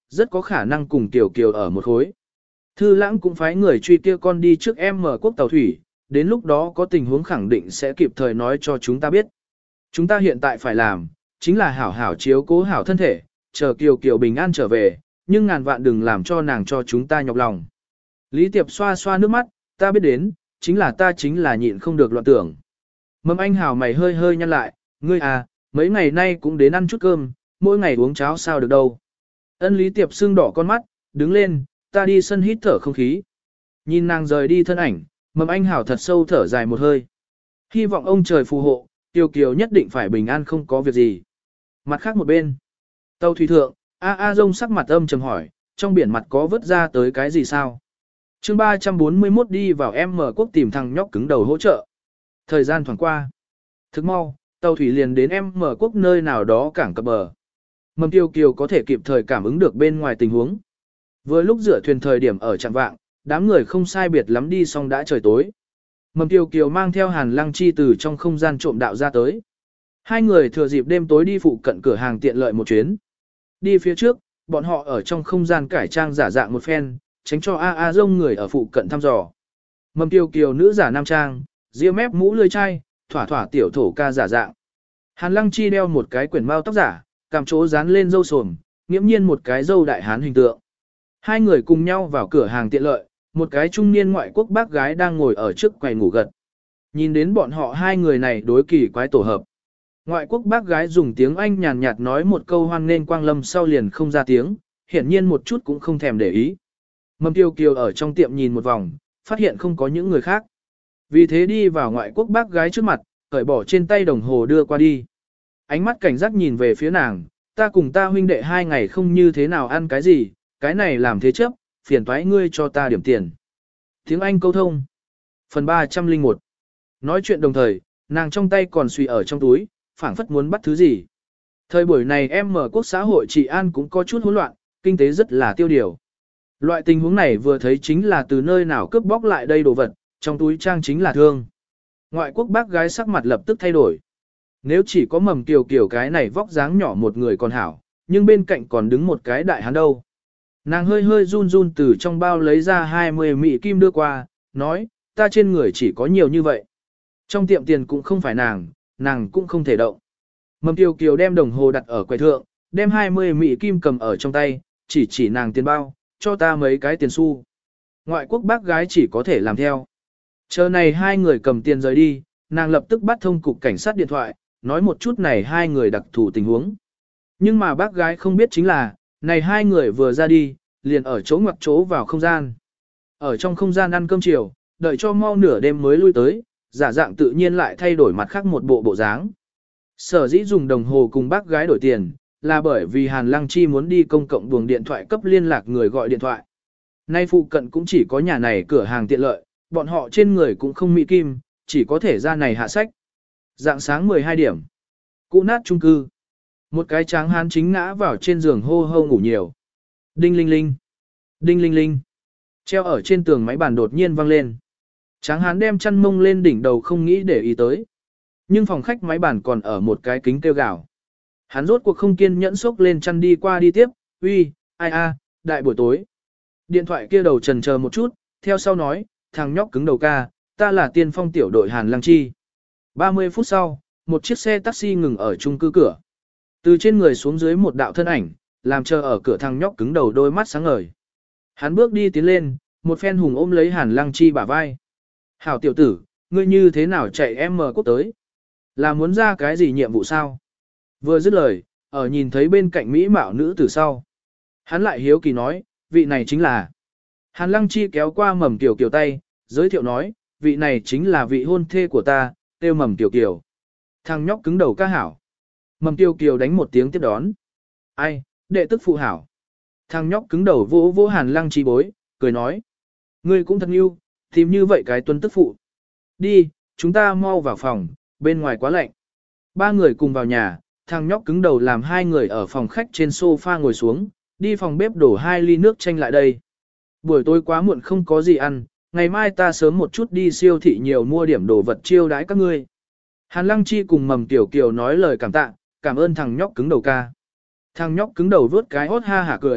rất có khả năng cùng Tiểu Kiều ở một khối. Thư lãng cũng phái người truy kia con đi trước em mở quốc tàu thủy, đến lúc đó có tình huống khẳng định sẽ kịp thời nói cho chúng ta biết. Chúng ta hiện tại phải làm, chính là hảo hảo chiếu cố hảo thân thể, chờ Kiều Kiều bình an trở về, nhưng ngàn vạn đừng làm cho nàng cho chúng ta nhọc lòng. Lý Tiệp xoa xoa nước mắt, ta biết đến, chính là ta chính là nhịn không được loạn tưởng. Mầm anh hào mày hơi hơi nhăn lại, ngươi à, mấy ngày nay cũng đến ăn chút cơm, mỗi ngày uống cháo sao được đâu. Ân Lý Tiệp sưng đỏ con mắt, đứng lên, ta đi sân hít thở không khí. Nhìn nàng rời đi thân ảnh, mầm anh hào thật sâu thở dài một hơi. Hy vọng ông trời phù hộ, Tiêu Kiều nhất định phải bình an không có việc gì. Mặt khác một bên, tàu thủy thượng, A A Dông sắc mặt âm trầm hỏi, trong biển mặt có vớt ra tới cái gì sao? chương ba trăm bốn mươi mốt đi vào em mở quốc tìm thằng nhóc cứng đầu hỗ trợ. Thời gian thoảng qua. Thức mau, tàu thủy liền đến em mở quốc nơi nào đó cảng cập bờ. Mầm Tiêu Kiều có thể kịp thời cảm ứng được bên ngoài tình huống. Vừa lúc rửa thuyền thời điểm ở trạm vạng, đám người không sai biệt lắm đi xong đã trời tối. Mầm Tiêu Kiều mang theo Hàn Lăng Chi từ trong không gian trộm đạo ra tới. Hai người thừa dịp đêm tối đi phụ cận cửa hàng tiện lợi một chuyến. Đi phía trước, bọn họ ở trong không gian cải trang giả dạng một phen, tránh cho A A Dông người ở phụ cận thăm dò. Mầm Tiêu Kiều nữ giả nam trang, ria mép mũ lươi chai, thỏa thỏa tiểu thổ ca giả dạng. Hàn Lăng Chi đeo một cái quyển mao tóc giả, cằm chỗ dán lên râu sồm, nghiễm nhiên một cái râu đại hán hình tượng. Hai người cùng nhau vào cửa hàng tiện lợi, một cái trung niên ngoại quốc bác gái đang ngồi ở trước quầy ngủ gật. Nhìn đến bọn họ hai người này đối kỳ quái tổ hợp. Ngoại quốc bác gái dùng tiếng Anh nhàn nhạt nói một câu hoan nên quang lâm sau liền không ra tiếng, hiển nhiên một chút cũng không thèm để ý. Mầm Tiêu Kiều ở trong tiệm nhìn một vòng, phát hiện không có những người khác. Vì thế đi vào ngoại quốc bác gái trước mặt, cởi bỏ trên tay đồng hồ đưa qua đi. Ánh mắt cảnh giác nhìn về phía nàng, ta cùng ta huynh đệ hai ngày không như thế nào ăn cái gì, cái này làm thế chấp, phiền toái ngươi cho ta điểm tiền. Tiếng Anh câu thông. Phần ba trăm lẻ một. Nói chuyện đồng thời, nàng trong tay còn suy ở trong túi, phảng phất muốn bắt thứ gì. Thời buổi này em mở quốc xã hội trị an cũng có chút hỗn loạn, kinh tế rất là tiêu điều. Loại tình huống này vừa thấy chính là từ nơi nào cướp bóc lại đây đồ vật, trong túi trang chính là thương. Ngoại quốc bác gái sắc mặt lập tức thay đổi. Nếu chỉ có Mầm Kiều Kiều cái này vóc dáng nhỏ một người còn hảo, nhưng bên cạnh còn đứng một cái đại hán đâu. Nàng hơi hơi run run từ trong bao lấy ra hai mươi mỹ kim đưa qua, nói, ta trên người chỉ có nhiều như vậy. Trong tiệm tiền cũng không phải nàng, nàng cũng không thể động. Mầm Kiều Kiều đem đồng hồ đặt ở quầy thượng, đem hai mươi mỹ kim cầm ở trong tay, chỉ chỉ nàng tiền bao, cho ta mấy cái tiền xu. Ngoại quốc bác gái chỉ có thể làm theo. Chờ này hai người cầm tiền rời đi, nàng lập tức bắt thông cục cảnh sát điện thoại, nói một chút này hai người đặc thù tình huống. Nhưng mà bác gái không biết chính là, này hai người vừa ra đi, liền ở chỗ ngoặc chỗ vào không gian. Ở trong không gian ăn cơm chiều, đợi cho mau nửa đêm mới lui tới, giả dạng tự nhiên lại thay đổi mặt khác một bộ bộ dáng. Sở dĩ dùng đồng hồ cùng bác gái đổi tiền, là bởi vì Hàn Lăng Chi muốn đi công cộng buồng điện thoại cấp liên lạc người gọi điện thoại. Nay phụ cận cũng chỉ có nhà này cửa hàng tiện lợi, bọn họ trên người cũng không mỹ kim, chỉ có thể ra này hạ sách. Dạng sáng mười hai điểm. Cũ nát chung cư. Một cái tráng hán chính ngã vào trên giường hô hô ngủ nhiều. Đinh linh linh. Đinh linh linh. Treo ở trên tường máy bàn đột nhiên vang lên. Tráng hán đem chăn mông lên đỉnh đầu không nghĩ để ý tới. Nhưng phòng khách máy bàn còn ở một cái kính kêu gào. Hắn rốt cuộc không kiên nhẫn xốc lên chăn đi qua đi tiếp. Uy, ai a, đại buổi tối. Điện thoại kia đầu trần chờ một chút, theo sau nói, thằng nhóc cứng đầu ca, ta là tiên phong tiểu đội Hàn Lăng Chi. ba mươi phút sau, một chiếc xe taxi ngừng ở chung cư cửa. Từ trên người xuống dưới một đạo thân ảnh, làm chờ ở cửa thằng nhóc cứng đầu đôi mắt sáng ngời. Hắn bước đi tiến lên, một phen hùng ôm lấy Hàn Lăng Chi bả vai. Hảo tiểu tử, ngươi như thế nào chạy em mờ quốc tới? Là muốn ra cái gì nhiệm vụ sao? Vừa dứt lời, ở nhìn thấy bên cạnh mỹ mạo nữ từ sau. Hắn lại hiếu kỳ nói, vị này chính là. Hàn Lăng Chi kéo qua Mầm Kiều Kiều tay, giới thiệu nói, vị này chính là vị hôn thê của ta, tiêu Mầm Kiều Kiều. Thằng nhóc cứng đầu ca hảo. Mầm Kiều Kiều đánh một tiếng tiếp đón. Ai, đệ tức phụ hảo. Thằng nhóc cứng đầu vỗ vỗ Hàn Lăng Chi bối, cười nói. Ngươi cũng thật yêu, tìm như vậy cái tuân tức phụ. Đi, chúng ta mau vào phòng, bên ngoài quá lạnh. Ba người cùng vào nhà, thằng nhóc cứng đầu làm hai người ở phòng khách trên sofa ngồi xuống, đi phòng bếp đổ hai ly nước chanh lại đây. Buổi tối quá muộn không có gì ăn, ngày mai ta sớm một chút đi siêu thị nhiều mua điểm đồ vật chiêu đãi các ngươi. Hàn Lăng Chi cùng Mầm Tiểu Kiều nói lời cảm tạ, cảm ơn thằng nhóc cứng đầu ca. Thằng nhóc cứng đầu vớt cái hốt ha hả cười,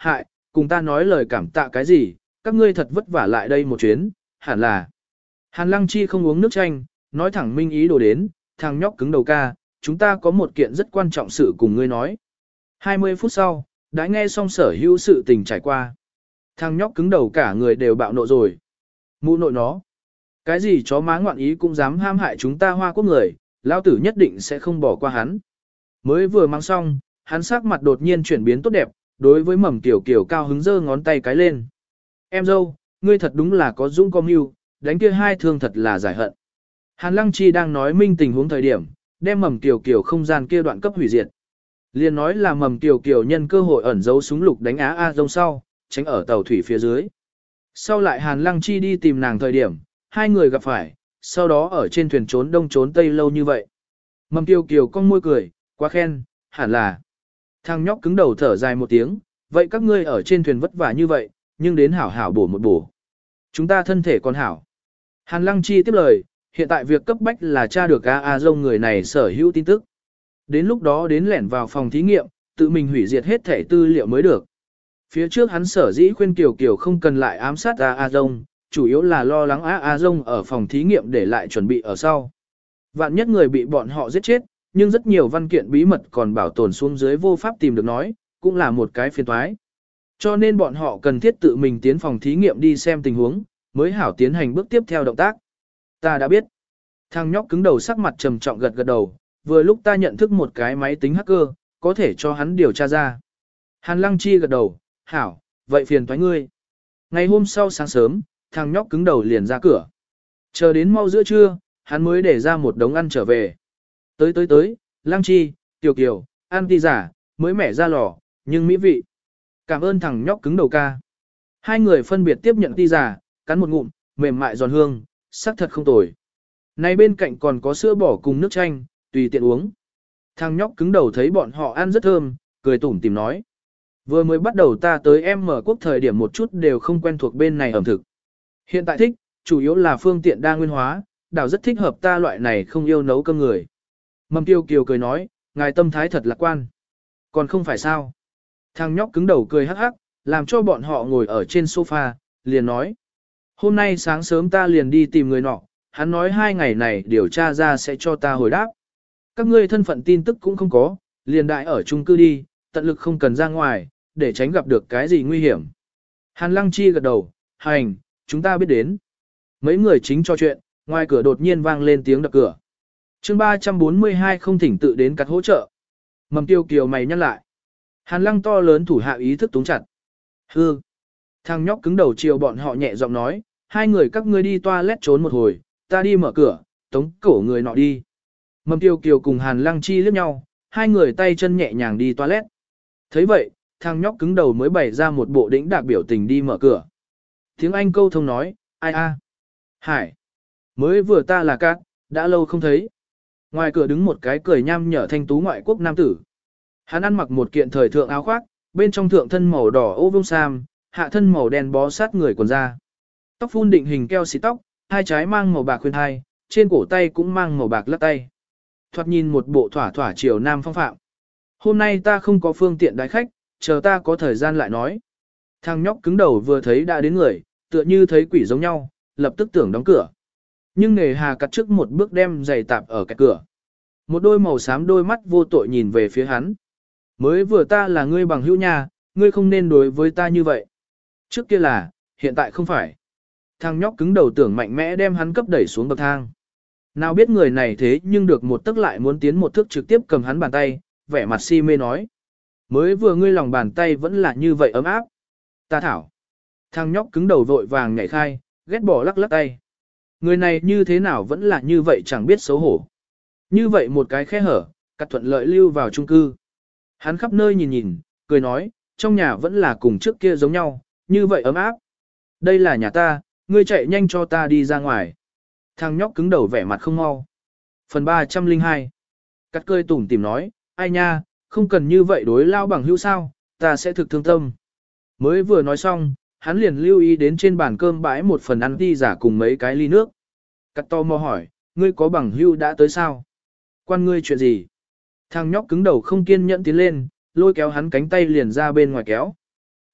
hại, cùng ta nói lời cảm tạ cái gì, các ngươi thật vất vả lại đây một chuyến, hẳn là. Hàn Lăng Chi không uống nước chanh, nói thẳng minh ý đồ đến, thằng nhóc cứng đầu ca, chúng ta có một kiện rất quan trọng sự cùng ngươi nói. hai mươi phút sau, đã nghe xong sở hữu sự tình trải qua. Thằng nhóc cứng đầu cả người đều bạo nộ rồi. Mụ nội nó. Cái gì chó má ngoạn ý cũng dám ham hại chúng ta Hoa Quốc người, lão tử nhất định sẽ không bỏ qua hắn. Mới vừa mang xong, hắn sắc mặt đột nhiên chuyển biến tốt đẹp, đối với Mầm Kiều Kiều cao hứng giơ ngón tay cái lên. Em dâu, ngươi thật đúng là có dũng có mưu, đánh kia hai thương thật là giải hận. Hàn Lăng Chi đang nói minh tình huống thời điểm, đem Mầm Kiều Kiều không gian kia đoạn cấp hủy diệt. Liên nói là Mầm Kiều Kiều nhân cơ hội ẩn giấu súng lục đánh Á A Dông sau, tránh ở tàu thủy phía dưới. Sau lại Hàn Lăng Chi đi tìm nàng thời điểm, hai người gặp phải, sau đó ở trên thuyền trốn đông trốn tây lâu như vậy. Mầm Kiều Kiều cong môi cười, quá khen, hẳn là. Thằng nhóc cứng đầu thở dài một tiếng, vậy các ngươi ở trên thuyền vất vả như vậy, nhưng đến hảo hảo bổ một bổ. Chúng ta thân thể còn hảo. Hàn Lăng Chi tiếp lời, hiện tại việc cấp bách là tra được A A Dông người này sở hữu tin tức. Đến lúc đó đến lẻn vào phòng thí nghiệm, tự mình hủy diệt hết thể tư liệu mới được. Phía trước hắn sở dĩ khuyên Kiều Kiều không cần lại ám sát A A Dông, chủ yếu là lo lắng A A Dông ở phòng thí nghiệm để lại chuẩn bị ở sau. Vạn nhất người bị bọn họ giết chết, nhưng rất nhiều văn kiện bí mật còn bảo tồn xuống dưới vô pháp tìm được nói, cũng là một cái phiền toái. Cho nên bọn họ cần thiết tự mình tiến phòng thí nghiệm đi xem tình huống, mới hảo tiến hành bước tiếp theo động tác. Ta đã biết. Thằng nhóc cứng đầu sắc mặt trầm trọng gật gật đầu, vừa lúc ta nhận thức một cái máy tính hacker, có thể cho hắn điều tra ra. Hàn Lăng Chi gật đầu, hảo, vậy phiền toái ngươi. Ngày hôm sau sáng sớm, thằng nhóc cứng đầu liền ra cửa. Chờ đến mau giữa trưa, hắn mới để ra một đống ăn trở về. Tới tới tới, Lăng Chi, Kiều Kiều, ăn ti giả, mới mẻ ra lò, nhưng mỹ vị. Cảm ơn thằng nhóc cứng đầu ca. Hai người phân biệt tiếp nhận ti giả, cắn một ngụm, mềm mại giòn hương, sắc thật không tồi. Này bên cạnh còn có sữa bò cùng nước chanh, tùy tiện uống. Thằng nhóc cứng đầu thấy bọn họ ăn rất thơm, cười tủm tìm nói. Vừa mới bắt đầu ta tới em mở quốc thời điểm một chút đều không quen thuộc bên này ẩm thực. Hiện tại thích, chủ yếu là phương tiện đa nguyên hóa, đảo rất thích hợp ta loại này không yêu nấu cơm người. Mầm Tiêu Kiều cười nói, ngài tâm thái thật lạc quan. Còn không phải sao. Thằng nhóc cứng đầu cười hắc hắc, làm cho bọn họ ngồi ở trên sofa, liền nói. Hôm nay sáng sớm ta liền đi tìm người nọ, hắn nói hai ngày này điều tra ra sẽ cho ta hồi đáp. Các ngươi thân phận tin tức cũng không có, liền đại ở chung cư đi, tận lực không cần ra ngoài, để tránh gặp được cái gì nguy hiểm. Hàn Lăng Chi gật đầu, hành, chúng ta biết đến. Mấy người chính cho chuyện, ngoài cửa đột nhiên vang lên tiếng đập cửa. chương ba trăm bốn mươi hai không thỉnh tự đến cắt hỗ trợ. Mầm Tiêu Kiều mày nhắc lại. Hàn Lăng to lớn thủ hạ ý thức túng chặt. Hư. Thằng nhóc cứng đầu chiều bọn họ nhẹ giọng nói, hai người các ngươi đi toilet trốn một hồi, ta đi mở cửa, tống cổ người nọ đi. Mầm Tiêu Kiều cùng Hàn Lăng Chi liếc nhau, hai người tay chân nhẹ nhàng đi toilet. Thấy vậy, thằng nhóc cứng đầu mới bày ra một bộ đĩnh đạc biểu tình đi mở cửa. Tiếng Anh câu thông nói, ai a, Hải. Mới vừa ta là Cát, đã lâu không thấy. Ngoài cửa đứng một cái cười nham nhở thanh tú ngoại quốc nam tử. Hắn ăn mặc một kiện thời thượng áo khoác, bên trong thượng thân màu đỏ ô vông sam, hạ thân màu đen bó sát người quần da. Tóc phun định hình keo xì tóc, hai trái mang màu bạc khuyên hai, trên cổ tay cũng mang màu bạc lắc tay. Thoạt nhìn một bộ thỏa thỏa chiều nam phong phạm. Hôm nay ta không có phương tiện đái khách, chờ ta có thời gian lại nói. Thằng nhóc cứng đầu vừa thấy đã đến người, tựa như thấy quỷ giống nhau, lập tức tưởng đóng cửa. Nhưng nghề hà cắt trước một bước đem giày tạp ở cái cửa. Một đôi màu xám đôi mắt vô tội nhìn về phía hắn. Mới vừa ta là ngươi bằng hữu nhà, ngươi không nên đối với ta như vậy. Trước kia là, hiện tại không phải. Thằng nhóc cứng đầu tưởng mạnh mẽ đem hắn cấp đẩy xuống bậc thang. Nào biết người này thế nhưng được một tức lại muốn tiến một thước trực tiếp cầm hắn bàn tay, vẻ mặt si mê nói. Mới vừa ngươi lòng bàn tay vẫn là như vậy ấm áp. Ta thảo. Thằng nhóc cứng đầu vội vàng nhảy khai, ghét bỏ lắc lắc tay. Người này như thế nào vẫn là như vậy chẳng biết xấu hổ. Như vậy một cái khe hở, cắt thuận lợi lưu vào chung cư. Hắn khắp nơi nhìn nhìn, cười nói, trong nhà vẫn là cùng trước kia giống nhau, như vậy ấm áp. Đây là nhà ta, ngươi chạy nhanh cho ta đi ra ngoài. Thằng nhóc cứng đầu vẻ mặt không mau. Phần ba trăm lẻ hai. Cắt cơi tủm tìm nói, ai nha, không cần như vậy đối lao bằng hữu sao, ta sẽ thực thương tâm. Mới vừa nói xong, hắn liền lưu ý đến trên bàn cơm bãi một phần ăn ti giả cùng mấy cái ly nước. Cắt to mò hỏi, ngươi có bằng hữu đã tới sao? Quan ngươi chuyện gì? Thằng nhóc cứng đầu không kiên nhẫn tiến lên, lôi kéo hắn cánh tay liền ra bên ngoài kéo.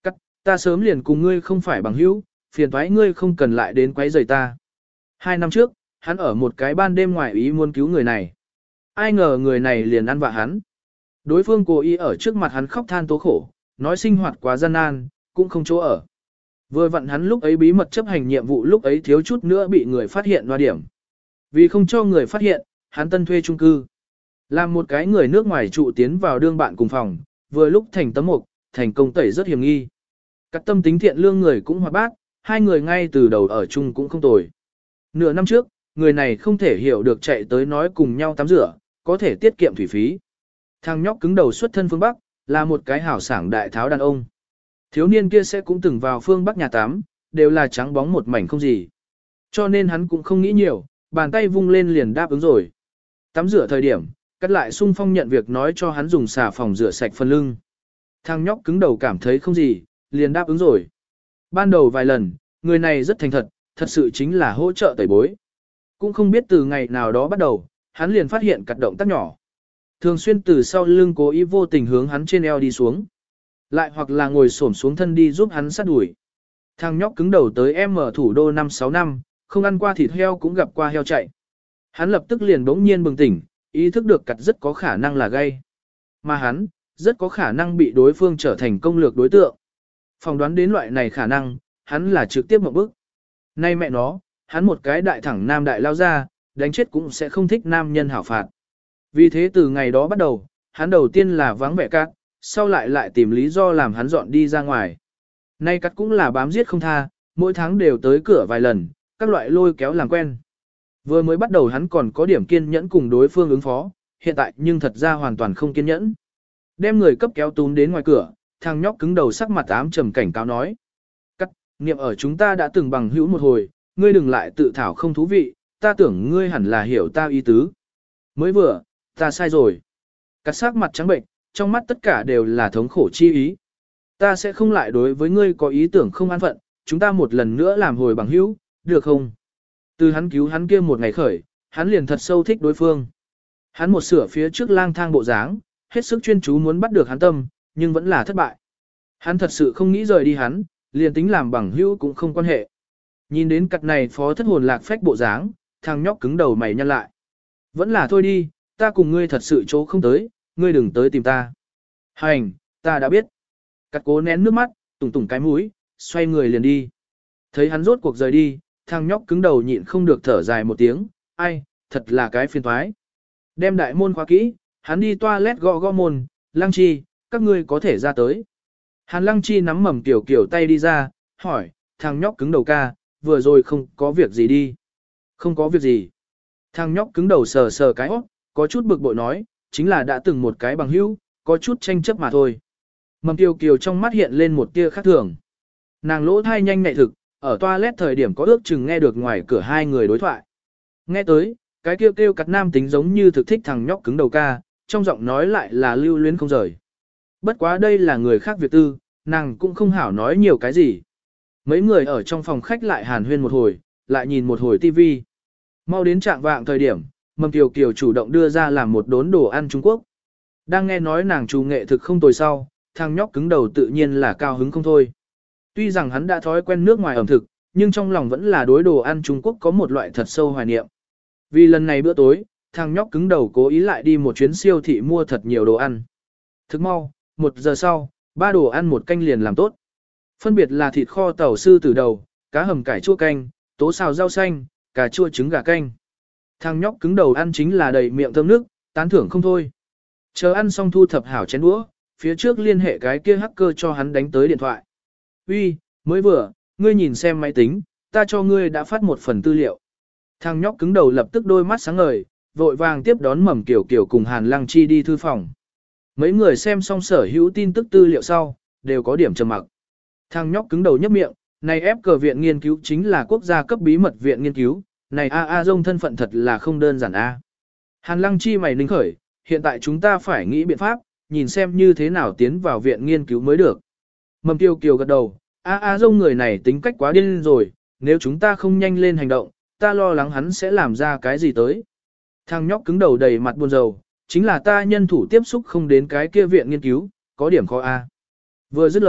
Ta sớm liền cùng ngươi không phải bằng hữu, phiền toái ngươi không cần lại đến quấy rầy ta. Hai năm trước, hắn ở một cái ban đêm ngoài ý muốn cứu người này. Ai ngờ người này liền ăn vạ hắn. Đối phương cố ý ở trước mặt hắn khóc than tố khổ, nói sinh hoạt quá gian nan, cũng không chỗ ở. Vừa vặn hắn lúc ấy bí mật chấp hành nhiệm vụ lúc ấy thiếu chút nữa bị người phát hiện loa điểm. Vì không cho người phát hiện, hắn tân thuê chung cư. Làm một cái người nước ngoài trụ tiến vào đương bạn cùng phòng, vừa lúc thành tấm mục, thành công tẩy rất hiểm nghi. Các tâm tính thiện lương người cũng hoạt bát, hai người ngay từ đầu ở chung cũng không tồi. Nửa năm trước, người này không thể hiểu được chạy tới nói cùng nhau tắm rửa, có thể tiết kiệm thủy phí. Thằng nhóc cứng đầu xuất thân phương Bắc, là một cái hảo sảng đại tháo đàn ông. Thiếu niên kia sẽ cũng từng vào phương Bắc nhà tắm, đều là trắng bóng một mảnh không gì. Cho nên hắn cũng không nghĩ nhiều, bàn tay vung lên liền đáp ứng rồi. Tắm rửa thời điểm, cắt lại sung phong nhận việc nói cho hắn dùng xà phòng rửa sạch phần lưng. Thằng nhóc cứng đầu cảm thấy không gì, liền đáp ứng rồi. Ban đầu vài lần, người này rất thành thật, thật sự chính là hỗ trợ tẩy bối. Cũng không biết từ ngày nào đó bắt đầu, hắn liền phát hiện cắt động tác nhỏ. Thường xuyên từ sau lưng cố ý vô tình hướng hắn trên eo đi xuống. Lại hoặc là ngồi xổm xuống thân đi giúp hắn sát đuổi. Thằng nhóc cứng đầu tới em ở thủ đô năm sáu năm, không ăn qua thịt heo cũng gặp qua heo chạy. Hắn lập tức liền bỗng nhiên bừng tỉnh, ý thức được cặt rất có khả năng là gay. Mà hắn, rất có khả năng bị đối phương trở thành công lược đối tượng. Phỏng đoán đến loại này khả năng, hắn là trực tiếp một bước. Nay mẹ nó, hắn một cái đại thẳng nam đại lao ra, đánh chết cũng sẽ không thích nam nhân hảo phạt. Vì thế từ ngày đó bắt đầu, hắn đầu tiên là vắng vẻ cát, sau lại lại tìm lý do làm hắn dọn đi ra ngoài. Nay cắt cũng là bám giết không tha, mỗi tháng đều tới cửa vài lần, các loại lôi kéo làm quen. Vừa mới bắt đầu hắn còn có điểm kiên nhẫn cùng đối phương ứng phó, hiện tại nhưng thật ra hoàn toàn không kiên nhẫn. Đem người cấp kéo túm đến ngoài cửa, thằng nhóc cứng đầu sắc mặt ám trầm cảnh cáo nói. Cắt, niệm ở chúng ta đã từng bằng hữu một hồi, ngươi đừng lại tự thảo không thú vị, ta tưởng ngươi hẳn là hiểu ta ý tứ. Mới vừa, ta sai rồi. Cắt sắc mặt trắng bệnh, trong mắt tất cả đều là thống khổ chi ý. Ta sẽ không lại đối với ngươi có ý tưởng không an phận, chúng ta một lần nữa làm hồi bằng hữu, được không? Từ hắn cứu hắn kia một ngày khởi, hắn liền thật sâu thích đối phương. Hắn một sửa phía trước lang thang bộ dáng, hết sức chuyên chú muốn bắt được hắn tâm, nhưng vẫn là thất bại. Hắn thật sự không nghĩ rời đi hắn, liền tính làm bằng hữu cũng không quan hệ. Nhìn đến cặp này phó thất hồn lạc phách bộ dáng, thằng nhóc cứng đầu mày nhăn lại. Vẫn là thôi đi, ta cùng ngươi thật sự chỗ không tới, ngươi đừng tới tìm ta. Hành, ta đã biết. Cắt cố nén nước mắt, tùng tùng cái mũi, xoay người liền đi. Thấy hắn rốt cuộc rời đi, thằng nhóc cứng đầu nhịn không được thở dài một tiếng, ai, thật là cái phiền toái. Đem đại môn khóa kỹ, hắn đi toilet gõ gõ môn, Lăng Chi, các ngươi có thể ra tới. Hàn Lăng Chi nắm mầm tiểu kiểu tay đi ra, hỏi, thằng nhóc cứng đầu ca, vừa rồi không có việc gì đi. Không có việc gì. Thằng nhóc cứng đầu sờ sờ cái óc, có chút bực bội nói, chính là đã từng một cái bằng hữu, có chút tranh chấp mà thôi. Mầm Kiều Kiều trong mắt hiện lên một tia khác thường. Nàng lỗ thai nhanh nhạy thực, ở toilet thời điểm có ước chừng nghe được ngoài cửa hai người đối thoại. Nghe tới, cái kêu kêu cắt nam tính giống như thực thích thằng nhóc cứng đầu ca, trong giọng nói lại là lưu luyến không rời. Bất quá đây là người khác việc tư, nàng cũng không hảo nói nhiều cái gì. Mấy người ở trong phòng khách lại hàn huyên một hồi, lại nhìn một hồi tivi. Mau đến trạng vạng thời điểm, Mầm Kiều Kiều chủ động đưa ra làm một đốn đồ ăn Trung Quốc. Đang nghe nói nàng chủ nghệ thực không tồi sau, thằng nhóc cứng đầu tự nhiên là cao hứng không thôi. Tuy rằng hắn đã thói quen nước ngoài ẩm thực, nhưng trong lòng vẫn là đối đồ ăn Trung Quốc có một loại thật sâu hoài niệm. Vì lần này bữa tối, thằng nhóc cứng đầu cố ý lại đi một chuyến siêu thị mua thật nhiều đồ ăn. Thức mau, một giờ sau, ba đồ ăn một canh liền làm tốt. Phân biệt là thịt kho tàu sư tử đầu, cá hầm cải chua canh, tố xào rau xanh, cà chua trứng gà canh. Thằng nhóc cứng đầu ăn chính là đầy miệng thơm nước, tán thưởng không thôi. Chờ ăn xong thu thập hảo chén đũa, phía trước liên hệ cái kia hacker cho hắn đánh tới điện thoại. Uy, mới vừa, ngươi nhìn xem máy tính, ta cho ngươi đã phát một phần tư liệu. Thằng nhóc cứng đầu lập tức đôi mắt sáng ngời, vội vàng tiếp đón Mầm Kiều Kiều cùng Hàn Lăng Chi đi thư phòng. Mấy người xem xong sở hữu tin tức tư liệu sau, đều có điểm trầm mặc. Thằng nhóc cứng đầu nhấp miệng, này ép cờ viện nghiên cứu chính là quốc gia cấp bí mật viện nghiên cứu, này a a dông thân phận thật là không đơn giản a. Hàn Lăng Chi mày ninh khởi, hiện tại chúng ta phải nghĩ biện pháp, nhìn xem như thế nào tiến vào viện nghiên cứu mới được. Mầm Kiều Kiều gật đầu, a a dông người này tính cách quá điên rồi, nếu chúng ta không nhanh lên hành động, ta lo lắng hắn sẽ làm ra cái gì tới. Thằng nhóc cứng đầu đầy mặt buồn rầu, chính là ta nhân thủ tiếp xúc không đến cái kia viện nghiên cứu, có điểm khó a. Vừa dứt lời,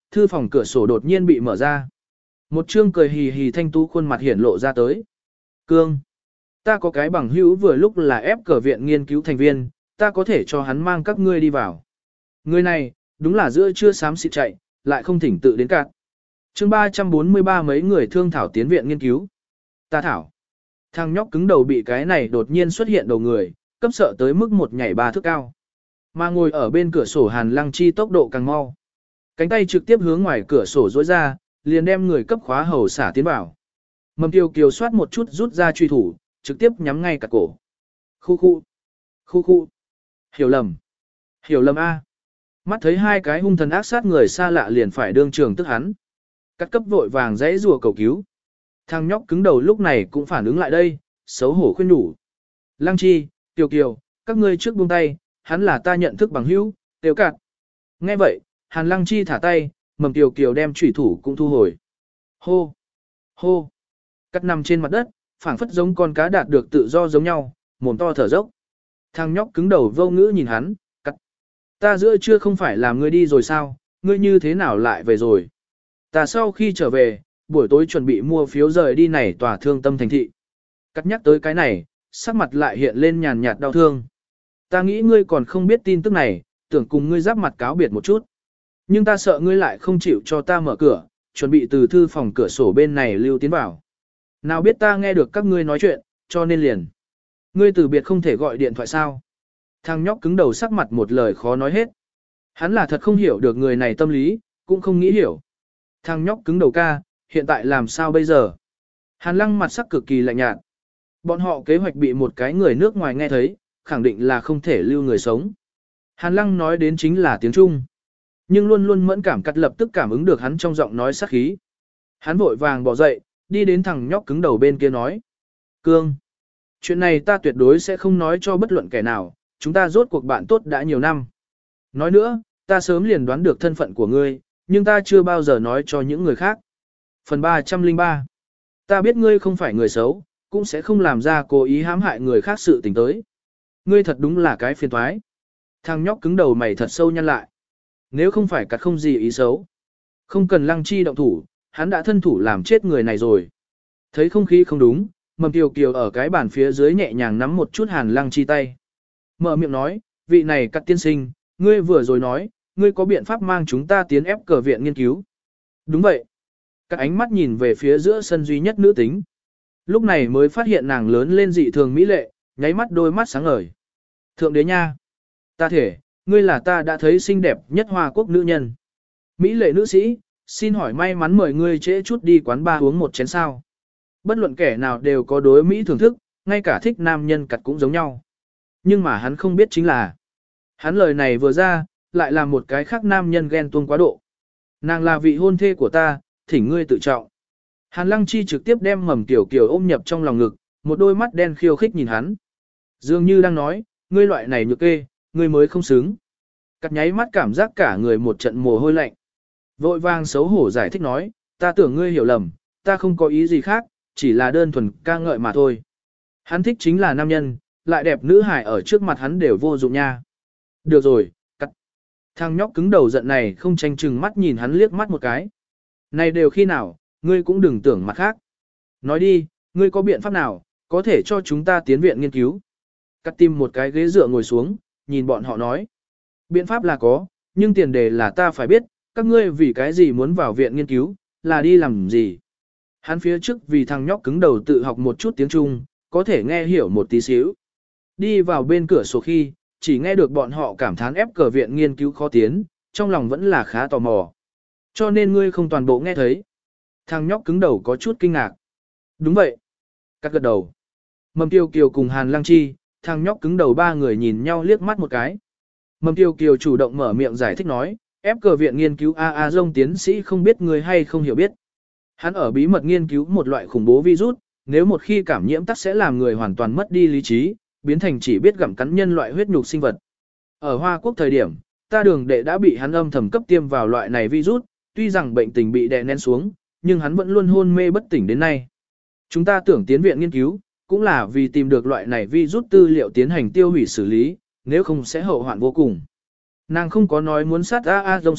thư phòng cửa sổ đột nhiên bị mở ra. Một trương cười hì hì thanh tú khuôn mặt hiển lộ ra tới. Cương, ta có cái bằng hữu vừa lúc là ép cờ viện nghiên cứu thành viên, ta có thể cho hắn mang các ngươi đi vào. Người này, đúng là giữa trưa xám xịt chạy, lại không thỉnh tự đến cạn. Chương ba trăm bốn mươi ba mấy người thương thảo tiến viện nghiên cứu. Ta thảo. Thằng nhóc cứng đầu bị cái này đột nhiên xuất hiện đầu người, cấp sợ tới mức một nhảy ba thước cao. Mà ngồi ở bên cửa sổ Hàn Lăng Chi tốc độ càng mau. Cánh tay trực tiếp hướng ngoài cửa sổ dối ra, liền đem người cấp khóa hầu xả tiến vào. Mầm Kiều Kiều soát một chút rút ra truy thủ, trực tiếp nhắm ngay cả cổ. Khu khu. Khu khu. Hiểu lầm. Hiểu lầm A. Mắt thấy hai cái hung thần ác sát người xa lạ liền phải đương trường tức hắn. Cắt cấp vội vàng dãy rùa cầu cứu. Thằng nhóc cứng đầu lúc này cũng phản ứng lại đây, xấu hổ khuyên nhủ. Lăng Chi, Kiều Kiều, các ngươi trước buông tay, hắn là ta nhận thức bằng hữu, tiêu cạn. Nghe vậy, Hàn Lăng Chi thả tay, Mầm Kiều Kiều đem chủy thủ cũng thu hồi. Hô! Hô! Cắt nằm trên mặt đất, phảng phất giống con cá đạt được tự do giống nhau, mồm to thở dốc. Thằng nhóc cứng đầu vô ngữ nhìn hắn, cắt. Ta giữa trưa không phải làm ngươi đi rồi sao, ngươi như thế nào lại về rồi. Ta sau khi trở về, buổi tối chuẩn bị mua phiếu rời đi này tòa thương tâm thành thị. Cắt nhắc tới cái này, sắc mặt lại hiện lên nhàn nhạt đau thương. Ta nghĩ ngươi còn không biết tin tức này, tưởng cùng ngươi giáp mặt cáo biệt một chút. Nhưng ta sợ ngươi lại không chịu cho ta mở cửa, chuẩn bị từ thư phòng cửa sổ bên này lưu tiến vào. Nào biết ta nghe được các ngươi nói chuyện, cho nên liền. Ngươi từ biệt không thể gọi điện thoại sao. Thằng nhóc cứng đầu sắc mặt một lời khó nói hết. Hắn là thật không hiểu được người này tâm lý, cũng không nghĩ hiểu. Thằng nhóc cứng đầu ca, hiện tại làm sao bây giờ? Hàn Lăng mặt sắc cực kỳ lạnh nhạt. Bọn họ kế hoạch bị một cái người nước ngoài nghe thấy, khẳng định là không thể lưu người sống. Hàn Lăng nói đến chính là tiếng Trung. Nhưng luôn luôn mẫn cảm cắt lập tức cảm ứng được hắn trong giọng nói sát khí. Hắn vội vàng bỏ dậy, đi đến thằng nhóc cứng đầu bên kia nói. Cương, chuyện này ta tuyệt đối sẽ không nói cho bất luận kẻ nào, chúng ta rốt cuộc bạn tốt đã nhiều năm. Nói nữa, ta sớm liền đoán được thân phận của ngươi, nhưng ta chưa bao giờ nói cho những người khác. Phần ba trăm lẻ ba. Ta biết ngươi không phải người xấu, cũng sẽ không làm ra cố ý hãm hại người khác sự tình tới. Ngươi thật đúng là cái phiền toái. Thằng nhóc cứng đầu mày thật sâu nhăn lại. Nếu không phải cắt không gì ý xấu. Không cần Lăng Chi động thủ, hắn đã thân thủ làm chết người này rồi. Thấy không khí không đúng, Mầm Kiều Kiều ở cái bàn phía dưới nhẹ nhàng nắm một chút Hàn Lăng Chi tay. Mở miệng nói, vị này cắt tiên sinh, ngươi vừa rồi nói, ngươi có biện pháp mang chúng ta tiến ép cờ viện nghiên cứu. Đúng vậy. Các ánh mắt nhìn về phía giữa sân duy nhất nữ tính. Lúc này mới phát hiện nàng lớn lên dị thường mỹ lệ, nháy mắt đôi mắt sáng ngời. Thượng đế nha! Ta thể, ngươi là ta đã thấy xinh đẹp nhất Hoa Quốc nữ nhân. Mỹ lệ nữ sĩ, xin hỏi may mắn mời ngươi trễ chút đi quán bar uống một chén sao. Bất luận kẻ nào đều có đối Mỹ thưởng thức, ngay cả thích nam nhân cặt cũng giống nhau. Nhưng mà hắn không biết chính là, hắn lời này vừa ra, lại là một cái khác nam nhân ghen tuông quá độ. Nàng là vị hôn thê của ta, thỉnh ngươi tự trọng. Hàn Lăng Chi trực tiếp đem Mầm Kiều Kiều ôm nhập trong lòng ngực, một đôi mắt đen khiêu khích nhìn hắn. Dường như đang nói, ngươi loại này nhược kê, ngươi mới không xứng. Cắt nháy mắt cảm giác cả người một trận mồ hôi lạnh. Vội vàng xấu hổ giải thích nói, ta tưởng ngươi hiểu lầm, ta không có ý gì khác, chỉ là đơn thuần ca ngợi mà thôi. Hắn thích chính là nam nhân, lại đẹp nữ hải ở trước mặt hắn đều vô dụng nha. Được rồi, cắt. Thằng nhóc cứng đầu giận này không tranh chừng mắt nhìn hắn liếc mắt một cái. Này đều khi nào, ngươi cũng đừng tưởng mặt khác. Nói đi, ngươi có biện pháp nào, có thể cho chúng ta tiến viện nghiên cứu. Cắt tìm một cái ghế dựa ngồi xuống, nhìn bọn họ nói. Biện pháp là có, nhưng tiền đề là ta phải biết, các ngươi vì cái gì muốn vào viện nghiên cứu, là đi làm gì. Hắn phía trước vì thằng nhóc cứng đầu tự học một chút tiếng Trung, có thể nghe hiểu một tí xíu. Đi vào bên cửa sổ khi, chỉ nghe được bọn họ cảm thán ép cờ viện nghiên cứu khó tiến, trong lòng vẫn là khá tò mò. Cho nên ngươi không toàn bộ nghe thấy. Thằng nhóc cứng đầu có chút kinh ngạc. Đúng vậy. Cắt gật đầu. Mầm Kiều Kiều cùng Hàn Lăng Chi, thằng nhóc cứng đầu ba người nhìn nhau liếc mắt một cái. Mầm Kiều Kiều chủ động mở miệng giải thích nói, ép cờ viện nghiên cứu A A Dông tiến sĩ không biết người hay không hiểu biết. Hắn ở bí mật nghiên cứu một loại khủng bố virus, nếu một khi cảm nhiễm tắc sẽ làm người hoàn toàn mất đi lý trí, biến thành chỉ biết gặm cắn nhân loại huyết nhục sinh vật. Ở Hoa Quốc thời điểm, ta đường đệ đã bị hắn âm thầm cấp tiêm vào loại này virus, tuy rằng bệnh tình bị đè nén xuống, nhưng hắn vẫn luôn hôn mê bất tỉnh đến nay. Chúng ta tưởng tiến viện nghiên cứu, cũng là vì tìm được loại này virus tư liệu tiến hành tiêu hủy xử lý, nếu không sẽ hậu hoạn vô cùng. Nàng không có nói muốn sát A A Dông sự,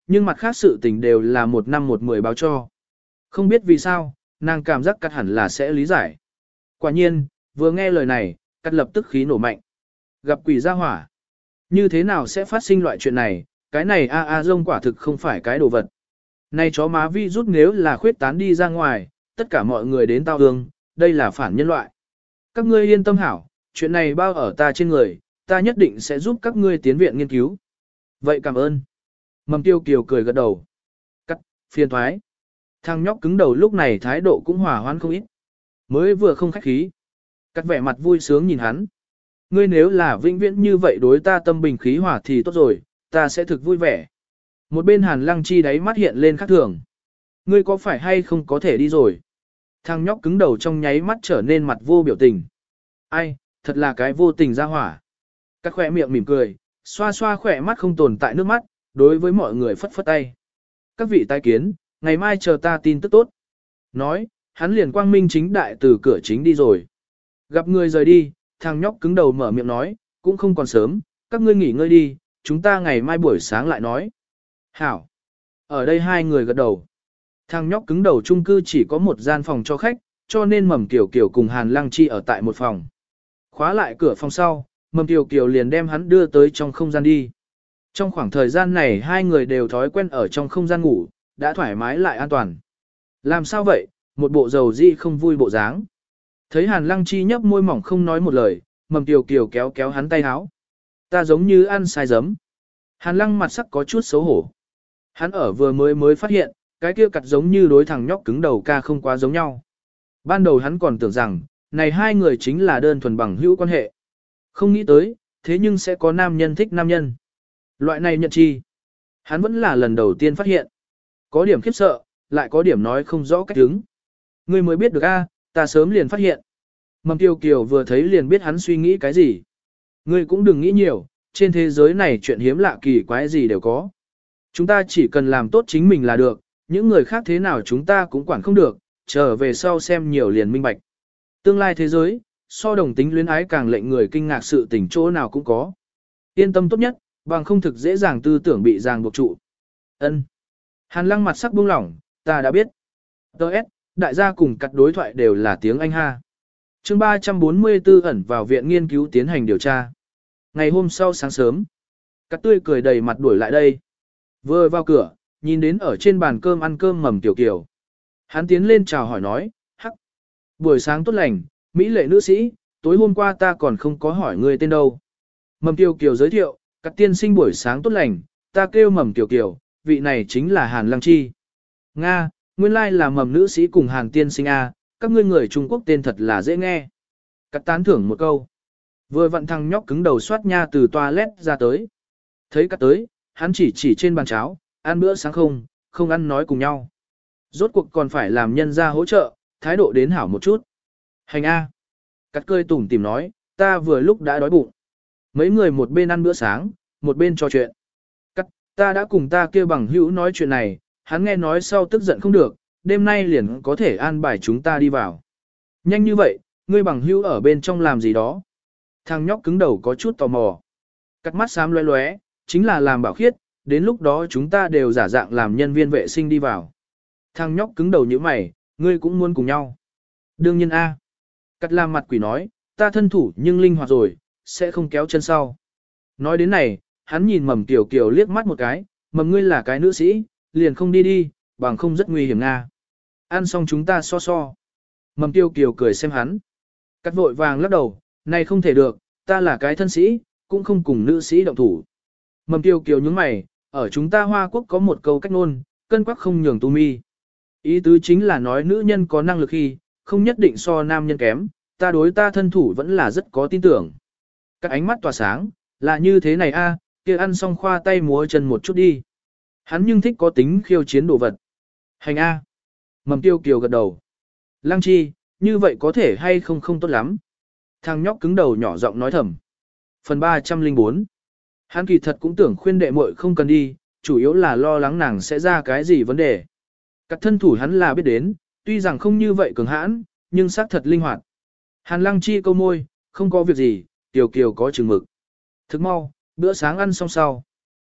nhưng mặt khác sự tình đều là một năm một mười báo cho. Không biết vì sao, nàng cảm giác cắt hẳn là sẽ lý giải. Quả nhiên, vừa nghe lời này, cắt lập tức khí nổ mạnh. Gặp quỷ gia hỏa. Như thế nào sẽ phát sinh loại chuyện này, cái này a a rông quả thực không phải cái đồ vật. Này chó má vi rút nếu là khuyết tán đi ra ngoài, tất cả mọi người đến tao hương, đây là phản nhân loại. Các ngươi yên tâm hảo, chuyện này bao ở ta trên người, ta nhất định sẽ giúp các ngươi tiến viện nghiên cứu. Vậy cảm ơn. Mầm tiêu kiều cười gật đầu. Cắt, phiền thoái. Thằng nhóc cứng đầu lúc này thái độ cũng hòa hoãn không ít. Mới vừa không khách khí. Cắt vẻ mặt vui sướng nhìn hắn. Ngươi nếu là vĩnh viễn như vậy đối ta tâm bình khí hòa thì tốt rồi, ta sẽ thực vui vẻ. Một bên Hàn Lăng Chi đáy mắt hiện lên khác thường. Ngươi có phải hay không có thể đi rồi? Thằng nhóc cứng đầu trong nháy mắt trở nên mặt vô biểu tình. Ai, thật là cái vô tình ra hỏa. Cắt khỏe miệng mỉm cười, xoa xoa khỏe mắt không tồn tại nước mắt, đối với mọi người phất phất tay. Các vị tai kiến, ngày mai chờ ta tin tức tốt. Nói, hắn liền quang minh chính đại từ cửa chính đi rồi. Gặp người rời đi, thằng nhóc cứng đầu mở miệng nói, cũng không còn sớm, các ngươi nghỉ ngơi đi, chúng ta ngày mai buổi sáng lại nói. Hảo. Ở đây hai người gật đầu. Thằng nhóc cứng đầu chung cư chỉ có một gian phòng cho khách, cho nên Mầm Kiều Kiều cùng Hàn Lăng Chi ở tại một phòng. Khóa lại cửa phòng sau, Mầm Kiều Kiều liền đem hắn đưa tới trong không gian đi. Trong khoảng thời gian này hai người đều thói quen ở trong không gian ngủ, đã thoải mái lại an toàn. Làm sao vậy, một bộ dầu dị không vui bộ dáng. Thấy Hàn Lăng Chi nhấp môi mỏng không nói một lời, Mầm Kiều Kiều kéo kéo hắn tay áo. Ta giống như ăn sai giấm. Hàn Lăng mặt sắc có chút xấu hổ. Hắn ở vừa mới mới phát hiện, cái kia cặt giống như đối thằng nhóc cứng đầu ca không quá giống nhau. Ban đầu hắn còn tưởng rằng, này hai người chính là đơn thuần bằng hữu quan hệ. Không nghĩ tới, thế nhưng sẽ có nam nhân thích nam nhân. Loại này nhận chi. Hắn vẫn là lần đầu tiên phát hiện. Có điểm khiếp sợ, lại có điểm nói không rõ cách đứng. Ngươi mới biết được a, ta sớm liền phát hiện. Mầm Kiều Kiều vừa thấy liền biết hắn suy nghĩ cái gì. Ngươi cũng đừng nghĩ nhiều, trên thế giới này chuyện hiếm lạ kỳ quái gì đều có. Chúng ta chỉ cần làm tốt chính mình là được, những người khác thế nào chúng ta cũng quản không được, trở về sau xem nhiều liền minh bạch. Tương lai thế giới, so đồng tính luyến ái càng lệnh người kinh ngạc sự tình chỗ nào cũng có. Yên tâm tốt nhất, bằng không thực dễ dàng tư tưởng bị ràng buộc trụ. Ân. Hàn Lăng mặt sắc buông lỏng, ta đã biết. Đợt, đại gia cùng cắt đối thoại đều là tiếng Anh ha. Chương ba trăm bốn mươi tư ẩn vào viện nghiên cứu tiến hành điều tra. Ngày hôm sau sáng sớm, cắt tươi cười đầy mặt đuổi lại đây. Vừa vào cửa, nhìn đến ở trên bàn cơm ăn cơm Mầm Tiểu Kiều. Hắn tiến lên chào hỏi nói, hắc. Buổi sáng tốt lành, mỹ lệ nữ sĩ, tối hôm qua ta còn không có hỏi người tên đâu. Mầm Tiểu Kiều giới thiệu, các tiên sinh buổi sáng tốt lành, ta kêu Mầm Tiểu Kiều, vị này chính là Hàn Lăng Chi. Nga, nguyên lai là Mầm nữ sĩ cùng Hàn tiên sinh A, các ngươi người Trung Quốc tên thật là dễ nghe. Cắt tán thưởng một câu. Vừa vặn thằng nhóc cứng đầu soát nha từ toilet ra tới. Thấy cắt tới, hắn chỉ chỉ trên bàn cháo, ăn bữa sáng không, không ăn nói cùng nhau. Rốt cuộc còn phải làm nhân ra hỗ trợ, thái độ đến hảo một chút. Hành A. Cắt cơi tủm tìm nói, ta vừa lúc đã đói bụng. Mấy người một bên ăn bữa sáng, một bên trò chuyện. Cắt, ta đã cùng ta kia bằng hữu nói chuyện này, hắn nghe nói sau tức giận không được, đêm nay liền có thể an bài chúng ta đi vào. Nhanh như vậy, ngươi bằng hữu ở bên trong làm gì đó. Thằng nhóc cứng đầu có chút tò mò. Cắt mắt xám lóe lóe, chính là làm bảo khiết, đến lúc đó chúng ta đều giả dạng làm nhân viên vệ sinh đi vào. Thằng nhóc cứng đầu như mày, ngươi cũng muốn cùng nhau. Đương nhiên A. Cắt làm mặt quỷ nói, ta thân thủ nhưng linh hoạt rồi, sẽ không kéo chân sau. Nói đến này, hắn nhìn Mầm Tiểu Kiều liếc mắt một cái, Mầm ngươi là cái nữ sĩ, liền không đi đi, bằng không rất nguy hiểm Nga. Ăn xong chúng ta so so. Mầm Tiểu Kiều cười xem hắn. Cắt vội vàng lắc đầu, này không thể được, ta là cái thân sĩ, cũng không cùng nữ sĩ động thủ. Mầm Tiểu Kiều nhướng mày, ở chúng ta Hoa Quốc có một câu cách ngôn, cân quắc không nhường tu mi. Ý tứ chính là nói nữ nhân có năng lực khi, không nhất định so nam nhân kém, ta đối ta thân thủ vẫn là rất có tin tưởng. Các ánh mắt tỏa sáng, là như thế này a, kia ăn xong khoa tay múa chân một chút đi. Hắn nhưng thích có tính khiêu chiến đồ vật. Hành a. Mầm Tiểu Kiều gật đầu. Lăng Chi, như vậy có thể hay không không tốt lắm. Thằng nhóc cứng đầu nhỏ giọng nói thầm. Phần ba trăm lẻ bốn. Hắn kỳ thật cũng tưởng khuyên đệ muội không cần đi, chủ yếu là lo lắng nàng sẽ ra cái gì vấn đề. Các thân thủ hắn là biết đến, tuy rằng không như vậy cường hãn, nhưng xác thật linh hoạt. Hàn Lăng Chi câu môi, không có việc gì, Tiểu Kiều có chừng mực. Thức mau, bữa sáng ăn xong sau.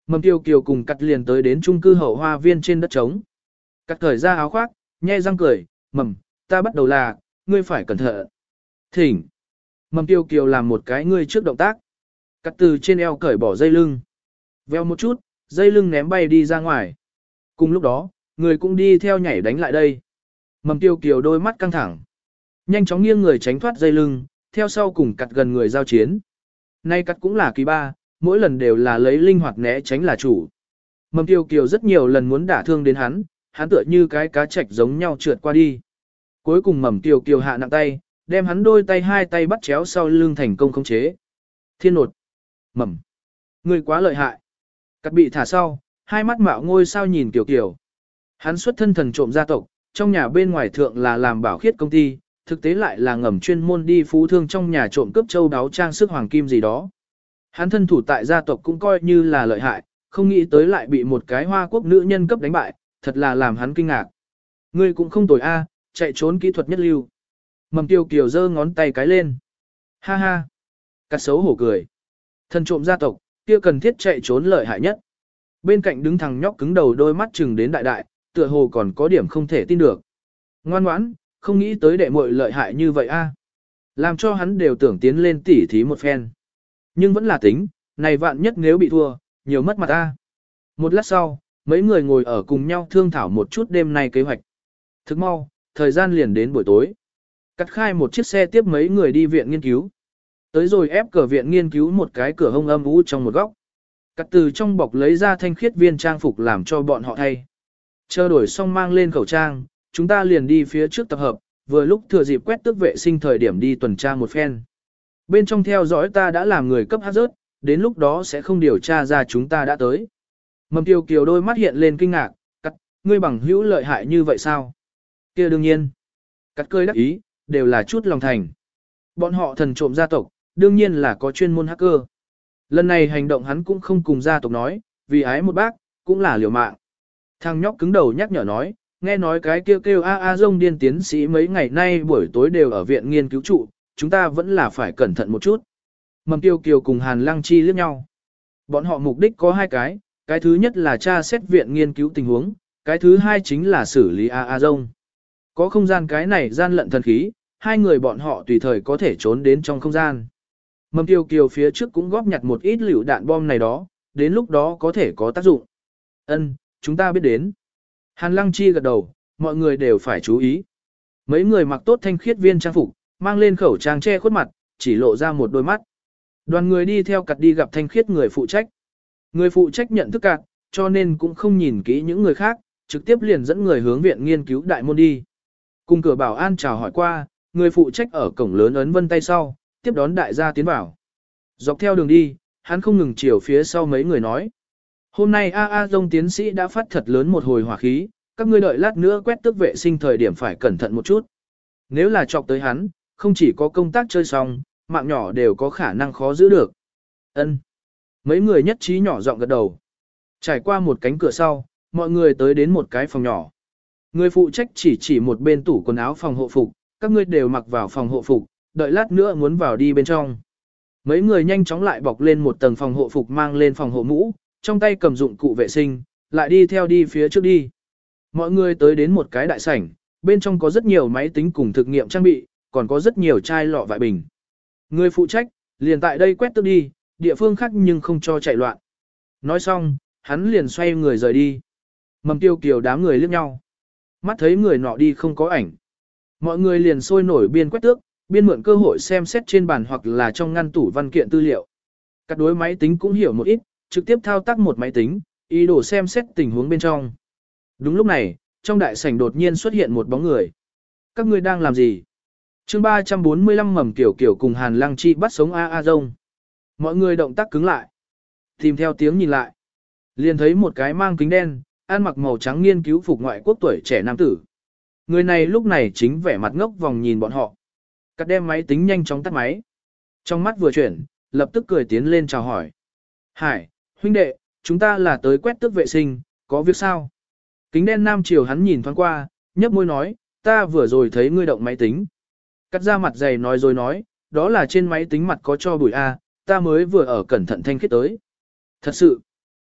Mầm Tiêu Kiều cùng cắt liền tới đến chung cư hậu hoa viên trên đất trống. Cắt cởi ra áo khoác, nhe răng cười, mầm, ta bắt đầu là, ngươi phải cẩn thận. Thỉnh. Mầm Tiêu Kiều làm một cái ngươi trước động tác. Cắt từ trên eo cởi bỏ dây lưng. Veo một chút, dây lưng ném bay đi ra ngoài. Cùng lúc đó, người cũng đi theo nhảy đánh lại đây. Mầm Tiêu Kiều đôi mắt căng thẳng. Nhanh chóng nghiêng người tránh thoát dây lưng, theo sau cùng cắt gần người giao chiến. Nay cắt cũng là kỳ ba, mỗi lần đều là lấy linh hoạt né tránh là chủ. Mầm Tiêu Kiều rất nhiều lần muốn đả thương đến hắn, hắn tựa như cái cá trạch giống nhau trượt qua đi. Cuối cùng Mầm Tiêu Kiều hạ nặng tay, đem hắn đôi tay hai tay bắt chéo sau lưng thành công khống chế. Thiên nột. Mầm. Ngươi quá lợi hại. Cắt bị thả sau, hai mắt mạo ngôi sao nhìn Kiều Kiều. Hắn xuất thân thần trộm gia tộc, trong nhà bên ngoài thượng là làm bảo khiết công ty, thực tế lại là ngầm chuyên môn đi phú thương trong nhà trộm cướp châu đáo trang sức hoàng kim gì đó. Hắn thân thủ tại gia tộc cũng coi như là lợi hại, không nghĩ tới lại bị một cái hoa quốc nữ nhân cấp đánh bại, thật là làm hắn kinh ngạc. Ngươi cũng không tồi a, chạy trốn kỹ thuật nhất lưu. Mầm Tiêu Kiều giơ ngón tay cái lên. Ha ha. Cắt xấu hổ cười. Thần trộm gia tộc, kia cần thiết chạy trốn lợi hại nhất. Bên cạnh đứng thằng nhóc cứng đầu đôi mắt chừng đến đại đại, tựa hồ còn có điểm không thể tin được. Ngoan ngoãn, không nghĩ tới đệ muội lợi hại như vậy a. Làm cho hắn đều tưởng tiến lên tỉ thí một phen. Nhưng vẫn là tính, này vạn nhất nếu bị thua, nhiều mất mặt a. Một lát sau, mấy người ngồi ở cùng nhau thương thảo một chút đêm nay kế hoạch. Thức mau, thời gian liền đến buổi tối. Cắt khai một chiếc xe tiếp mấy người đi viện nghiên cứu. Tới rồi ép cửa viện nghiên cứu một cái cửa hông âm u trong một góc. Cắt từ trong bọc lấy ra thanh khiết viên trang phục làm cho bọn họ thay. Chờ đổi xong mang lên khẩu trang, chúng ta liền đi phía trước tập hợp, vừa lúc thừa dịp quét tước vệ sinh thời điểm đi tuần tra một phen. Bên trong theo dõi ta đã làm người cấp hát rớt, đến lúc đó sẽ không điều tra ra chúng ta đã tới. Mầm Tiêu Kiều đôi mắt hiện lên kinh ngạc, cắt, ngươi bằng hữu lợi hại như vậy sao? Kia đương nhiên. Cắt cười đắc ý, đều là chút lòng thành. Bọn họ thần trộm gia tộc, đương nhiên là có chuyên môn hacker. Lần này hành động hắn cũng không cùng gia tộc nói, vì ái một bác, cũng là liều mạng. Thằng nhóc cứng đầu nhắc nhở nói, nghe nói cái kêu kêu a a rông điên tiến sĩ mấy ngày nay buổi tối đều ở viện nghiên cứu trụ, chúng ta vẫn là phải cẩn thận một chút. Mầm Tiêu Kiều cùng Hàn Lăng Chi liếc nhau. Bọn họ mục đích có hai cái, cái thứ nhất là tra xét viện nghiên cứu tình huống, cái thứ hai chính là xử lý a a rông. Có không gian cái này gian lận thần khí, hai người bọn họ tùy thời có thể trốn đến trong không gian. Mầm Tiêu Kiều phía trước cũng góp nhặt một ít lựu đạn bom này đó, đến lúc đó có thể có tác dụng. Ân, chúng ta biết đến. Hàn Lăng Chi gật đầu, mọi người đều phải chú ý. Mấy người mặc tốt thanh khiết viên trang phục, mang lên khẩu trang che khuất mặt, chỉ lộ ra một đôi mắt. Đoàn người đi theo cặt đi gặp thanh khiết người phụ trách. Người phụ trách nhận thức cặt, cho nên cũng không nhìn kỹ những người khác, trực tiếp liền dẫn người hướng viện nghiên cứu đại môn đi. Cùng cửa bảo an chào hỏi qua, người phụ trách ở cổng lớn ấn vân tay sau, tiếp đón đại gia tiến vào. Dọc theo đường đi, hắn không ngừng chiều phía sau mấy người nói. Hôm nay A A Dông tiến sĩ đã phát thật lớn một hồi hỏa khí, các ngươi đợi lát nữa quét tước vệ sinh thời điểm phải cẩn thận một chút. Nếu là chọc tới hắn, không chỉ có công tác chơi xong, mạng nhỏ đều có khả năng khó giữ được. Ân. Mấy người nhất trí nhỏ giọng gật đầu. Trải qua một cánh cửa sau, mọi người tới đến một cái phòng nhỏ. Người phụ trách chỉ chỉ một bên tủ quần áo phòng hộ phục, các ngươi đều mặc vào phòng hộ phục, đợi lát nữa muốn vào đi bên trong. Mấy người nhanh chóng lại bọc lên một tầng phòng hộ phục mang lên phòng hộ mũ, trong tay cầm dụng cụ vệ sinh, lại đi theo đi phía trước đi. Mọi người tới đến một cái đại sảnh, bên trong có rất nhiều máy tính cùng thực nghiệm trang bị, còn có rất nhiều chai lọ vại bình. Người phụ trách, liền tại đây quét tước đi, địa phương khác nhưng không cho chạy loạn. Nói xong, hắn liền xoay người rời đi. Mầm Tiêu Kiều đám người liếc nhau. Mắt thấy người nọ đi không có ảnh. Mọi người liền sôi nổi biên quét tước, biên mượn cơ hội xem xét trên bàn hoặc là trong ngăn tủ văn kiện tư liệu. Các đối máy tính cũng hiểu một ít, trực tiếp thao tác một máy tính, ý đồ xem xét tình huống bên trong. Đúng lúc này, trong đại sảnh đột nhiên xuất hiện một bóng người. Các ngươi đang làm gì? Chương ba trăm bốn mươi lăm Mầm Kiều Kiều cùng Hàn Lăng Chi bắt sống A A Dông. Mọi người động tác cứng lại. Tìm theo tiếng nhìn lại. Liền thấy một cái mang kính đen, ăn mặc màu trắng nghiên cứu phục ngoại quốc tuổi trẻ nam tử. Người này lúc này chính vẻ mặt ngốc vòng nhìn bọn họ. Cắt đem máy tính nhanh chóng tắt máy. Trong mắt vừa chuyển, lập tức cười tiến lên chào hỏi. Hải, huynh đệ, chúng ta là tới quét tước vệ sinh, có việc sao? Kính đen nam chiều hắn nhìn thoáng qua, nhấp môi nói, ta vừa rồi thấy ngươi động máy tính. Cắt ra mặt dày nói rồi nói, đó là trên máy tính mặt có cho bụi A, ta mới vừa ở cẩn thận thanh khiết tới. Thật sự,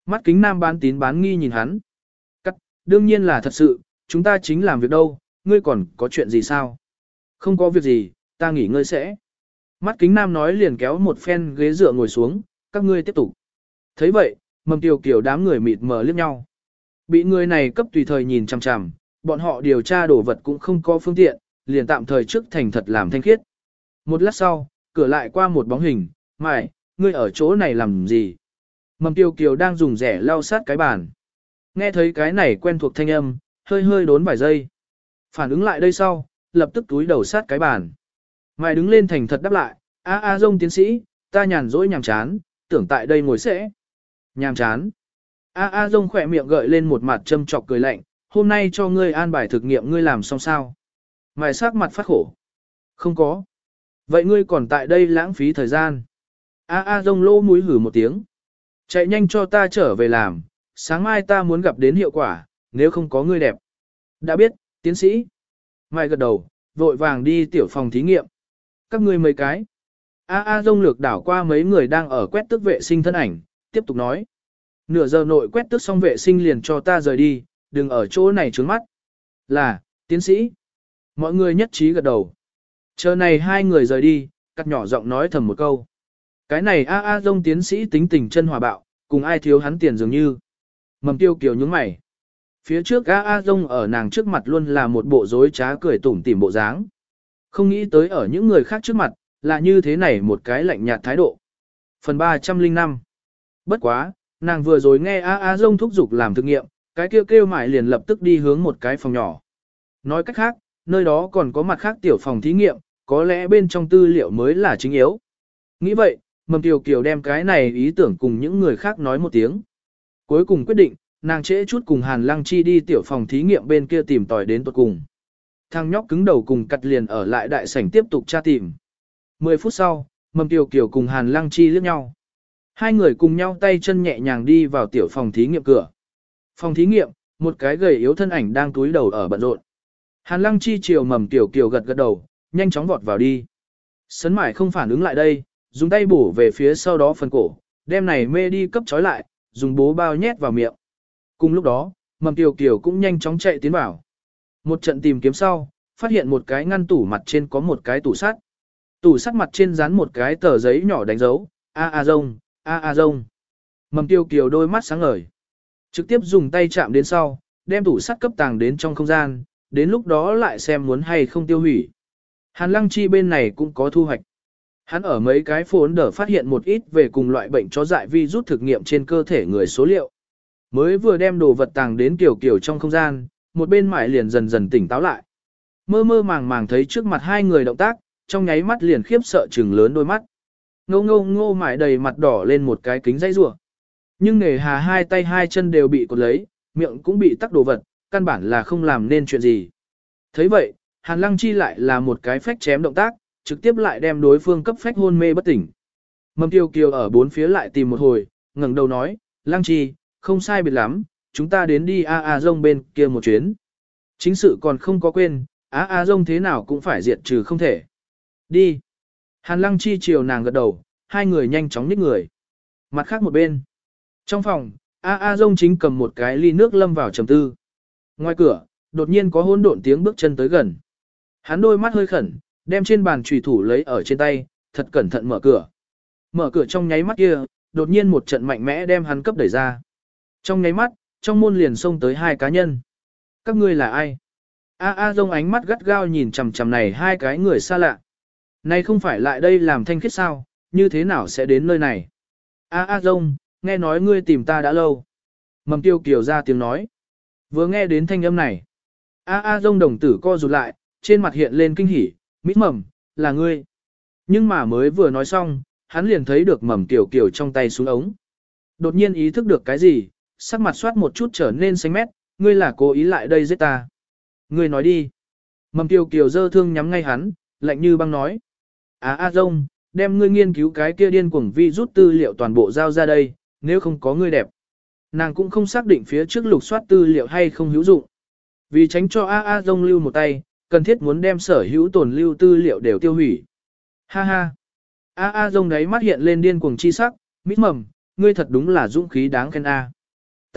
Mắt kính nam bán tín bán nghi nhìn hắn. Cắt, đương nhiên là thật sự, chúng ta chính làm việc đâu, ngươi còn có chuyện gì sao? Không có việc gì, ta nghỉ ngơi sẽ. Mắt kính nam nói liền kéo một phen ghế dựa ngồi xuống, các ngươi tiếp tục. thấy vậy, Mầm Tiểu Kiều đám người mịt mờ liếc nhau. Bị người này cấp tùy thời nhìn chằm chằm, bọn họ điều tra đồ vật cũng không có phương tiện, liền tạm thời trước thành thật làm thanh khiết. Một lát sau, cửa lại qua một bóng hình, mày, ngươi ở chỗ này làm gì? Mầm Tiểu Kiều đang dùng rẻ lau sát cái bàn. Nghe thấy cái này quen thuộc thanh âm, hơi hơi đốn vài giây. Phản ứng lại đây sau, lập tức túi đầu sát cái bàn. Mày đứng lên thành thật đáp lại, a a dông tiến sĩ, ta nhàn rỗi nhàm chán, tưởng tại đây ngồi sẽ. Nhàm chán. A a dông khỏe miệng gợi lên một mặt châm chọc cười lạnh, hôm nay cho ngươi an bài thực nghiệm ngươi làm xong sao? Mày sắc mặt phát khổ. Không có. Vậy ngươi còn tại đây lãng phí thời gian. A a dông lô mũi hử một tiếng. Chạy nhanh cho ta trở về làm, sáng mai ta muốn gặp đến hiệu quả, nếu không có ngươi đẹp. Đã biết, tiến sĩ. Mày gật đầu, vội vàng đi tiểu phòng thí nghiệm. Các ngươi mấy cái. A a dông lược đảo qua mấy người đang ở quét tước vệ sinh thân ảnh, tiếp tục nói. Nửa giờ nội quét tước xong vệ sinh liền cho ta rời đi, đừng ở chỗ này trướng mắt. Là, tiến sĩ. Mọi người nhất trí gật đầu. Chờ này hai người rời đi, cắt nhỏ giọng nói thầm một câu. Cái này a a dông tiến sĩ tính tình chân hòa bạo, cùng ai thiếu hắn tiền dường như. Mầm Tiêu Kiều nhướng mày. Phía trước a a dông ở nàng trước mặt luôn là một bộ dối trá cười tủm tỉm bộ dáng. Không nghĩ tới ở những người khác trước mặt, là như thế này một cái lạnh nhạt thái độ. Phần ba trăm linh năm. Bất quá, nàng vừa rồi nghe a a dông thúc giục làm thực nghiệm, cái kêu kêu mãi liền lập tức đi hướng một cái phòng nhỏ. Nói cách khác, nơi đó còn có mặt khác tiểu phòng thí nghiệm, có lẽ bên trong tư liệu mới là chính yếu. Nghĩ vậy, Mầm Tiểu Kiều đem cái này ý tưởng cùng những người khác nói một tiếng. Cuối cùng quyết định, nàng trễ chút cùng Hàn Lăng Chi đi tiểu phòng thí nghiệm bên kia tìm tòi đến tuột cùng. Thằng nhóc cứng đầu cùng cặt liền ở lại đại sảnh tiếp tục tra tìm. Mười phút sau, Mầm Tiểu Kiều cùng Hàn Lăng Chi liếc nhau. Hai người cùng nhau tay chân nhẹ nhàng đi vào tiểu phòng thí nghiệm cửa. Phòng thí nghiệm, một cái gầy yếu thân ảnh đang túi đầu ở bận rộn. Hàn Lăng Chi chiều Mầm Tiểu Kiều gật gật đầu, nhanh chóng vọt vào đi. Sấn Mải không phản ứng lại đây, dùng tay bổ về phía sau đó phần cổ, đem này mê đi cấp trói lại, dùng bố bao nhét vào miệng. Cùng lúc đó, Mầm Tiểu Kiều cũng nhanh chóng chạy tiến vào. Một trận tìm kiếm sau, phát hiện một cái ngăn tủ mặt trên có một cái tủ sắt. Tủ sắt mặt trên dán một cái tờ giấy nhỏ đánh dấu, a a rông, a a rông. Mầm Tiểu Kiều đôi mắt sáng ngời. Trực tiếp dùng tay chạm đến sau, đem tủ sắt cấp tàng đến trong không gian, đến lúc đó lại xem muốn hay không tiêu hủy. Hàn Lăng Chi bên này cũng có thu hoạch. Hắn ở mấy cái phốn đỡ phát hiện một ít về cùng loại bệnh chó dại vi rút thực nghiệm trên cơ thể người số liệu. Mới vừa đem đồ vật tàng đến kiểu kiểu trong không gian, một bên mải liền dần dần tỉnh táo lại. Mơ mơ màng màng thấy trước mặt hai người động tác, trong nháy mắt liền khiếp sợ trừng lớn đôi mắt. Ngô ngô ngô mải đầy mặt đỏ lên một cái kính dây rủa. Nhưng nề hà hai tay hai chân đều bị cột lấy, miệng cũng bị tắc đồ vật, căn bản là không làm nên chuyện gì. Thấy vậy, Hàn Lăng Chi lại là một cái phách chém động tác, trực tiếp lại đem đối phương cấp phách hôn mê bất tỉnh. Mầm Tiêu Kiều ở bốn phía lại tìm một hồi, ngẩng đầu nói, Lăng Chi, không sai biệt lắm, chúng ta đến đi a a rông bên kia một chuyến. Chính sự còn không có quên, a a rông thế nào cũng phải diệt trừ không thể. Đi. Hàn Lăng Chi chiều nàng gật đầu, hai người nhanh chóng nhích người. Mặt khác một bên. Trong phòng, a a rông chính cầm một cái ly nước lâm vào trầm tư. Ngoài cửa, đột nhiên có hỗn độn tiếng bước chân tới gần. Hắn đôi mắt hơi khẩn, đem trên bàn chùy thủ lấy ở trên tay, thật cẩn thận mở cửa. Mở cửa trong nháy mắt kia, đột nhiên một trận mạnh mẽ đem hắn cấp đẩy ra. Trong nháy mắt, trong môn liền xông tới hai cá nhân. Các ngươi là ai? A A Dông ánh mắt gắt gao nhìn chằm chằm này hai cái người xa lạ. Này không phải lại đây làm thanh khiết sao, như thế nào sẽ đến nơi này? A A Dông, nghe nói ngươi tìm ta đã lâu. Mầm Tiêu Kiều ra tiếng nói. Vừa nghe đến thanh âm này. A A Dông đồng tử co rụt lại, trên mặt hiện lên kinh hỉ, Mít Mầm, là ngươi. Nhưng mà mới vừa nói xong, hắn liền thấy được Mầm Kiều Kiều trong tay xuống ống. Đột nhiên ý thức được cái gì, sắc mặt soát một chút trở nên xanh mét, ngươi là cố ý lại đây giết ta. Ngươi nói đi. Mầm Kiều Kiều dơ thương nhắm ngay hắn, lạnh như băng nói. Á A Dông, đem ngươi nghiên cứu cái kia điên cuồng vi rút tư liệu toàn bộ giao ra đây, nếu không có ngươi đẹp. Nàng cũng không xác định phía trước lục soát tư liệu hay không hữu dụng. Vì tránh cho A A Dông lưu một tay, cần thiết muốn đem sở hữu tồn lưu tư liệu đều tiêu hủy. Ha ha. A A Dông đấy mắt hiện lên điên cuồng chi sắc, Mít Mầm, ngươi thật đúng là dũng khí đáng khen A.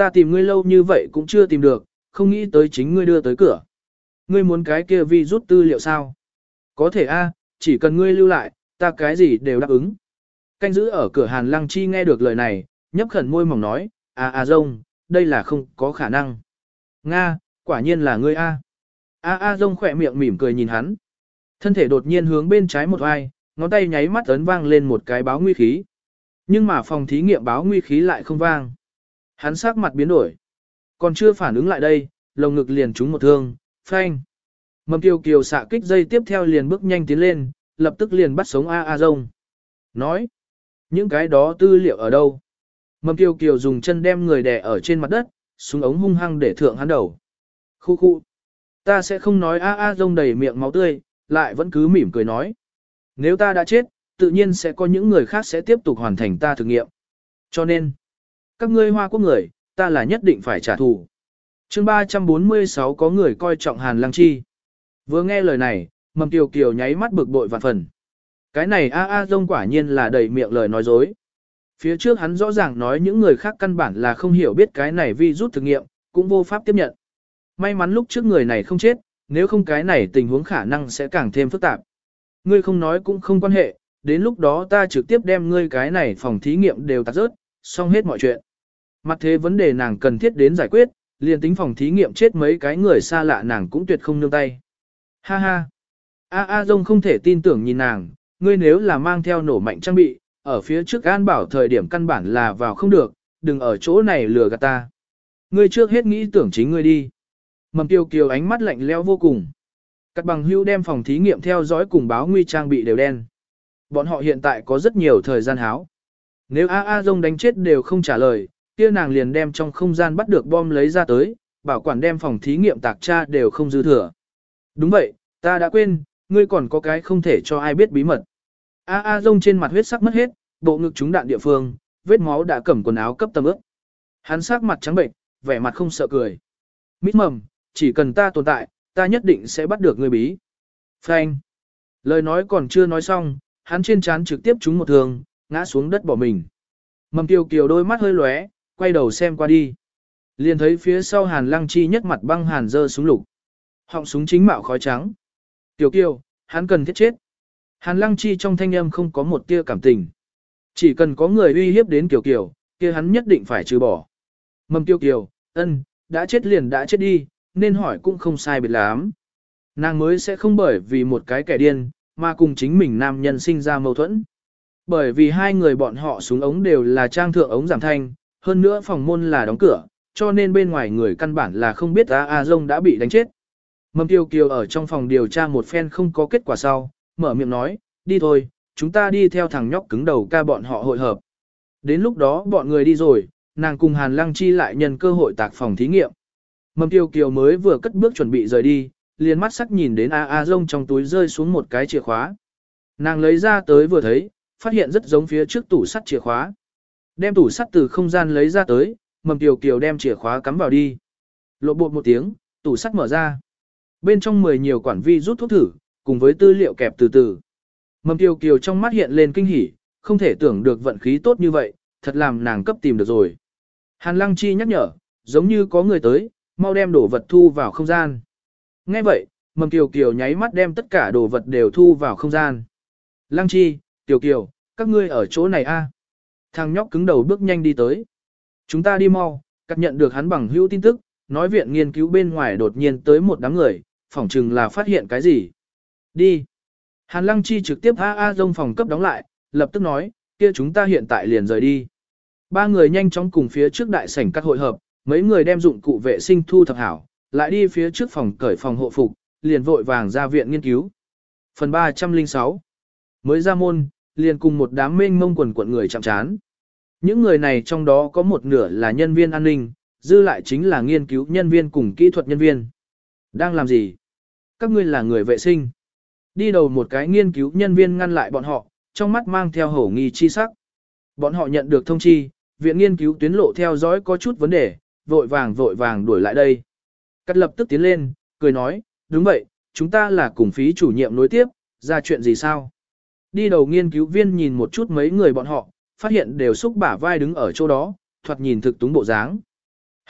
ta tìm ngươi lâu như vậy cũng chưa tìm được, không nghĩ tới chính ngươi đưa tới cửa. Ngươi muốn cái kia vi rút tư liệu sao? Có thể a, chỉ cần ngươi lưu lại, ta cái gì đều đáp ứng. Canh giữ ở cửa Hàn Lăng Chi nghe được lời này, nhấp khẩn môi mỏng nói, à à rông, đây là không có khả năng. Nga, quả nhiên là ngươi a. A a rông khỏe miệng mỉm cười nhìn hắn. Thân thể đột nhiên hướng bên trái một vai, ngón tay nháy mắt ấn vang lên một cái báo nguy khí. Nhưng mà phòng thí nghiệm báo nguy khí lại không vang. Hắn sắc mặt biến đổi. Còn chưa phản ứng lại đây, lồng ngực liền trúng một thương, phanh. Mầm kiều kiều xạ kích dây tiếp theo liền bước nhanh tiến lên, lập tức liền bắt sống A A rông. Nói, những cái đó tư liệu ở đâu? Mầm kiều kiều dùng chân đem người đè ở trên mặt đất, súng ống hung hăng để thượng hắn đầu. Khu khu. Ta sẽ không nói A A rông đầy miệng máu tươi, lại vẫn cứ mỉm cười nói. Nếu ta đã chết, tự nhiên sẽ có những người khác sẽ tiếp tục hoàn thành ta thử nghiệm. Cho nên, các ngươi Hoa Quốc người, ta là nhất định phải trả thù. Chương ba trăm bốn mươi sáu có người coi trọng Hàn Lăng Chi. Vừa nghe lời này, Mầm Kiều Kiều nháy mắt bực bội vạn phần. Cái này A A rông quả nhiên là đầy miệng lời nói dối. Phía trước hắn rõ ràng nói những người khác căn bản là không hiểu biết cái này vi rút thử nghiệm, cũng vô pháp tiếp nhận. May mắn lúc trước người này không chết, nếu không cái này tình huống khả năng sẽ càng thêm phức tạp. Ngươi không nói cũng không quan hệ, đến lúc đó ta trực tiếp đem ngươi cái này phòng thí nghiệm đều tắt rớt, xong hết mọi chuyện. Mặt thế vấn đề nàng cần thiết đến giải quyết, liền tính phòng thí nghiệm chết mấy cái người xa lạ nàng cũng tuyệt không nương tay. Ha ha. A A Dông không thể tin tưởng nhìn nàng, ngươi nếu là mang theo nổ mạnh trang bị, ở phía trước an bảo thời điểm căn bản là vào không được, đừng ở chỗ này lừa gạt ta. Ngươi trước hết nghĩ tưởng chính ngươi đi. Mầm Kiều Kiều ánh mắt lạnh lẽo vô cùng. Các bằng hưu đem phòng thí nghiệm theo dõi cùng báo nguy trang bị đều đen. Bọn họ hiện tại có rất nhiều thời gian háo. Nếu A A Dông đánh chết đều không trả lời, kia nàng liền đem trong không gian bắt được bom lấy ra tới, bảo quản đem phòng thí nghiệm tạc tra đều không dư thừa. Đúng vậy, ta đã quên, ngươi còn có cái không thể cho ai biết bí mật. A A Dông trên mặt huyết sắc mất hết, bộ ngực trúng đạn địa phương, vết máu đã cẩm quần áo cấp tầm ướt. Hắn sắc mặt trắng bệnh, vẻ mặt không sợ cười. Mít mầm, chỉ cần ta tồn tại, ta nhất định sẽ bắt được ngươi bí. Phanh. Lời nói còn chưa nói xong, hắn trên trán trực tiếp trúng một thương, ngã xuống đất bỏ mình. Mầm Kiều Kiều đôi mắt hơi lóe, quay đầu xem qua đi. Liền thấy phía sau Hàn Lăng Chi nhất mặt băng hàn giơ súng lục. Họng súng chính mạo khói trắng. Kiều Kiều, hắn cần thiết chết. Hàn Lăng Chi trong thanh âm không có một tia cảm tình. Chỉ cần có người uy hiếp đến Kiều Kiều, kia hắn nhất định phải trừ bỏ. Mầm Kiều Kiều, ân, đã chết liền đã chết đi, nên hỏi cũng không sai biệt lắm. Nàng mới sẽ không bởi vì một cái kẻ điên, mà cùng chính mình nam nhân sinh ra mâu thuẫn. Bởi vì hai người bọn họ súng ống đều là trang thượng ống giảm thanh, hơn nữa phòng môn là đóng cửa, cho nên bên ngoài người căn bản là không biết A A Dông đã bị đánh chết. Mầm Kiều Kiều ở trong phòng điều tra một phen không có kết quả sau, mở miệng nói, đi thôi, chúng ta đi theo thằng nhóc cứng đầu ca bọn họ hội hợp. Đến lúc đó bọn người đi rồi, nàng cùng Hàn Lăng Chi lại nhân cơ hội tạc phòng thí nghiệm. Mầm Kiều Kiều mới vừa cất bước chuẩn bị rời đi, liền mắt sắc nhìn đến A A Dông trong túi rơi xuống một cái chìa khóa. Nàng lấy ra tới vừa thấy, phát hiện rất giống phía trước tủ sắt chìa khóa. Đem tủ sắt từ không gian lấy ra tới, Mầm Kiều Kiều đem chìa khóa cắm vào đi. Lộ bột một tiếng, tủ sắt mở ra. Bên trong mười nhiều quản vi rút thuốc thử, cùng với tư liệu kẹp từ từ. Mầm Kiều Kiều trong mắt hiện lên kinh hỉ, không thể tưởng được vận khí tốt như vậy, thật làm nàng cấp tìm được rồi. Hàn Lăng Chi nhắc nhở, giống như có người tới, mau đem đồ vật thu vào không gian. Nghe vậy, Mầm Kiều Kiều nháy mắt đem tất cả đồ vật đều thu vào không gian. Lăng Chi, Kiều Kiều, các ngươi ở chỗ này a? Thằng nhóc cứng đầu bước nhanh đi tới. Chúng ta đi mau, cắt nhận được hắn bằng hữu tin tức, nói viện nghiên cứu bên ngoài đột nhiên tới một đám người, phỏng chừng là phát hiện cái gì. Đi. Hàn Lăng Chi trực tiếp A A Dông phòng cấp đóng lại, lập tức nói, kia chúng ta hiện tại liền rời đi. Ba người nhanh chóng cùng phía trước đại sảnh các hội hợp, mấy người đem dụng cụ vệ sinh thu thập hảo, lại đi phía trước phòng cởi phòng hộ phục, liền vội vàng ra viện nghiên cứu. Phần ba trăm lẻ sáu. Mới ra môn, liền cùng một đám mênh mông quần quận người chạm chán. Những người này trong đó có một nửa là nhân viên an ninh, dư lại chính là nghiên cứu nhân viên cùng kỹ thuật nhân viên. Đang làm gì? Các ngươi là người vệ sinh. Đi đầu một cái nghiên cứu nhân viên ngăn lại bọn họ, trong mắt mang theo hổ nghi chi sắc. Bọn họ nhận được thông chi, viện nghiên cứu tuyến lộ theo dõi có chút vấn đề, vội vàng vội vàng đuổi lại đây. Cắt lập tức tiến lên, cười nói, đúng vậy, chúng ta là cùng phí chủ nhiệm nối tiếp, ra chuyện gì sao? Đi đầu nghiên cứu viên nhìn một chút mấy người bọn họ, phát hiện đều xúc bả vai đứng ở chỗ đó, thoạt nhìn thực túng bộ dáng.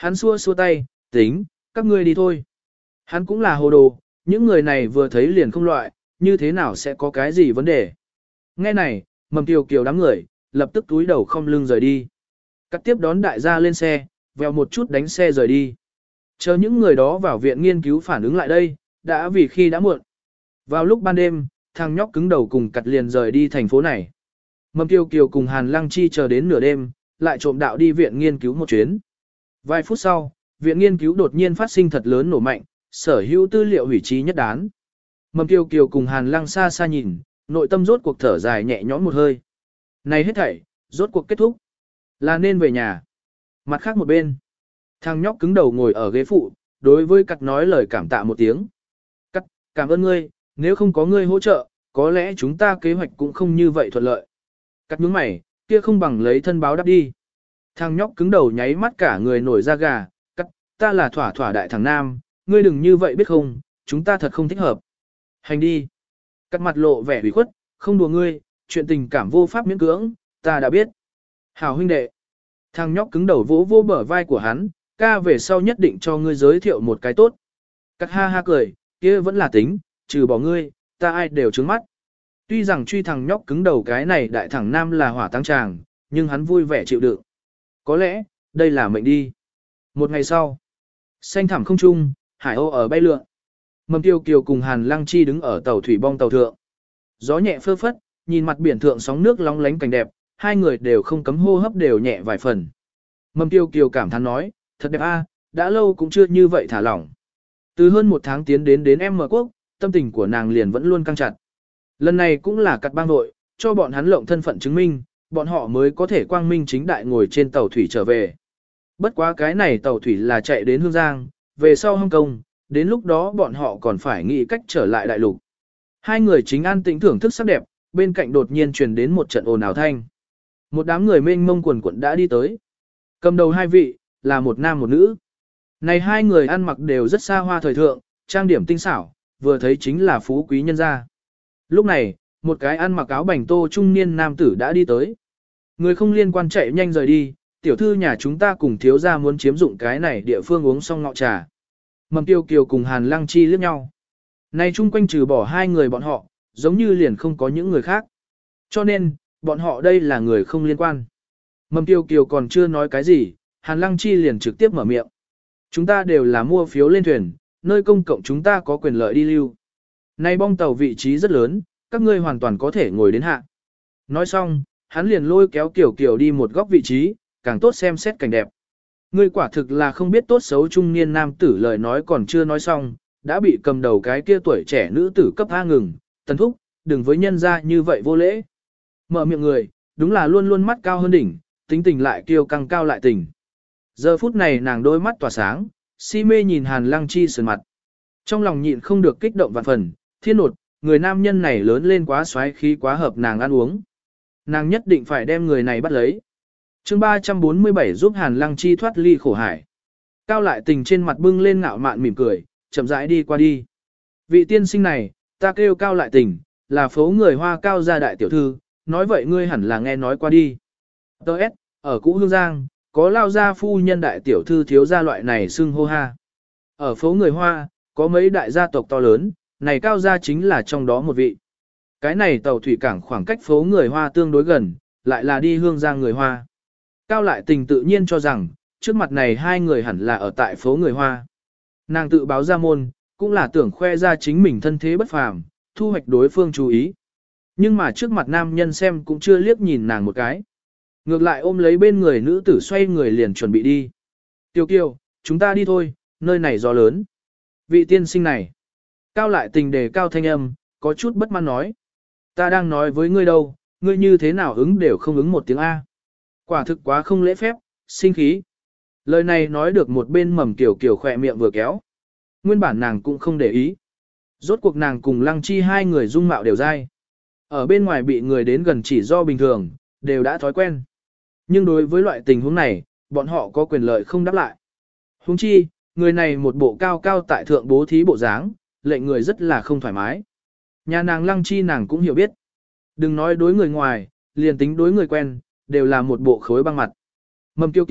Hắn xua xua tay, tính, các ngươi đi thôi. Hắn cũng là hồ đồ, những người này vừa thấy liền không loại, như thế nào sẽ có cái gì vấn đề. Nghe này, Mầm Kiều Kiều đám người, lập tức túi đầu không lưng rời đi. Cắt tiếp đón đại gia lên xe, vèo một chút đánh xe rời đi. Chờ những người đó vào viện nghiên cứu phản ứng lại đây, đã vì khi đã muộn. Vào lúc ban đêm, thằng nhóc cứng đầu cùng cặt liền rời đi thành phố này. Mầm Kiều Kiều cùng Hàn Lăng Chi chờ đến nửa đêm, lại trộm đạo đi viện nghiên cứu một chuyến. Vài phút sau, viện nghiên cứu đột nhiên phát sinh thật lớn nổ mạnh, sở hữu tư liệu hủy trí nhất đán. Mầm Kiều Kiều cùng Hàn Lăng xa xa nhìn, nội tâm rốt cuộc thở dài nhẹ nhõm một hơi. Này hết thảy, rốt cuộc kết thúc. Là nên về nhà. Mặt khác một bên, thằng nhóc cứng đầu ngồi ở ghế phụ, đối với cắt nói lời cảm tạ một tiếng. Cắt, cảm ơn ngươi, nếu không có ngươi hỗ trợ, có lẽ chúng ta kế hoạch cũng không như vậy thuận lợi. Cắt nhướng mày, kia không bằng lấy thân báo đáp đi. Thằng nhóc cứng đầu nháy mắt cả người nổi da gà, cắt, ta là thỏa thỏa đại thằng nam, ngươi đừng như vậy biết không, chúng ta thật không thích hợp. Hành đi. Cắt mặt lộ vẻ ủy khuất, không đùa ngươi, chuyện tình cảm vô pháp miễn cưỡng, ta đã biết. Hảo huynh đệ. Thằng nhóc cứng đầu vỗ vỗ bờ vai của hắn, ca về sau nhất định cho ngươi giới thiệu một cái tốt. Cắt ha ha cười, kia vẫn là tính, trừ bỏ ngươi, ta ai đều trướng mắt. Tuy rằng truy thằng nhóc cứng đầu cái này đại thằng nam là hỏa tăng tràng, nhưng hắn vui vẻ chịu đựng. Có lẽ, đây là mệnh đi. Một ngày sau, xanh thẳm không trung, hải âu ở bay lượn. Mầm Kiều Kiều cùng Hàn Lăng Chi đứng ở tàu thủy bong tàu thượng. Gió nhẹ phơ phất, nhìn mặt biển thượng sóng nước long lánh cảnh đẹp, hai người đều không cấm hô hấp đều nhẹ vài phần. Mầm Kiều Kiều cảm thán nói, thật đẹp a, đã lâu cũng chưa như vậy thả lỏng. Từ hơn một tháng tiến đến đến em mở quốc, tâm tình của nàng liền vẫn luôn căng chặt. Lần này cũng là cặt bang đội, cho bọn hắn lộng thân phận chứng minh, bọn họ mới có thể quang minh chính đại ngồi trên tàu thủy trở về. Bất quá cái này tàu thủy là chạy đến Hương Giang, về sau Hong Kong, đến lúc đó bọn họ còn phải nghĩ cách trở lại đại lục. Hai người chính an tĩnh thưởng thức sắc đẹp, bên cạnh đột nhiên truyền đến một trận ồn ào thanh. Một đám người mênh mông quần quần đã đi tới. Cầm đầu hai vị, là một nam một nữ. Này hai người ăn mặc đều rất xa hoa thời thượng, trang điểm tinh xảo, vừa thấy chính là phú quý nhân gia. Lúc này, một cái ăn mặc áo bành tô trung niên nam tử đã đi tới. Người không liên quan chạy nhanh rời đi, tiểu thư nhà chúng ta cùng thiếu gia muốn chiếm dụng cái này địa phương uống xong ngọ trà. Mầm Tiêu Kiều cùng Hàn Lăng Chi liếc nhau. Này chung quanh trừ bỏ hai người bọn họ, giống như liền không có những người khác. Cho nên, bọn họ đây là người không liên quan. Mầm Tiêu Kiều còn chưa nói cái gì, Hàn Lăng Chi liền trực tiếp mở miệng. Chúng ta đều là mua phiếu lên thuyền, nơi công cộng chúng ta có quyền lợi đi lưu. Nay bong tàu vị trí rất lớn, các ngươi hoàn toàn có thể ngồi đến hạ. Nói xong, hắn liền lôi kéo Kiều Kiều đi một góc vị trí, càng tốt xem xét cảnh đẹp. Ngươi quả thực là không biết tốt xấu trung niên nam tử lời nói còn chưa nói xong, đã bị cầm đầu cái kia tuổi trẻ nữ tử cấp A ngừng, tần thúc, đừng với nhân ra như vậy vô lễ. Mở miệng người, đúng là luôn luôn mắt cao hơn đỉnh, tính tình lại kiêu căng cao lại tình. Giờ phút này nàng đôi mắt tỏa sáng, si mê nhìn Hàn Lăng Chi sườn mặt. Trong lòng nhịn không được kích động vạn phần, thiên nột, người nam nhân này lớn lên quá xoáy khí quá hợp nàng ăn uống. Nàng nhất định phải đem người này bắt lấy. chương ba trăm bốn mươi bảy giúp Hàn Lăng Chi thoát ly khổ hải. Cao lại tình trên mặt bưng lên ngạo mạn mỉm cười, chậm rãi đi qua đi. Vị tiên sinh này, ta kêu Cao lại tình, là phố người Hoa Cao gia đại tiểu thư, nói vậy ngươi hẳn là nghe nói qua đi. Tớ S, ở Cũ Hương Giang, có lao gia phu nhân đại tiểu thư thiếu gia loại này xưng hô ha. Ở phố người Hoa, có mấy đại gia tộc to lớn, này Cao gia chính là trong đó một vị. Cái này tàu thủy cảng khoảng cách phố người Hoa tương đối gần, lại là đi Hương Giang người Hoa. Cao lại tình tự nhiên cho rằng, trước mặt này hai người hẳn là ở tại phố người Hoa. Nàng tự báo ra môn, cũng là tưởng khoe ra chính mình thân thế bất phàm, thu hoạch đối phương chú ý. Nhưng mà trước mặt nam nhân xem cũng chưa liếc nhìn nàng một cái. Ngược lại ôm lấy bên người nữ tử xoay người liền chuẩn bị đi. Tiêu Kiều, chúng ta đi thôi, nơi này gió lớn. Vị tiên sinh này. Cao lại tình đề cao thanh âm, có chút bất mãn nói. Ta đang nói với ngươi đâu, ngươi như thế nào ứng đều không ứng một tiếng A. Quả thực quá không lễ phép, sinh khí. Lời này nói được một bên Mầm Kiều Kiều khỏe miệng vừa kéo. Nguyên bản nàng cũng không để ý. Rốt cuộc nàng cùng Lăng Chi hai người dung mạo đều dai. Ở bên ngoài bị người đến gần chỉ do bình thường, đều đã thói quen. Nhưng đối với loại tình huống này, bọn họ có quyền lợi không đáp lại. Huống chi, người này một bộ cao cao tại thượng bố thí bộ dáng, lệnh người rất là không thoải mái. Nhà nàng Lăng Chi nàng cũng hiểu biết. Đừng nói đối người ngoài, liền tính đối người quen, đều là một bộ khối băng mặt. Mầm Kiều Kiều,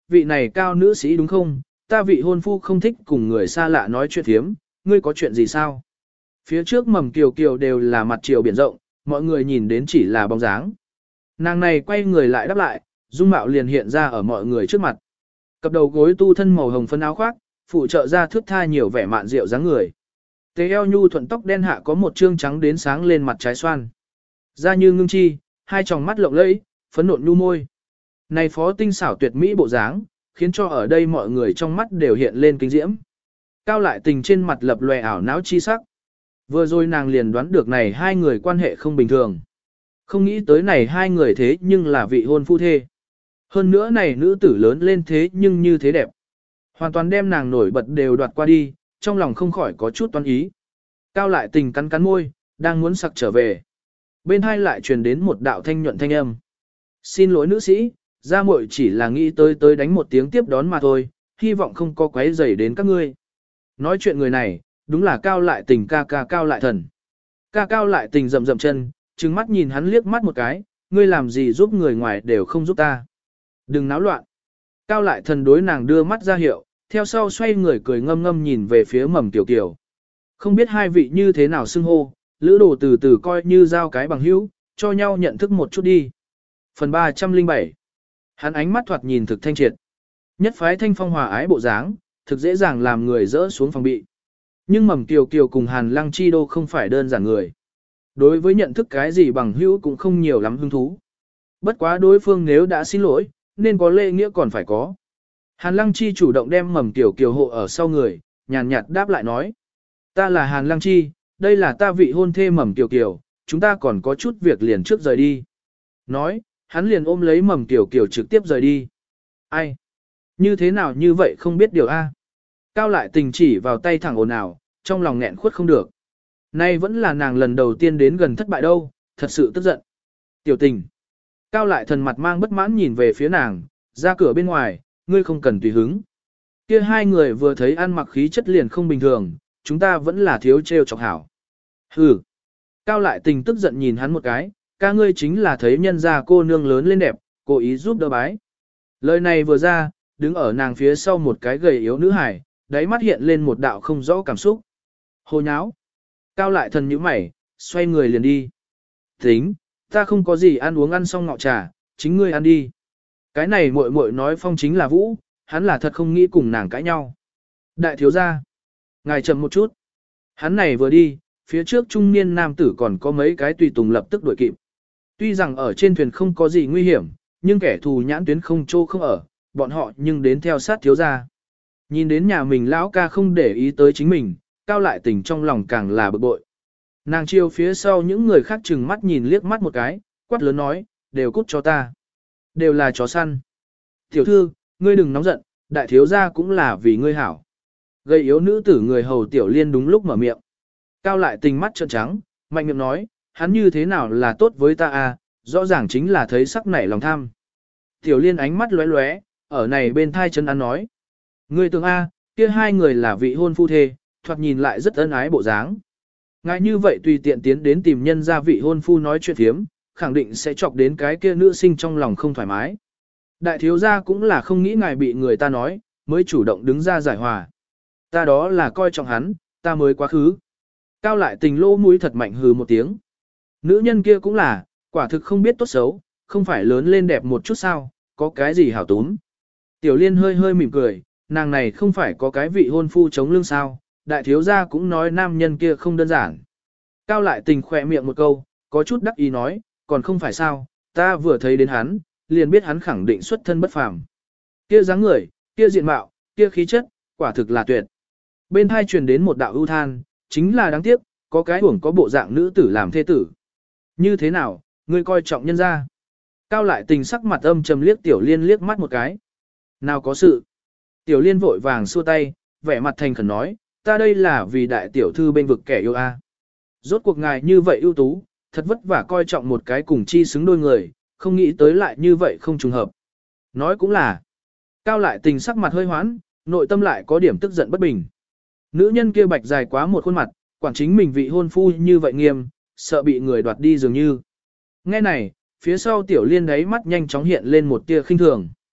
vị này cao nữ sĩ đúng không? Ta vị hôn phu không thích cùng người xa lạ nói chuyện thiếm, ngươi có chuyện gì sao? Phía trước mầm kiều kiều đều là mặt chiều biển rộng, mọi người nhìn đến chỉ là bóng dáng. Nàng này quay người lại đáp lại, dung mạo liền hiện ra ở mọi người trước mặt. Cặp đầu gối tu thân màu hồng phấn áo khoác, phụ trợ ra thước tha nhiều vẻ mạn rượu dáng người. Tế eo nhu thuận tóc đen hạ có một trương trắng đến sáng lên mặt trái xoan. Da như ngưng chi, hai tròng mắt lộng lẫy, phấn nộn nhu môi. Này phó tinh xảo tuyệt mỹ bộ dáng, khiến cho ở đây mọi người trong mắt đều hiện lên kinh diễm. Cao lại tình trên mặt lập lòe ảo não chi sắc. Vừa rồi nàng liền đoán được này hai người quan hệ không bình thường. Không nghĩ tới này hai người thế nhưng là vị hôn phu thê. Hơn nữa này nữ tử lớn lên thế nhưng như thế đẹp. Hoàn toàn đem nàng nổi bật đều đoạt qua đi, trong lòng không khỏi có chút toán ý. Cao lại tình cắn cắn môi, đang muốn sặc trở về. Bên hai lại truyền đến một đạo thanh nhuận thanh âm. Xin lỗi nữ sĩ, gia muội chỉ là nghĩ tới tới đánh một tiếng tiếp đón mà thôi, hy vọng không có quấy rầy đến các ngươi. Nói chuyện người này, đúng là cao lại tình ca ca cao lại thần. Ca cao lại tình rậm rậm chân, trừng mắt nhìn hắn liếc mắt một cái, ngươi làm gì giúp người ngoài đều không giúp ta. Đừng náo loạn. Cao lại thần đối nàng đưa mắt ra hiệu, theo sau xoay người cười ngâm ngâm nhìn về phía mầm tiểu kiều. Không biết hai vị như thế nào xưng hô, lữ đồ từ từ coi như giao cái bằng hữu, cho nhau nhận thức một chút đi. Phần ba trăm lẻ bảy. Hắn ánh mắt thoạt nhìn thực thanh triệt. Nhất phái thanh phong hòa ái bộ dáng, thực dễ dàng làm người dỡ xuống phòng bị. Nhưng mầm kiều kiều cùng Hàn Lăng Chi Đô không phải đơn giản người. Đối với nhận thức cái gì bằng hữu cũng không nhiều lắm hứng thú. Bất quá đối phương nếu đã xin lỗi, nên có lễ nghĩa còn phải có. Hàn Lăng Chi chủ động đem mầm kiều kiều hộ ở sau người, nhàn nhạt đáp lại nói. Ta là Hàn Lăng Chi, đây là ta vị hôn thê mầm kiều kiều, chúng ta còn có chút việc liền trước rời đi. Nói, hắn liền ôm lấy mầm kiều kiều trực tiếp rời đi. Ai? Như thế nào như vậy không biết điều A. Cao lại tình chỉ vào tay thẳng ồn ào, trong lòng nghẹn khuất không được. Nay vẫn là nàng lần đầu tiên đến gần thất bại đâu, thật sự tức giận. Tiểu tình. Cao lại thần mặt mang bất mãn nhìn về phía nàng, ra cửa bên ngoài, ngươi không cần tùy hứng. Kia hai người vừa thấy ăn mặc khí chất liền không bình thường, chúng ta vẫn là thiếu trêu chọc hảo. Hừ. Cao lại tình tức giận nhìn hắn một cái, ca ngươi chính là thấy nhân gia cô nương lớn lên đẹp, cố ý giúp đỡ bái. Lời này vừa ra, đứng ở nàng phía sau một cái gầy yếu nữ hải, đáy mắt hiện lên một đạo không rõ cảm xúc. Hồ nháo. Cao lại thần nhíu mày, xoay người liền đi. Tính, ta không có gì ăn uống ăn xong ngọ trà, chính ngươi ăn đi. Cái này muội muội nói phong chính là vũ, hắn là thật không nghĩ cùng nàng cãi nhau. Đại thiếu gia, ngài chậm một chút. Hắn này vừa đi, phía trước trung niên nam tử còn có mấy cái tùy tùng lập tức đuổi kịp. Tuy rằng ở trên thuyền không có gì nguy hiểm, nhưng kẻ thù nhãn tuyến không trô không ở, bọn họ nhưng đến theo sát thiếu gia. Nhìn đến nhà mình lão ca không để ý tới chính mình, cao lại tình trong lòng càng là bực bội. Nàng chiều phía sau những người khác chừng mắt nhìn liếc mắt một cái, quát lớn nói, đều cút cho ta. Đều là chó săn. Tiểu thư, ngươi đừng nóng giận, đại thiếu gia cũng là vì ngươi hảo. Gây yếu nữ tử người hầu tiểu liên đúng lúc mở miệng. Cao lại tình mắt trợn trắng, mạnh miệng nói, hắn như thế nào là tốt với ta à, rõ ràng chính là thấy sắc nảy lòng tham. Tiểu liên ánh mắt lóe lóe, ở này bên thai chân ăn nói. Ngươi tưởng a, kia hai người là vị hôn phu thê, thoạt nhìn lại rất ân ái bộ dáng. Ngài như vậy tùy tiện tiến đến tìm nhân gia vị hôn phu nói chuyện thiếm, khẳng định sẽ chọc đến cái kia nữ sinh trong lòng không thoải mái. Đại thiếu gia cũng là không nghĩ ngài bị người ta nói, mới chủ động đứng ra giải hòa. Ta đó là coi trọng hắn, ta mới quá khứ. Cao lại tình lỗ mũi thật mạnh hừ một tiếng. Nữ nhân kia cũng là, quả thực không biết tốt xấu, không phải lớn lên đẹp một chút sao, có cái gì hảo túm. Tiểu liên hơi hơi mỉm cười, nàng này không phải có cái vị hôn phu chống lưng sao, đại thiếu gia cũng nói nam nhân kia không đơn giản. Cao lại tình khỏe miệng một câu, có chút đắc ý nói, còn không phải sao, ta vừa thấy đến hắn, liền biết hắn khẳng định xuất thân bất phàm. Kia dáng người, kia diện mạo, kia khí chất, quả thực là tuyệt. Bên hai truyền đến một đạo ưu than, chính là đáng tiếc, có cái uổng có bộ dạng nữ tử làm thê tử. Như thế nào, ngươi coi trọng nhân gia? Cao lại tình sắc mặt âm trầm liếc tiểu liên liếc mắt một cái. Nào có sự. Tiểu liên vội vàng xua tay, vẻ mặt thành khẩn nói, ta đây là vì đại tiểu thư bên vực kẻ yêu a. Rốt cuộc ngài như vậy ưu tú, thật vất vả coi trọng một cái cùng chi xứng đôi người, không nghĩ tới lại như vậy không trùng hợp. Nói cũng là, cao lại tình sắc mặt hơi hoãn, nội tâm lại có điểm tức giận bất bình. Nữ nhân kia bạch dài quá một khuôn mặt, quản chính mình vị hôn phu như vậy nghiêm, sợ bị người đoạt đi dường như. Nghe này, phía sau tiểu liên đấy mắt nhanh chóng hiện lên một tia khinh thường.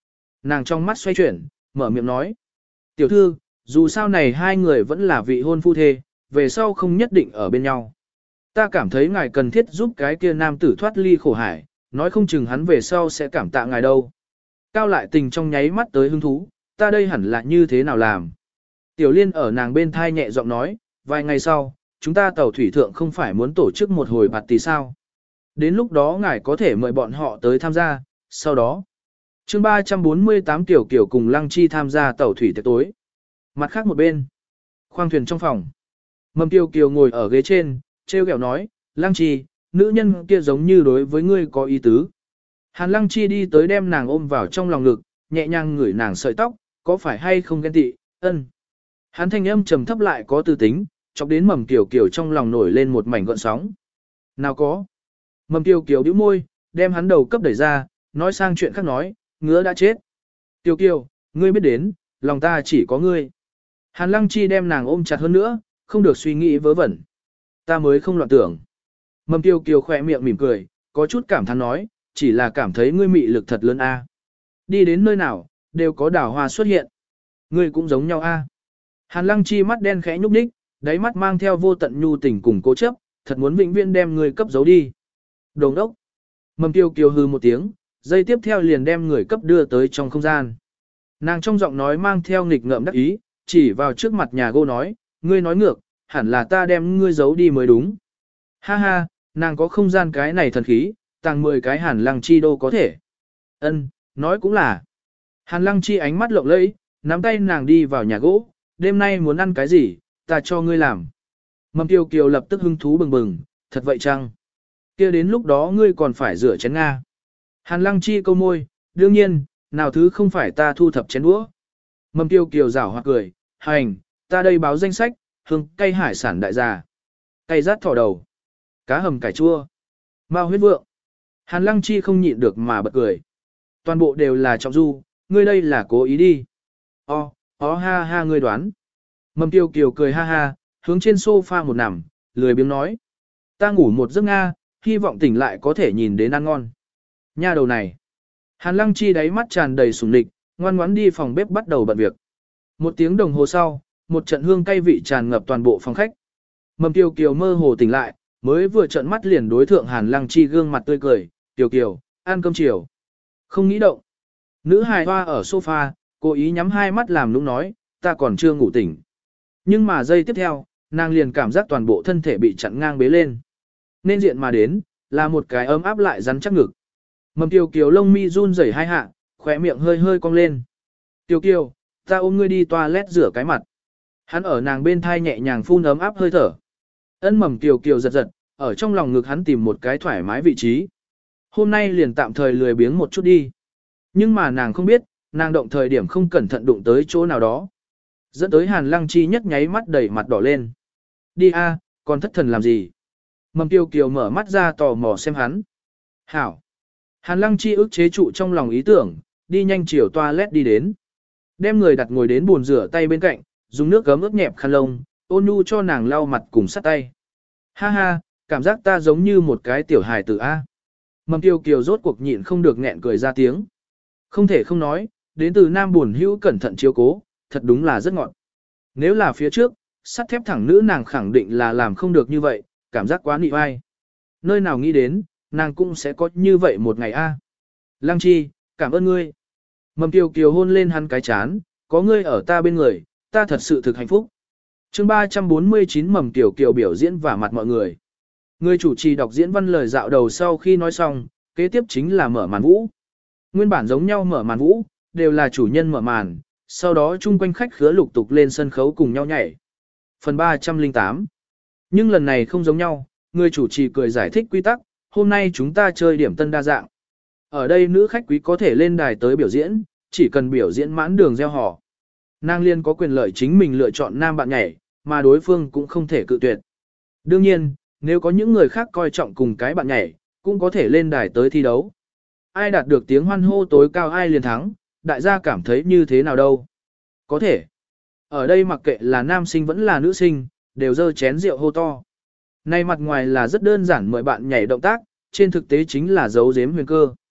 nàng trong mắt xoay chuyển, mở miệng nói. Tiểu thư, dù sao này hai người vẫn là vị hôn phu thê, về sau không nhất định ở bên nhau. Ta cảm thấy ngài cần thiết giúp cái kia nam tử thoát ly khổ hải, nói không chừng hắn về sau sẽ cảm tạ ngài đâu. Cao lại tình trong nháy mắt tới hứng thú, ta đây hẳn là như thế nào làm. Tiểu liên ở nàng bên thai nhẹ giọng nói, vài ngày sau, chúng ta tàu thủy thượng không phải muốn tổ chức một hồi bạt tỷ sao. Đến lúc đó ngài có thể mời bọn họ tới tham gia, sau đó. chương ba trăm bốn mươi tám Tiểu Kiều cùng Lăng Chi tham gia tàu thủy tiệc tối. Mặt khác một bên, khoang thuyền trong phòng. Mầm Tiểu Kiều ngồi ở ghế trên, treo kẹo nói, Lăng Chi, nữ nhân kia giống như đối với ngươi có ý tứ. Hàn Lăng Chi đi tới đem nàng ôm vào trong lòng ngực, nhẹ nhàng ngửi nàng sợi tóc, có phải hay không ghen tị, ân. Hắn thanh âm trầm thấp lại có tư tính, chọc đến Mầm Tiểu Kiều trong lòng nổi lên một mảnh gợn sóng. Nào có. Mầm Tiểu Kiều bĩu môi, đem hắn đầu cấp đẩy ra, nói sang chuyện khác nói, ngứa đã chết. Tiểu Kiều, ngươi biết đến, lòng ta chỉ có ngươi. Hàn Lăng Chi đem nàng ôm chặt hơn nữa, không được suy nghĩ vớ vẩn. Ta mới không loạn tưởng. Mầm Tiểu Kiều khỏe miệng mỉm cười, có chút cảm thán nói, chỉ là cảm thấy ngươi mị lực thật lớn a. Đi đến nơi nào, đều có đào hoa xuất hiện. Ngươi cũng giống nhau a. Hàn Lăng Chi mắt đen khẽ nhúc nhích, đáy mắt mang theo vô tận nhu tình cùng cố chấp, thật muốn vĩnh viễn đem người cấp giấu đi. Đồ đốc. Mầm Tiêu Kiều hư một tiếng, dây tiếp theo liền đem người cấp đưa tới trong không gian. Nàng trong giọng nói mang theo nghịch ngợm đắc ý, chỉ vào trước mặt nhà gô nói, ngươi nói ngược, hẳn là ta đem ngươi giấu đi mới đúng. Ha ha, nàng có không gian cái này thần khí, tàng mười cái Hàn Lăng Chi đô có thể. Ân, nói cũng là. Hàn Lăng Chi ánh mắt lộng lẫy, nắm tay nàng đi vào nhà gỗ, đêm nay muốn ăn cái gì, ta cho ngươi làm. Mầm Tiêu Kiều lập tức hứng thú bừng bừng, thật vậy chăng? Kia đến lúc đó ngươi còn phải rửa chén Nga. Hàn Lăng Chi câu môi, đương nhiên, nào thứ không phải ta thu thập chén đũa. Mầm Tiêu Kiều rảo hoặc cười, hành, ta đây báo danh sách, hương cây hải sản đại gia. Cây rát thỏ đầu, cá hầm cải chua, mao huyết vượng. Hàn Lăng Chi không nhịn được mà bật cười. Toàn bộ đều là trọng du, ngươi đây là cố ý đi. O, ó ha ha ngươi đoán. Mầm Tiêu Kiều cười ha ha, hướng trên sofa một nằm, lười biếng nói. Ta ngủ một giấc Nga, hy vọng tỉnh lại có thể nhìn đến ăn ngon. Nha đầu này. Hàn Lăng Chi đáy mắt tràn đầy sủng lịch, ngoan ngoãn đi phòng bếp bắt đầu bận việc. Một tiếng đồng hồ sau, một trận hương cay vị tràn ngập toàn bộ phòng khách. Mầm Tiêu Kiều mơ hồ tỉnh lại, mới vừa trợn mắt liền đối thượng Hàn Lăng Chi gương mặt tươi cười, Tiêu Kiều, ăn cơm chiều. Không nghĩ động. Nữ hài hoa ở sofa, cố ý nhắm hai mắt làm nũng nói, ta còn chưa ngủ tỉnh. Nhưng mà giây tiếp theo, nàng liền cảm giác toàn bộ thân thể bị chặn ngang bế lên. Nên diện mà đến, là một cái ấm áp lại rắn chắc ngực. Mầm Tiêu Kiều lông mi run rẩy hai hạ, khóe miệng hơi hơi cong lên. Tiêu Kiều, ta ôm ngươi đi toilet rửa cái mặt. Hắn ở nàng bên thai nhẹ nhàng phun ấm áp hơi thở. Ân Mầm Tiêu Kiều giật giật, ở trong lòng ngực hắn tìm một cái thoải mái vị trí. Hôm nay liền tạm thời lười biếng một chút đi. Nhưng mà nàng không biết, nàng động thời điểm không cẩn thận đụng tới chỗ nào đó. Dẫn tới Hàn Lăng Chi nhất nháy mắt đẩy mặt đỏ lên. Đi a, còn thất thần làm gì? Mầm Tiêu Kiều mở mắt ra tò mò xem hắn. Hảo. Hàn Lăng Chi ức chế trụ trong lòng ý tưởng, đi nhanh chiều toilet đi đến. Đem người đặt ngồi đến bồn rửa tay bên cạnh, dùng nước gấm ướt nhẹp khăn lông, ôn nhu cho nàng lau mặt cùng sát tay. Ha ha, cảm giác ta giống như một cái tiểu hài tử A. Mầm Tiêu Kiều rốt cuộc nhịn không được nghẹn cười ra tiếng. Không thể không nói, đến từ Nam buồn hữu cẩn thận chiếu cố, thật đúng là rất ngọt. Nếu là phía trước, sắt thép thẳng nữ nàng khẳng định là làm không được như vậy, cảm giác quá nị vai. Nơi nào nghĩ đến, nàng cũng sẽ có như vậy một ngày a. Lăng Chi, cảm ơn ngươi. Mầm Tiêu Kiều hôn lên hắn cái chán, có ngươi ở ta bên người, ta thật sự thực hạnh phúc. chương ba trăm bốn mươi chín Mầm Tiêu Kiều biểu diễn và mặt mọi người. Người chủ trì đọc diễn văn lời dạo đầu sau khi nói xong, kế tiếp chính là mở màn vũ. Nguyên bản giống nhau mở màn vũ, đều là chủ nhân mở màn, sau đó chung quanh khách khứa lục tục lên sân khấu cùng nhau nhảy. Phần ba trăm lẻ tám. Nhưng lần này không giống nhau, người chủ trì cười giải thích quy tắc, hôm nay chúng ta chơi điểm tân đa dạng. Ở đây nữ khách quý có thể lên đài tới biểu diễn, chỉ cần biểu diễn mãn đường gieo họ. Nàng liên có quyền lợi chính mình lựa chọn nam bạn nhảy, mà đối phương cũng không thể cự tuyệt. Đương nhiên, nếu có những người khác coi trọng cùng cái bạn nhảy, cũng có thể lên đài tới thi đấu. Ai đạt được tiếng hoan hô tối cao ai liền thắng, đại gia cảm thấy như thế nào đâu. Có thể. Ở đây mặc kệ là nam sinh vẫn là nữ sinh, đều dơ chén rượu hô to. Này mặt ngoài là rất đơn giản mời bạn nhảy động tác, trên thực tế chính là giấu giếm huyền cơ.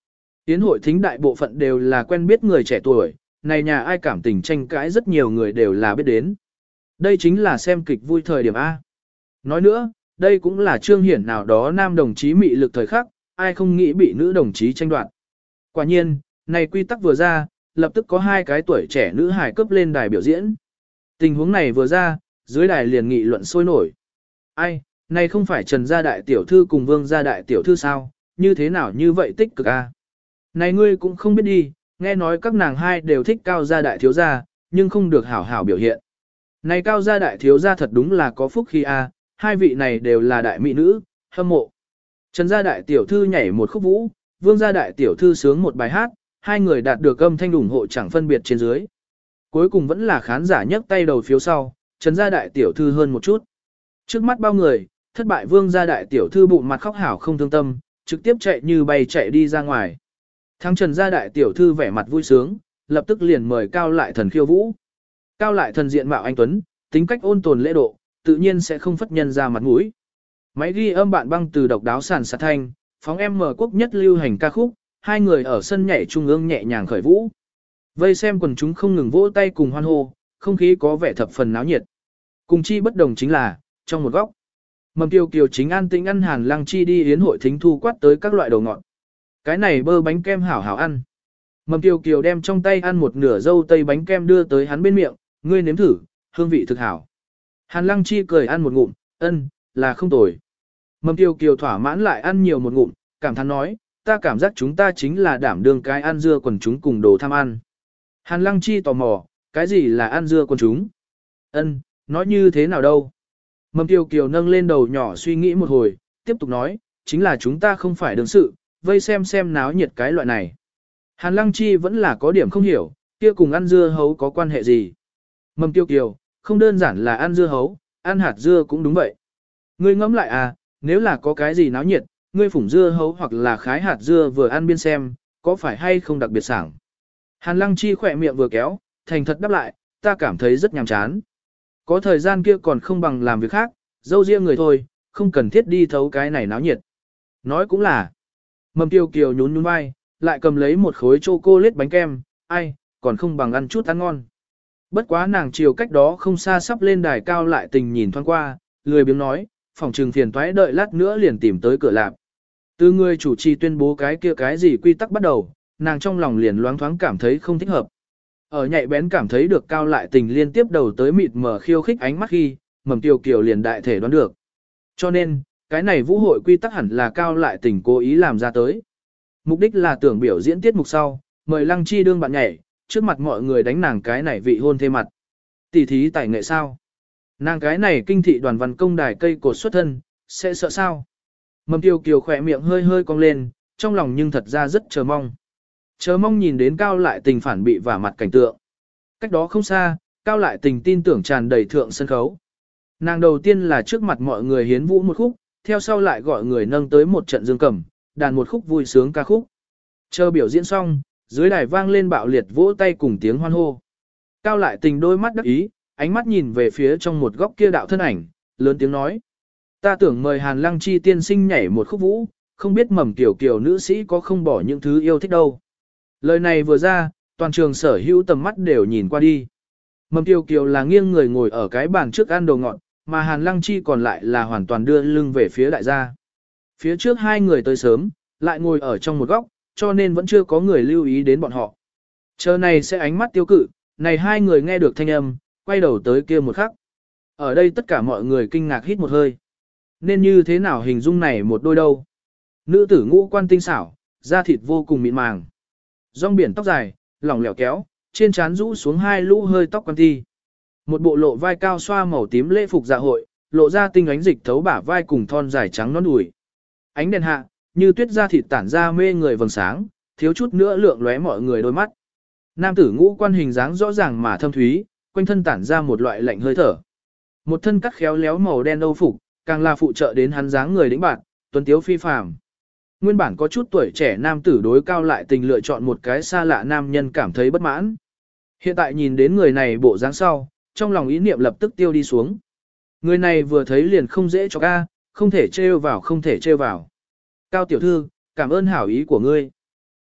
Yến hội thính đại bộ phận đều là quen biết người trẻ tuổi, này nhà ai cảm tình tranh cãi rất nhiều người đều là biết đến. Đây chính là xem kịch vui thời điểm A. Nói nữa, đây cũng là trương hiển nào đó nam đồng chí mị lực thời khắc, ai không nghĩ bị nữ đồng chí tranh đoạt. Quả nhiên, này quy tắc vừa ra, lập tức có hai cái tuổi trẻ nữ hài cấp lên đài biểu diễn. Tình huống này vừa ra, dưới đài liền nghị luận sôi nổi. Ai, này không phải Trần gia đại tiểu thư cùng Vương gia đại tiểu thư sao, như thế nào như vậy tích cực a? Này ngươi cũng không biết đi, nghe nói các nàng hai đều thích cao gia đại thiếu gia, nhưng không được hảo hảo biểu hiện. Này cao gia đại thiếu gia thật đúng là có phúc khi a, hai vị này đều là đại mỹ nữ, hâm mộ. Trần gia đại tiểu thư nhảy một khúc vũ, Vương gia đại tiểu thư sướng một bài hát, hai người đạt được âm thanh ủng hộ chẳng phân biệt trên dưới. Cuối cùng vẫn là khán giả nhấc tay đầu phiếu sau, Trần gia đại tiểu thư hơn một chút. Trước mắt bao người, thất bại Vương gia đại tiểu thư bụng mặt khóc hảo không thương tâm, trực tiếp chạy như bay chạy đi ra ngoài. Thắng Trần gia đại tiểu thư vẻ mặt vui sướng, lập tức liền mời Cao Lại Thần khiêu vũ. Cao Lại Thần diện mạo anh tuấn, tính cách ôn tồn lễ độ, tự nhiên sẽ không phất nhân ra mặt mũi. Máy ghi âm bạn băng từ độc đáo sàn sạt thanh, phóng em mở quốc nhất lưu hành ca khúc, hai người ở sân nhảy trung ương nhẹ nhàng khởi vũ. Vây xem quần chúng không ngừng vỗ tay cùng hoan hô, không khí có vẻ thập phần náo nhiệt. Cùng chi bất đồng chính là, trong một góc, Mầm Kiều Kiều chính an tĩnh ăn Hàn Lăng Chi đi yến hội thính thu quát tới các loại đồ ngọt. Cái này bơ bánh kem hảo hảo ăn. Mầm Kiều Kiều đem trong tay ăn một nửa dâu tây bánh kem đưa tới hắn bên miệng, ngươi nếm thử, hương vị thực hảo. Hàn Lăng Chi cười ăn một ngụm, ân, là không tồi. Mầm Kiều Kiều thỏa mãn lại ăn nhiều một ngụm, cảm thán nói, ta cảm giác chúng ta chính là đảm đương cái ăn dưa quần chúng cùng đồ tham ăn. Hàn Lăng Chi tò mò, cái gì là ăn dưa quần chúng? Ân, nói như thế nào đâu? Mầm Kiều Kiều nâng lên đầu nhỏ suy nghĩ một hồi, tiếp tục nói, chính là chúng ta không phải đương sự, vây xem xem náo nhiệt cái loại này. Hàn Lăng Chi vẫn là có điểm không hiểu, kia cùng ăn dưa hấu có quan hệ gì? Mầm Kiều Kiều, không đơn giản là ăn dưa hấu, ăn hạt dưa cũng đúng vậy. Ngươi ngẫm lại à, nếu là có cái gì náo nhiệt, ngươi phủng dưa hấu hoặc là khái hạt dưa vừa ăn biên xem, có phải hay không đặc biệt sảng. Hàn Lăng Chi khỏe miệng vừa kéo, thành thật đáp lại, ta cảm thấy rất nhàm chán. Có thời gian kia còn không bằng làm việc khác, dâu riêng người thôi, không cần thiết đi thấu cái này náo nhiệt. Nói cũng là, Mầm Kiều Kiều nhún nhún vai, lại cầm lấy một khối chocolate bánh kem, ai, còn không bằng ăn chút ăn ngon. Bất quá nàng chiều cách đó không xa sắp lên đài Cao Lại Tình nhìn thoáng qua, lười biếng nói, phòng trừng phiền toái đợi lát nữa liền tìm tới cửa lạp. Từ người chủ trì tuyên bố cái kia cái gì quy tắc bắt đầu, nàng trong lòng liền loáng thoáng cảm thấy không thích hợp. Ở nhạy bén cảm thấy được Cao Lại Tình liên tiếp đầu tới mịt mờ khiêu khích ánh mắt khi, Mầm Kiều Kiều liền đại thể đoán được. Cho nên, cái này vũ hội quy tắc hẳn là Cao Lại Tình cố ý làm ra tới. Mục đích là tưởng biểu diễn tiết mục sau, mời Lăng Chi đương bạn nhảy, trước mặt mọi người đánh nàng cái này vị hôn thê mặt. Tỷ thí tài nghệ sao? Nàng cái này kinh thị đoàn văn công đài cây cột xuất thân, sẽ sợ sao? Mầm Kiều Kiều khỏe miệng hơi hơi cong lên, trong lòng nhưng thật ra rất chờ mong. Chờ mong nhìn đến Cao Lại Tình phản bị vả mặt cảnh tượng. Cách đó không xa, Cao Lại Tình tin tưởng tràn đầy thượng sân khấu. Nàng đầu tiên là trước mặt mọi người hiến vũ một khúc, theo sau lại gọi người nâng tới một trận dương cầm, đàn một khúc vui sướng ca khúc. Chờ biểu diễn xong, dưới đài vang lên bạo liệt vỗ tay cùng tiếng hoan hô. Cao Lại Tình đôi mắt đắc ý, ánh mắt nhìn về phía trong một góc kia đạo thân ảnh, lớn tiếng nói. Ta tưởng mời Hàn Lăng Chi tiên sinh nhảy một khúc vũ, không biết Mầm Kiều Kiều nữ sĩ có không bỏ những thứ yêu thích đâu. Lời này vừa ra, toàn trường sở hữu tầm mắt đều nhìn qua đi. Mầm Kiều Kiều là nghiêng người ngồi ở cái bàn trước ăn đồ ngọt, mà Hàn Lăng Chi còn lại là hoàn toàn đưa lưng về phía đại gia. Phía trước hai người tới sớm, lại ngồi ở trong một góc, cho nên vẫn chưa có người lưu ý đến bọn họ. Chờ này sẽ ánh mắt tiêu cự, này hai người nghe được thanh âm, quay đầu tới kia một khắc. Ở đây tất cả mọi người kinh ngạc hít một hơi. Nên như thế nào hình dung này một đôi đâu? Nữ tử ngũ quan tinh xảo, da thịt vô cùng mịn màng. Rong biển tóc dài, lỏng lẻo kéo, trên trán rũ xuống hai lũ hơi tóc quan ti. Một bộ lộ vai cao xoa màu tím lễ phục dạ hội, lộ ra tinh ánh dịch thấu bả vai cùng thon dài trắng nõn đùi. Ánh đèn hạ, như tuyết da thịt tản ra mê người vầng sáng, thiếu chút nữa lượng lóe mọi người đôi mắt. Nam tử ngũ quan hình dáng rõ ràng mà thâm thúy, quanh thân tản ra một loại lạnh hơi thở. Một thân cắt khéo léo màu đen âu phục, càng là phụ trợ đến hắn dáng người đĩnh bạn, tuấn tiếu phi phàm. Nguyên bản có chút tuổi trẻ nam tử đối Cao Lại Tình lựa chọn một cái xa lạ nam nhân cảm thấy bất mãn. Hiện tại nhìn đến người này bộ dáng sau, trong lòng ý niệm lập tức tiêu đi xuống. Người này vừa thấy liền không dễ cho ca, không thể trêu vào không thể trêu vào. Cao tiểu thư, cảm ơn hảo ý của ngươi.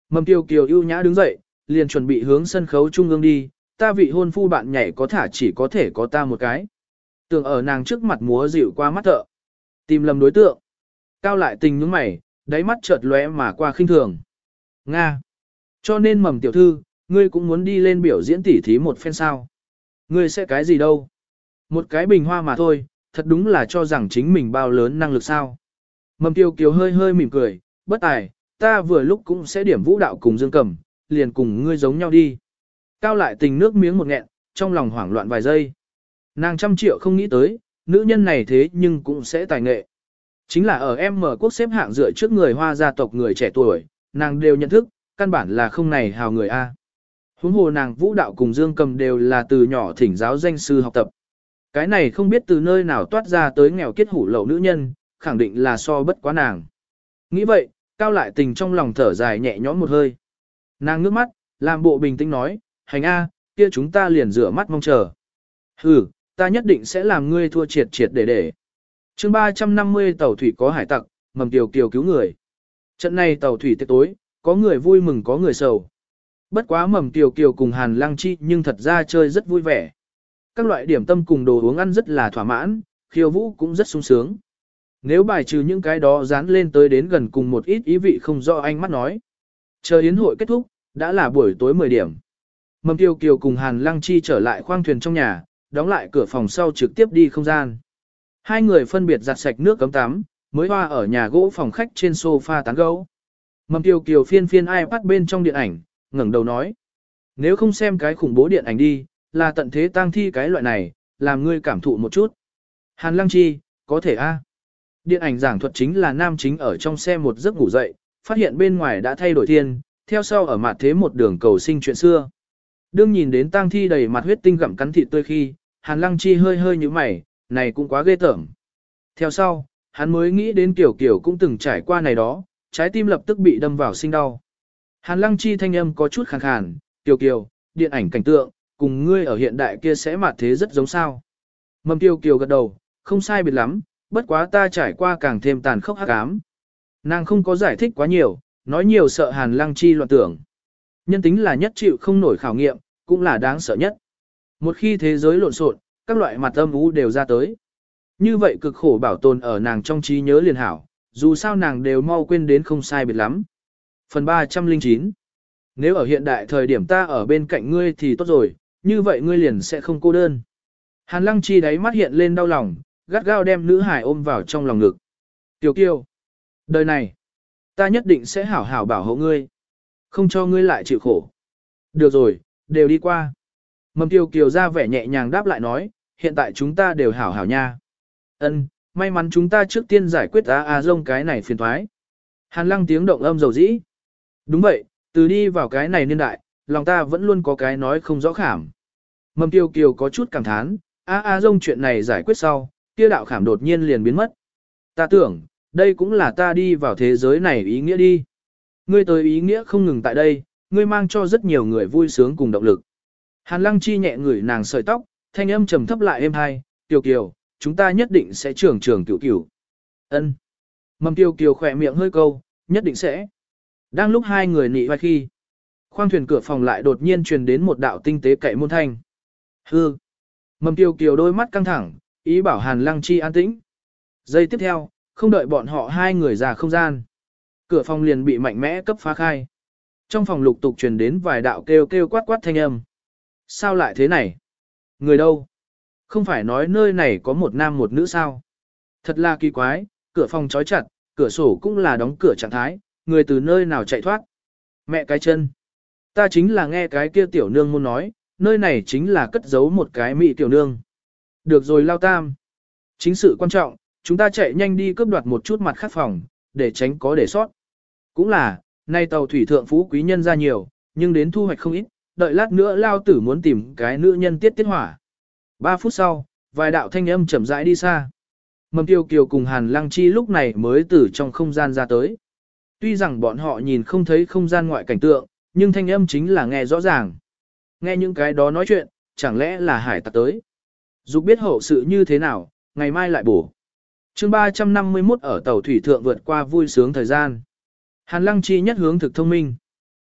Mầm Kiều Kiều ưu nhã đứng dậy, liền chuẩn bị hướng sân khấu trung ương đi, ta vị hôn phu bạn nhảy có thả chỉ có thể có ta một cái. Tưởng ở nàng trước mặt múa dịu qua mắt thợ. Tìm lầm đối tượng. Cao lại tình nhướng mày, đáy mắt chợt lóe mà qua khinh thường. Nga. Cho nên Mầm tiểu thư, ngươi cũng muốn đi lên biểu diễn tỉ thí một phen sao. Ngươi sẽ cái gì đâu. Một cái bình hoa mà thôi, thật đúng là cho rằng chính mình bao lớn năng lực sao. Mầm Kiều Kiều hơi hơi mỉm cười, bất tài, ta vừa lúc cũng sẽ điểm vũ đạo cùng dương cầm, liền cùng ngươi giống nhau đi. Cao lại tình nước miếng một nghẹn, trong lòng hoảng loạn vài giây. Nàng trăm triệu không nghĩ tới, nữ nhân này thế nhưng cũng sẽ tài nghệ. Chính là ở em mở quốc xếp hạng dựa trước người Hoa gia tộc người trẻ tuổi, nàng đều nhận thức, căn bản là không này hào người A. Huống hồ nàng vũ đạo cùng dương cầm đều là từ nhỏ thỉnh giáo danh sư học tập. Cái này không biết từ nơi nào toát ra tới nghèo kiết hủ lậu nữ nhân, khẳng định là so bất quá nàng. Nghĩ vậy, Cao lại tình trong lòng thở dài nhẹ nhõm một hơi. Nàng ngước mắt, làm bộ bình tĩnh nói, hành A, kia chúng ta liền rửa mắt mong chờ. Ừ, ta nhất định sẽ làm ngươi thua triệt triệt để để. chương ba trăm năm mươi tàu thủy có hải tặc, Mầm Kiều Kiều cứu người. Trận này tàu thủy tiệc tối, có người vui mừng có người sầu. Bất quá Mầm Kiều Kiều cùng Hàn Lăng Chi nhưng thật ra chơi rất vui vẻ. Các loại điểm tâm cùng đồ uống ăn rất là thỏa mãn, khiêu vũ cũng rất sung sướng. Nếu bài trừ những cái đó dán lên tới đến gần cùng một ít ý vị không rõ ánh mắt nói. Chờ yến hội kết thúc, đã là buổi tối mười điểm. Mầm Kiều Kiều cùng Hàn Lăng Chi trở lại khoang thuyền trong nhà, đóng lại cửa phòng sau trực tiếp đi không gian. Hai người phân biệt giặt sạch nước cấm tắm, mới hoa ở nhà gỗ phòng khách trên sofa tán gẫu. Mầm Kiều Kiều phiên phiên iPad bên trong điện ảnh, ngẩng đầu nói. Nếu không xem cái khủng bố điện ảnh đi, là tận thế tang thi cái loại này, làm ngươi cảm thụ một chút. Hàn Lăng Chi, có thể a. Điện ảnh giảng thuật chính là nam chính ở trong xe một giấc ngủ dậy, phát hiện bên ngoài đã thay đổi thiên, theo sau ở mặt thế một đường cầu sinh chuyện xưa. Đương nhìn đến tang thi đầy mặt huyết tinh gặm cắn thịt tươi khi, Hàn Lăng Chi hơi hơi như mày, này cũng quá ghê tởm. Theo sau, hắn mới nghĩ đến Kiều Kiều cũng từng trải qua này đó, trái tim lập tức bị đâm vào sinh đau. Hàn Lăng Chi thanh âm có chút khàn khàn, Kiều Kiều, điện ảnh cảnh tượng, cùng ngươi ở hiện đại kia sẽ mặt thế rất giống sao. Mầm Kiều Kiều gật đầu, không sai biệt lắm, bất quá ta trải qua càng thêm tàn khốc hắc ám. Nàng không có giải thích quá nhiều, nói nhiều sợ Hàn Lăng Chi loạn tưởng. Nhân tính là nhất chịu không nổi khảo nghiệm, cũng là đáng sợ nhất. Một khi thế giới lộn xộn, các loại mặt âm u đều ra tới. Như vậy cực khổ bảo tồn ở nàng trong trí nhớ liền hảo, dù sao nàng đều mau quên đến không sai biệt lắm. Phần ba trăm lẻ chín. Nếu ở hiện đại thời điểm ta ở bên cạnh ngươi thì tốt rồi, như vậy ngươi liền sẽ không cô đơn. Hàn Lăng Chi đáy mắt hiện lên đau lòng, gắt gao đem nữ hải ôm vào trong lòng ngực. Tiểu Kiều, đời này, ta nhất định sẽ hảo hảo bảo hộ ngươi, không cho ngươi lại chịu khổ. Được rồi, đều đi qua. Mầm Kiều Kiều ra vẻ nhẹ nhàng đáp lại nói, hiện tại chúng ta đều hảo hảo nha. Ân, may mắn chúng ta trước tiên giải quyết á a rông cái này phiền thoái. Hàn Lăng tiếng động âm dầu dĩ. Đúng vậy, từ đi vào cái này niên đại, lòng ta vẫn luôn có cái nói không rõ khảm. Mầm Kiều Kiều có chút cảm thán, a a rông chuyện này giải quyết sau, kia đạo khảm đột nhiên liền biến mất. Ta tưởng, đây cũng là ta đi vào thế giới này ý nghĩa đi. Ngươi tới ý nghĩa không ngừng tại đây, ngươi mang cho rất nhiều người vui sướng cùng động lực. Hàn Lăng Chi nhẹ ngửi nàng sợi tóc, thanh âm trầm thấp lại êm hai, Kiều Kiều, chúng ta nhất định sẽ trưởng trưởng cửu cửu. Ân. Mầm Kiều Kiều khỏe miệng hơi câu, nhất định sẽ. Đang lúc hai người nị vai khi, khoang thuyền cửa phòng lại đột nhiên truyền đến một đạo tinh tế cậy môn thanh. Hư. Mầm Kiều Kiều đôi mắt căng thẳng, ý bảo Hàn Lăng Chi an tĩnh. Giây tiếp theo, không đợi bọn họ hai người ra không gian. Cửa phòng liền bị mạnh mẽ cấp phá khai. Trong phòng lục tục truyền đến vài đạo kêu kêu quát quát thanh âm. Sao lại thế này? Người đâu? Không phải nói nơi này có một nam một nữ sao? Thật là kỳ quái, cửa phòng trói chặt, cửa sổ cũng là đóng cửa trạng thái, người từ nơi nào chạy thoát? Mẹ cái chân! Ta chính là nghe cái kia tiểu nương môn nói, nơi này chính là cất giấu một cái mỹ tiểu nương. Được rồi Lao Tam. Chính sự quan trọng, chúng ta chạy nhanh đi cướp đoạt một chút mặt khác phòng, để tránh có để sót. Cũng là, nay tàu thủy thượng phú quý nhân ra nhiều, nhưng đến thu hoạch không ít, đợi lát nữa Lao Tử muốn tìm cái nữ nhân tiết tiết hỏa. Ba phút sau, vài đạo thanh âm chậm rãi đi xa. Mầm Kiều Kiều cùng Hàn Lăng Chi lúc này mới từ trong không gian ra tới. Tuy rằng bọn họ nhìn không thấy không gian ngoại cảnh tượng, nhưng thanh âm chính là nghe rõ ràng. Nghe những cái đó nói chuyện, chẳng lẽ là hải tặc tới. Dục biết hậu sự như thế nào, ngày mai lại bổ. chương ba trăm năm mươi mốt ở tàu thủy thượng vượt qua vui sướng thời gian. Hàn Lăng Chi nhất hướng thực thông minh.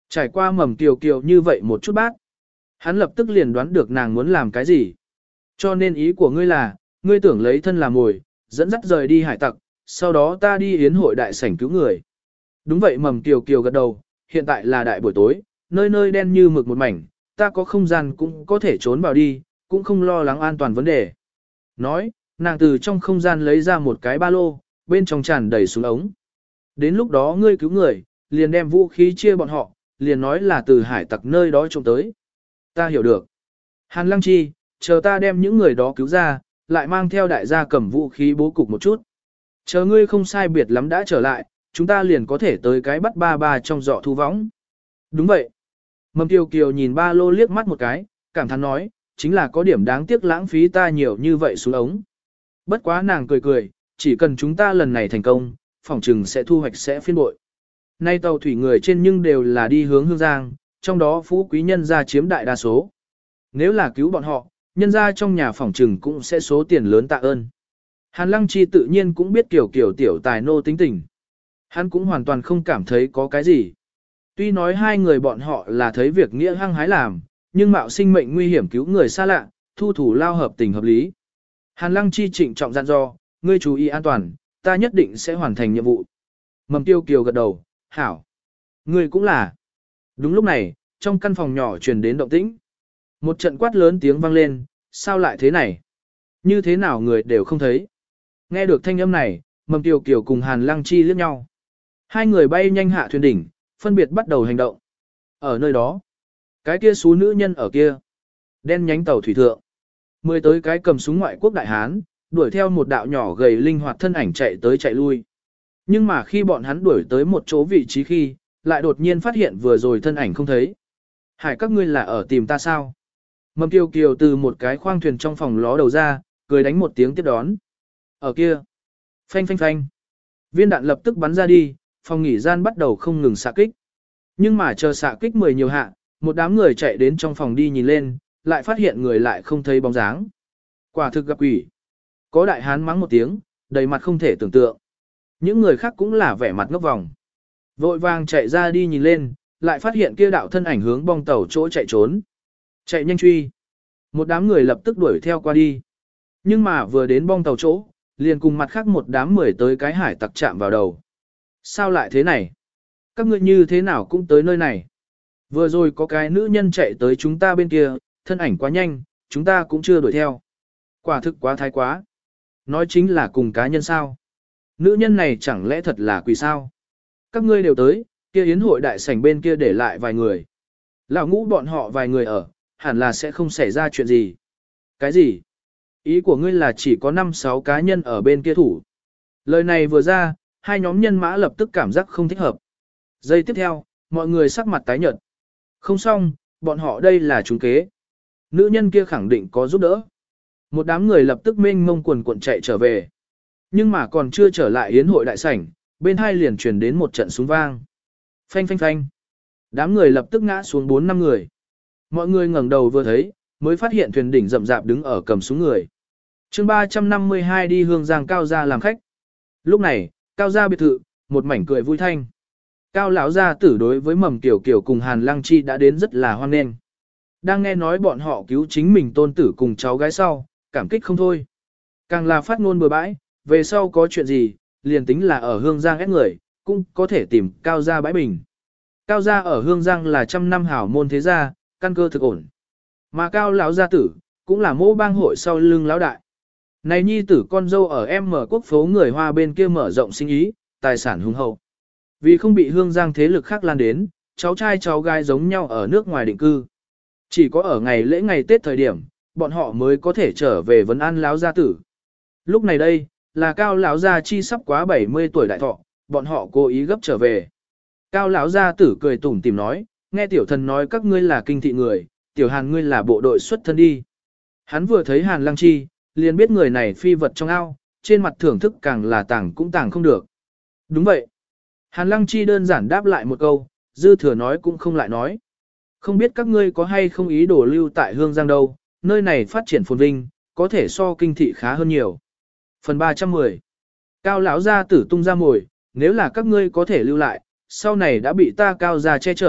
Trải qua mầm kiều kiều như vậy một chút bác. Hắn lập tức liền đoán được nàng muốn làm cái gì. Cho nên ý của ngươi là, ngươi tưởng lấy thân làm mồi, dẫn dắt rời đi hải tặc, sau đó ta đi yến hội đại sảnh cứu người. Đúng vậy mầm kiều kiều gật đầu, hiện tại là đại buổi tối, nơi nơi đen như mực một mảnh, ta có không gian cũng có thể trốn vào đi, cũng không lo lắng an toàn vấn đề. Nói, nàng từ trong không gian lấy ra một cái ba lô, bên trong tràn đầy súng ống. Đến lúc đó ngươi cứu người, liền đem vũ khí chia bọn họ, liền nói là từ hải tặc nơi đó trông tới. Ta hiểu được. Hàn Lăng Chi, chờ ta đem những người đó cứu ra, lại mang theo đại gia cầm vũ khí bố cục một chút. Chờ ngươi không sai biệt lắm đã trở lại, chúng ta liền có thể tới cái bắt ba ba trong giỏ thu võng. Đúng vậy. Mầm Kiều Kiều nhìn ba lô liếc mắt một cái, cảm thán nói, chính là có điểm đáng tiếc lãng phí ta nhiều như vậy xuống ống. Bất quá nàng cười cười, chỉ cần chúng ta lần này thành công, phỏng trừng sẽ thu hoạch sẽ phiên bội. Nay tàu thủy người trên nhưng đều là đi hướng Hương Giang, trong đó phú quý nhân gia chiếm đại đa số. Nếu là cứu bọn họ, nhân gia trong nhà phỏng trừng cũng sẽ số tiền lớn tạ ơn. Hàn Lăng Chi tự nhiên cũng biết kiểu kiểu tiểu tài nô tính tình. Hắn cũng hoàn toàn không cảm thấy có cái gì. Tuy nói hai người bọn họ là thấy việc nghĩa hăng hái làm, nhưng mạo sinh mệnh nguy hiểm cứu người xa lạ, thu thủ lao hợp tình hợp lý. Hàn Lăng Chi trịnh trọng dặn dò, ngươi chú ý an toàn, ta nhất định sẽ hoàn thành nhiệm vụ. Mầm Tiêu Kiều gật đầu, hảo. Ngươi cũng là. Đúng lúc này, trong căn phòng nhỏ truyền đến động tĩnh. Một trận quát lớn tiếng vang lên, sao lại thế này? Như thế nào người đều không thấy? Nghe được thanh âm này, Mầm Tiêu Kiều cùng Hàn Lăng Chi liếc nhau. Hai người bay nhanh hạ thuyền đỉnh, phân biệt bắt đầu hành động. Ở nơi đó, cái kia số nữ nhân ở kia, đen nhánh tàu thủy thượng. Mười tới cái cầm súng ngoại quốc đại hán, đuổi theo một đạo nhỏ gầy linh hoạt thân ảnh chạy tới chạy lui. Nhưng mà khi bọn hắn đuổi tới một chỗ vị trí khi, lại đột nhiên phát hiện vừa rồi thân ảnh không thấy. Hải các ngươi là ở tìm ta sao? Mầm Kiều Kiều từ một cái khoang thuyền trong phòng ló đầu ra, cười đánh một tiếng tiếp đón. Ở kia. Phanh phanh phanh. Viên đạn lập tức bắn ra đi, phòng nghỉ gian bắt đầu không ngừng xạ kích. Nhưng mà chờ xạ kích mười nhiều hạ, một đám người chạy đến trong phòng đi nhìn lên, lại phát hiện người lại không thấy bóng dáng. Quả thực gặp quỷ. Có đại hán mắng một tiếng, đầy mặt không thể tưởng tượng. Những người khác cũng là vẻ mặt ngốc vòng. Vội vàng chạy ra đi nhìn lên, lại phát hiện kia đạo thân ảnh hướng bong tàu chỗ chạy trốn. Chạy nhanh truy. Một đám người lập tức đuổi theo qua đi. Nhưng mà vừa đến bong tàu chỗ, liền cùng mặt khác một đám mười tới cái hải tặc chạm vào đầu. Sao lại thế này? Các ngươi như thế nào cũng tới nơi này? Vừa rồi có cái nữ nhân chạy tới chúng ta bên kia, thân ảnh quá nhanh, chúng ta cũng chưa đuổi theo. Quả thực quá thái quá. Nói chính là cùng cá nhân sao? Nữ nhân này chẳng lẽ thật là quỷ sao? Các ngươi đều tới, kia yến hội đại sảnh bên kia để lại vài người. Lão ngũ bọn họ vài người ở, hẳn là sẽ không xảy ra chuyện gì. Cái gì? Ý của ngươi là chỉ có năm sáu cá nhân ở bên kia thủ. Lời này vừa ra, hai nhóm nhân mã lập tức cảm giác không thích hợp. Giây tiếp theo, mọi người sắc mặt tái nhợt. Không xong, bọn họ đây là trúng kế. Nữ nhân kia khẳng định có giúp đỡ. Một đám người lập tức mênh mông quần cuộn chạy trở về. Nhưng mà còn chưa trở lại yến hội đại sảnh, bên hai liền truyền đến một trận súng vang. Phanh phanh phanh. Đám người lập tức ngã xuống bốn năm người. Mọi người ngẩng đầu vừa thấy, mới phát hiện thuyền đỉnh rậm rạp đứng ở cầm súng người. Chương ba trăm năm mươi hai đi Hương Giang Cao gia làm khách. Lúc này, Cao gia biệt thự, một mảnh cười vui thanh. Cao lão gia tử đối với Mầm Kiều Kiều cùng Hàn Lăng Chi đã đến rất là hoan nghênh. Đang nghe nói bọn họ cứu chính mình tôn tử cùng cháu gái sau, cảm kích không thôi. Càng là phát ngôn bừa bãi, về sau có chuyện gì, liền tính là ở Hương Giang ép người, cũng có thể tìm Cao gia bãi bình. Cao gia ở Hương Giang là trăm năm hảo môn thế gia, căn cơ thực ổn. Mà Cao lão gia tử, cũng là mô bang hội sau lưng lão đại. Này nhi tử con dâu ở em mở quốc phố người Hoa bên kia mở rộng sinh ý, tài sản hùng hậu. Vì không bị Hương Giang thế lực khác lan đến, cháu trai cháu gái giống nhau ở nước ngoài định cư. Chỉ có ở ngày lễ ngày Tết thời điểm, bọn họ mới có thể trở về vấn an lão gia tử. Lúc này đây, là Cao lão gia chi sắp quá bảy mươi tuổi đại thọ, bọn họ cố ý gấp trở về. Cao lão gia tử cười tủm tỉm nói, nghe tiểu thần nói các ngươi là kinh thị người, tiểu Hàn ngươi là bộ đội xuất thân đi. Hắn vừa thấy Hàn Lăng Chi, liền biết người này phi vật trong ao, trên mặt thưởng thức càng là tàng cũng tàng không được. Đúng vậy. Hàn Lăng Chi đơn giản đáp lại một câu, dư thừa nói cũng không lại nói. Không biết các ngươi có hay không ý đồ lưu tại Hương Giang đâu, nơi này phát triển phồn vinh, có thể so kinh thị khá hơn nhiều. Phần ba trăm mười. Cao lão gia tử tung ra mồi, nếu là các ngươi có thể lưu lại, sau này đã bị ta Cao gia che chở,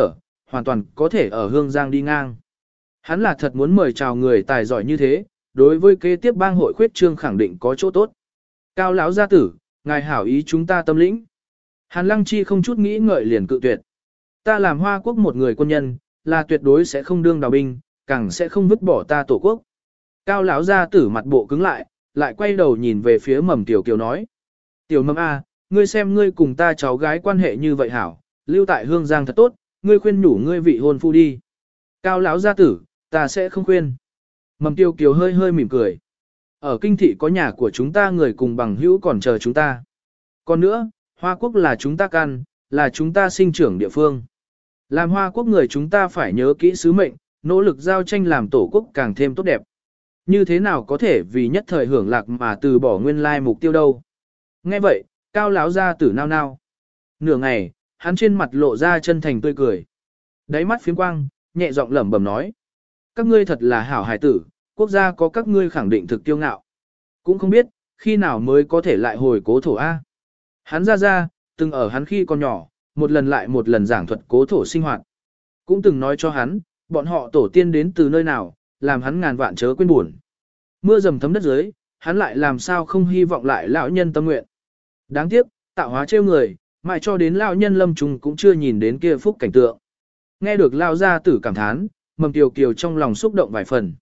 hoàn toàn có thể ở Hương Giang đi ngang. Hắn là thật muốn mời chào người tài giỏi như thế, đối với kế tiếp bang hội khuyết trương khẳng định có chỗ tốt. Cao lão gia tử, ngài hảo ý chúng ta tâm lĩnh. Hàn Lăng Chi không chút nghĩ ngợi liền cự tuyệt. Ta làm Hoa Quốc một người quân nhân, là tuyệt đối sẽ không đương đào binh, càng sẽ không vứt bỏ ta tổ quốc. Cao lão gia tử mặt bộ cứng lại, lại quay đầu nhìn về phía Mầm Tiểu Kiều nói: "Tiểu Mầm a, ngươi xem ngươi cùng ta cháu gái quan hệ như vậy hảo, lưu tại Hương Giang thật tốt, ngươi khuyên nhủ ngươi vị hôn phu đi." Cao lão gia tử, ta sẽ không khuyên. Mầm Tiểu Kiều hơi hơi mỉm cười. Ở kinh thị có nhà của chúng ta người cùng bằng hữu còn chờ chúng ta. Còn nữa, Hoa Quốc là chúng ta căn, là chúng ta sinh trưởng địa phương. Làm Hoa Quốc người chúng ta phải nhớ kỹ sứ mệnh, nỗ lực giao tranh làm tổ quốc càng thêm tốt đẹp. Như thế nào có thể vì nhất thời hưởng lạc mà từ bỏ nguyên lai mục tiêu đâu. Nghe vậy, Cao lão gia tử nao nao. Nửa ngày, hắn trên mặt lộ ra chân thành tươi cười. Đáy mắt phiếm quang, nhẹ giọng lẩm bẩm nói: "Các ngươi thật là hảo hài tử, quốc gia có các ngươi khẳng định thực kiêu ngạo. Cũng không biết, khi nào mới có thể lại hồi cố thổ A." Hắn ra ra, từng ở hắn khi còn nhỏ, một lần lại một lần giảng thuật cố thổ sinh hoạt. Cũng từng nói cho hắn, bọn họ tổ tiên đến từ nơi nào, làm hắn ngàn vạn chớ quên buồn. Mưa dầm thấm đất dưới, hắn lại làm sao không hy vọng lại lão nhân tâm nguyện. Đáng tiếc, tạo hóa trêu người, mãi cho đến lão nhân lâm trùng cũng chưa nhìn đến kia phúc cảnh tượng. Nghe được lão gia tử cảm thán, Mầm Tiểu Kiều trong lòng xúc động vài phần.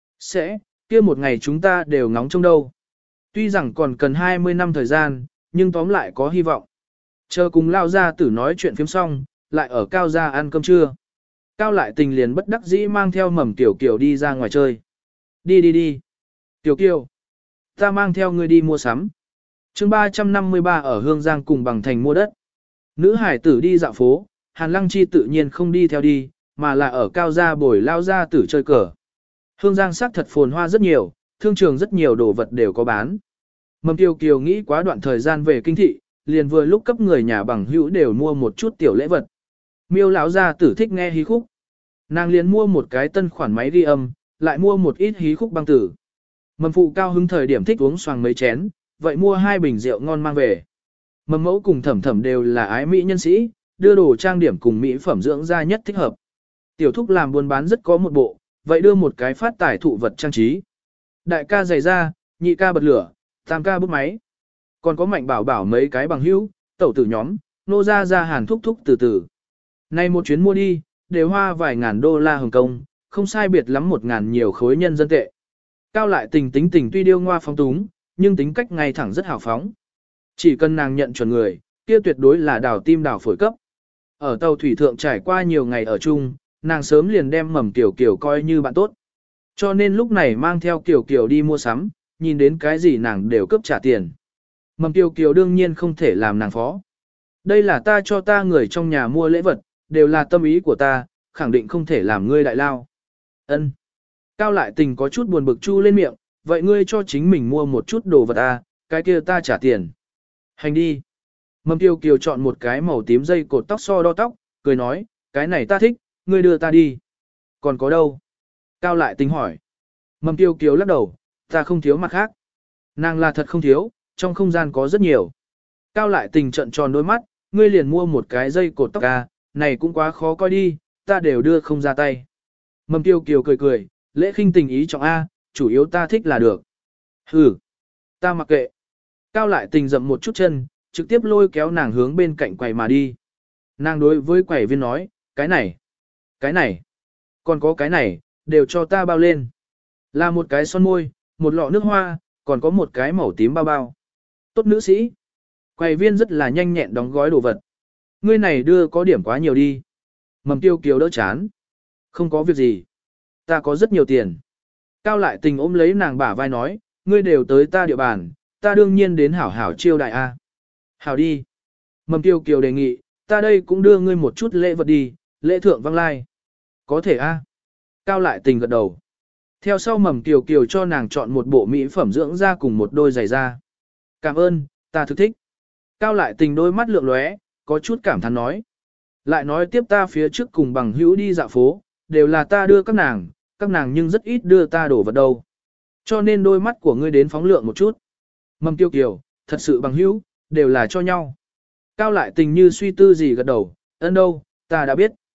Sẽ, kia một ngày chúng ta đều ngóng trông đâu. Tuy rằng còn cần hai mươi năm thời gian, nhưng tóm lại có hy vọng. Chờ cùng lão gia tử nói chuyện phiếm xong, lại ở Cao gia ăn cơm trưa. Cao lại tình liền bất đắc dĩ mang theo Mầm Tiểu Kiều đi ra ngoài chơi. Đi đi đi. Tiểu Kiều, ta mang theo ngươi đi mua sắm. chương ba trăm năm mươi ba ở Hương Giang cùng bằng thành mua đất. Nữ hải tử đi dạo phố, Hàn Lăng Chi tự nhiên không đi theo đi, mà là ở Cao gia bồi lao gia tử chơi cờ. Hương Giang sắc thật phồn hoa rất nhiều, thương trường rất nhiều đồ vật đều có bán. Mầm Tiểu Kiều nghĩ quá đoạn thời gian về kinh thị, liền vừa lúc cấp người nhà bằng hữu đều mua một chút tiểu lễ vật. Miêu lão gia tử thích nghe hí khúc. Nàng liền mua một cái tân khoản máy ghi âm, lại mua một ít hí khúc băng tử. Mầm phụ cao hứng thời điểm thích uống xoàng mấy chén, vậy mua hai bình rượu ngon mang về. Mầm mẫu cùng thẩm thẩm đều là ái mỹ nhân sĩ, đưa đồ trang điểm cùng mỹ phẩm dưỡng da nhất thích hợp. Tiểu thúc làm buôn bán rất có một bộ, vậy đưa một cái phát tải thụ vật trang trí. Đại ca giày da, nhị ca bật lửa, tam ca bút máy. Còn có Mạnh bảo bảo mấy cái bằng hữu, tẩu tử nhóm, nô ra ra Hàn thúc thúc từ từ. Nay một chuyến mua đi, đều hoa vài ngàn đô la Hồng Kông, không sai biệt lắm một ngàn nhiều khối nhân dân tệ. Cao lại tình tính tình tuy điêu ngoa phóng túng, nhưng tính cách ngay thẳng rất hào phóng. Chỉ cần nàng nhận chuẩn người, kia tuyệt đối là đào tim đào phổi cấp. Ở tàu thủy thượng trải qua nhiều ngày ở chung, nàng sớm liền đem Mầm Tiểu Kiều coi như bạn tốt. Cho nên lúc này mang theo Kiều Kiều đi mua sắm, nhìn đến cái gì nàng đều cấp trả tiền. Mầm Tiểu Kiều đương nhiên không thể làm nàng phó. Đây là ta cho ta người trong nhà mua lễ vật, đều là tâm ý của ta, khẳng định không thể làm ngươi đại lao. Ân. Cao lại tình có chút buồn bực chu lên miệng, vậy ngươi cho chính mình mua một chút đồ vật à, cái kia ta trả tiền. Hành đi. Mầm Tiểu Kiều chọn một cái màu tím dây cột tóc so đo tóc, cười nói, cái này ta thích, ngươi đưa ta đi. Còn có đâu? Cao lại tình hỏi. Mầm Tiểu Kiều lắc đầu, ta không thiếu mặt khác. Nàng là thật không thiếu, trong không gian có rất nhiều. Cao lại tình trận tròn đôi mắt, ngươi liền mua một cái dây cột tóc à, này cũng quá khó coi đi, ta đều đưa không ra tay. Mầm Tiểu Kiều cười cười, lễ khinh tình ý trọng A, chủ yếu ta thích là được. Hừ, ta mặc kệ. Cao lại tình dậm một chút chân, trực tiếp lôi kéo nàng hướng bên cạnh quầy mà đi. Nàng đối với quầy viên nói, cái này, cái này, còn có cái này, đều cho ta bao lên. Là một cái son môi, một lọ nước hoa, còn có một cái màu tím bao bao. Tốt nữ sĩ. Quầy viên rất là nhanh nhẹn đóng gói đồ vật. Ngươi này đưa có điểm quá nhiều đi. Mầm Tiêu Kiều đỡ chán. Không có việc gì. Ta có rất nhiều tiền. Cao lại tình ôm lấy nàng bả vai nói, ngươi đều tới ta địa bàn, ta đương nhiên đến hảo hảo chiêu đại A. Hảo đi. Mầm Tiêu Kiều đề nghị, ta đây cũng đưa ngươi một chút lễ vật đi, lễ thượng văng lai. Có thể A. Cao lại tình gật đầu. Theo sau Mầm Tiêu Kiều cho nàng chọn một bộ mỹ phẩm dưỡng da cùng một đôi giày da. Cảm ơn, ta thực thích. Cao lại tình đôi mắt lượng lóe, có chút cảm thán nói. Lại nói tiếp ta phía trước cùng bằng hữu đi dạo phố, đều là ta đưa các nàng, các nàng nhưng rất ít đưa ta đổ vật đâu. Cho nên đôi mắt của ngươi đến phóng lượng một chút. Mầm Tiêu Kiều, thật sự bằng hữu, đều là cho nhau. Cao lại tình như suy tư gì gật đầu, ân đâu, ta đã biết.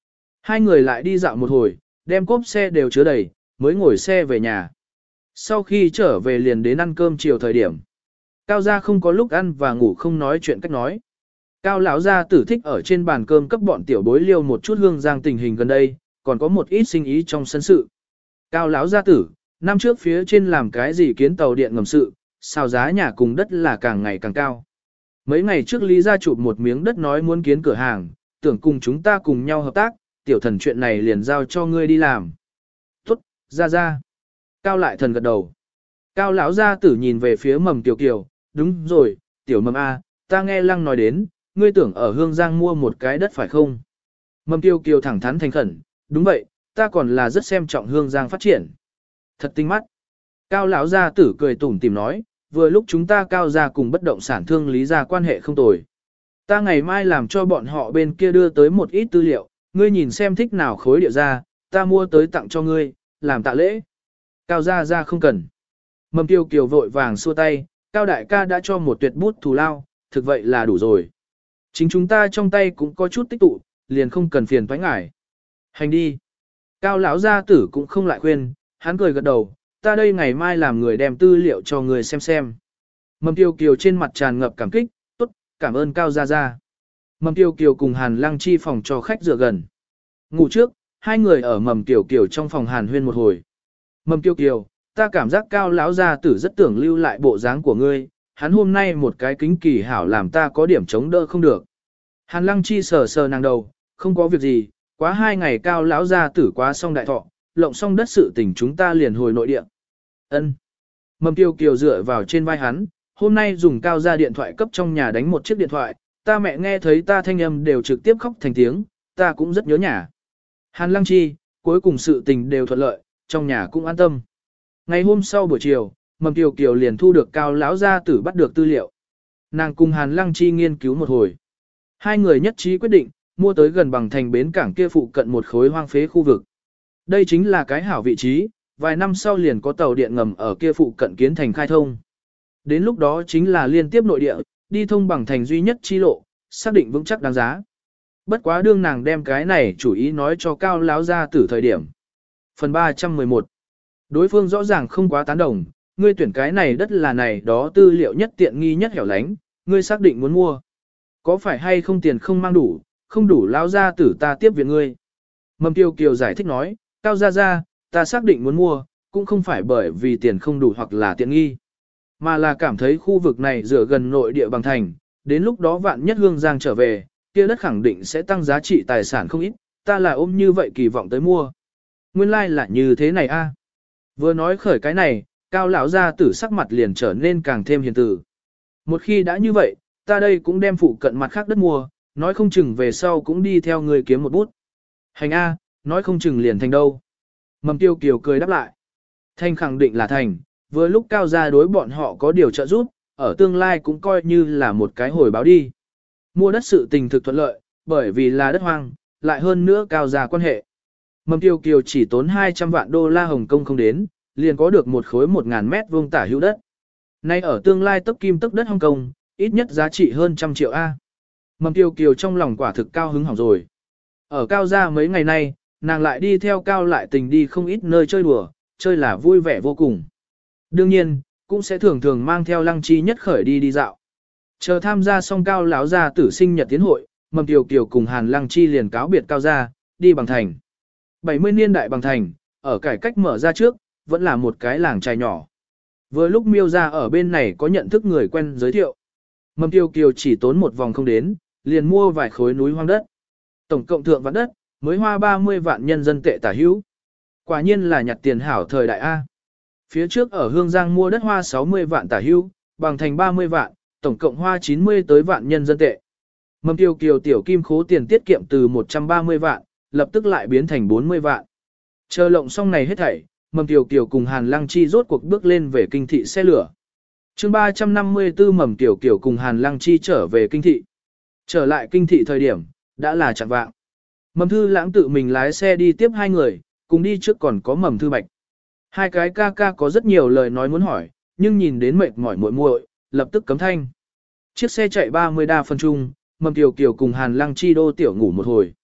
Hai người lại đi dạo một hồi, đem cốp xe đều chứa đầy, mới ngồi xe về nhà. Sau khi trở về liền đến ăn cơm chiều thời điểm. Cao gia không có lúc ăn và ngủ không nói chuyện cách nói. Cao lão gia tử thích ở trên bàn cơm cấp bọn tiểu bối liêu một chút Hương Giang tình hình gần đây, còn có một ít sinh ý trong sân sự. Cao lão gia tử, năm trước phía trên làm cái gì kiến tàu điện ngầm sự, sao giá nhà cùng đất là càng ngày càng cao. Mấy ngày trước Lý gia chụp một miếng đất nói muốn kiến cửa hàng, tưởng cùng chúng ta cùng nhau hợp tác, tiểu thần chuyện này liền giao cho ngươi đi làm. Tốt, ra ra. Cao lại thần gật đầu. Cao lão gia tử nhìn về phía Mầm Tiểu Kiều, đúng rồi, tiểu Mầm A, ta nghe Lăng nói đến, ngươi tưởng ở Hương Giang mua một cái đất phải không? Mầm Tiểu Kiều thẳng thắn thành khẩn, đúng vậy, ta còn là rất xem trọng Hương Giang phát triển. Thật tinh mắt. Cao lão gia tử cười tủm tỉm nói, vừa lúc chúng ta Cao gia cùng bất động sản thương Lý gia quan hệ không tồi. Ta ngày mai làm cho bọn họ bên kia đưa tới một ít tư liệu, ngươi nhìn xem thích nào khối địa ra, ta mua tới tặng cho ngươi, làm tạ lễ. Cao gia gia không cần. Mầm Tiêu Kiều vội vàng xua tay, Cao đại ca đã cho một tuyệt bút thù lao, thực vậy là đủ rồi. Chính chúng ta trong tay cũng có chút tích tụ, liền không cần phiền toái ngải. Hành đi. Cao lão gia tử cũng không lại khuyên, hắn cười gật đầu, ta đây ngày mai làm người đem tư liệu cho người xem xem. Mầm Tiêu Kiều trên mặt tràn ngập cảm kích, tốt, cảm ơn Cao gia gia. Mầm Tiêu Kiều cùng Hàn Lăng Chi phòng cho khách dựa gần. Ngủ trước, hai người ở Mầm Tiêu Kiều trong phòng Hàn huyên một hồi. Mầm Tiêu Kiều, ta cảm giác Cao lão gia tử rất tưởng lưu lại bộ dáng của ngươi, hắn hôm nay một cái kính kỳ hảo làm ta có điểm chống đỡ không được. Hàn Lăng Chi sờ sờ nàng đầu, không có việc gì, quá hai ngày Cao lão gia tử quá xong đại thọ, lộng xong đất sự tình chúng ta liền hồi nội địa. Ân. Mầm Tiêu Kiều dựa vào trên vai hắn, hôm nay dùng Cao gia điện thoại cấp trong nhà đánh một chiếc điện thoại, ta mẹ nghe thấy ta thanh âm đều trực tiếp khóc thành tiếng, ta cũng rất nhớ nhà. Hàn Lăng Chi, cuối cùng sự tình đều thuận lợi, trong nhà cũng an tâm. Ngày hôm sau buổi chiều, Mầm Tiêu Kiều liền thu được Cao lão gia tử bắt được tư liệu. Nàng cùng Hàn Lăng Chi nghiên cứu một hồi. Hai người nhất trí quyết định, mua tới gần bằng thành bến cảng kia phụ cận một khối hoang phế khu vực. Đây chính là cái hảo vị trí, vài năm sau liền có tàu điện ngầm ở kia phụ cận kiến thành khai thông. Đến lúc đó chính là liên tiếp nội địa, đi thông bằng thành duy nhất chi lộ, xác định vững chắc đáng giá. Bất quá đương nàng đem cái này chủ ý nói cho Cao lão gia tử thời điểm. Phần ba trăm mười một. Đối phương rõ ràng không quá tán đồng, ngươi tuyển cái này đất là này đó tư liệu nhất tiện nghi nhất hẻo lánh, ngươi xác định muốn mua. Có phải hay không tiền không mang đủ, không đủ lão gia tử ta tiếp viện ngươi. Mầm Tiêu Kiều giải thích nói, Cao gia gia, ta xác định muốn mua, cũng không phải bởi vì tiền không đủ hoặc là tiện nghi, mà là cảm thấy khu vực này dựa gần nội địa bằng thành, đến lúc đó vạn nhất Hương Giang trở về, kia đất khẳng định sẽ tăng giá trị tài sản không ít, ta là ôm như vậy kỳ vọng tới mua. Nguyên lai like là như thế này a. Vừa nói khởi cái này, Cao lão gia tử sắc mặt liền trở nên càng thêm hiền từ. Một khi đã như vậy, ta đây cũng đem phụ cận mặt khác đất mua, nói không chừng về sau cũng đi theo người kiếm một bút. Hành a, nói không chừng liền thành đâu. Mầm Tiêu Kiều cười đáp lại. Thành khẳng định là thành, vừa lúc Cao gia đối bọn họ có điều trợ giúp, ở tương lai cũng coi như là một cái hồi báo đi. Mua đất sự tình thực thuận lợi, bởi vì là đất hoang, lại hơn nữa Cao gia quan hệ. Mầm Tiêu Kiều chỉ tốn hai trăm vạn đô la Hồng Kông không đến, liền có được một khối một ngàn mét vuông tả hữu đất. Nay ở tương lai tốc kim tốc đất Hồng Kông, ít nhất giá trị hơn trăm triệu A. Mầm Tiêu Kiều trong lòng quả thực cao hứng hỏng rồi. Ở Cao gia mấy ngày nay, nàng lại đi theo Cao lại tình đi không ít nơi chơi đùa, chơi là vui vẻ vô cùng. Đương nhiên, cũng sẽ thường thường mang theo Lăng Chi nhất khởi đi đi dạo. Chờ tham gia xong Cao lão gia tử sinh nhật tiến hội, Mầm Tiêu Kiều cùng Hàn Lăng Chi liền cáo biệt Cao gia, đi bằng thành. bảy mươi niên đại bằng thành, ở cải cách mở ra trước, vẫn là một cái làng trai nhỏ. Vừa lúc Miêu gia ở bên này có nhận thức người quen giới thiệu. Mầm Tiêu Kiều chỉ tốn một vòng không đến, liền mua vài khối núi hoang đất. Tổng cộng thượng vạn đất, mới hoa ba mươi vạn nhân dân tệ tả hữu. Quả nhiên là nhặt tiền hảo thời đại A. Phía trước ở Hương Giang mua đất hoa sáu mươi vạn tả hữu, bằng thành ba mươi vạn, tổng cộng hoa chín mươi tới vạn nhân dân tệ. Mầm Tiêu Kiều tiểu kim khố tiền tiết kiệm từ một trăm ba mươi vạn, lập tức lại biến thành bốn mươi vạn. Chờ lộng xong này hết thảy, Mầm Tiêu Kiều cùng Hàn Lăng Chi rốt cuộc bước lên về kinh thị xe lửa. chương ba trăm năm mươi tư Mầm Tiêu Kiều cùng Hàn Lăng Chi trở về kinh thị. Trở lại kinh thị thời điểm, đã là chạng vạng. Mầm Thư Lãng tự mình lái xe đi tiếp hai người, cùng đi trước còn có Mầm Thư Bạch. Hai cái ca ca có rất nhiều lời nói muốn hỏi, nhưng nhìn đến mệt mỏi muội muội, lập tức cấm thanh. Chiếc xe chạy ba mươi đa phân chung, Mầm Tiêu Kiều cùng Hàn Lăng Chi đô tiểu ngủ một hồi.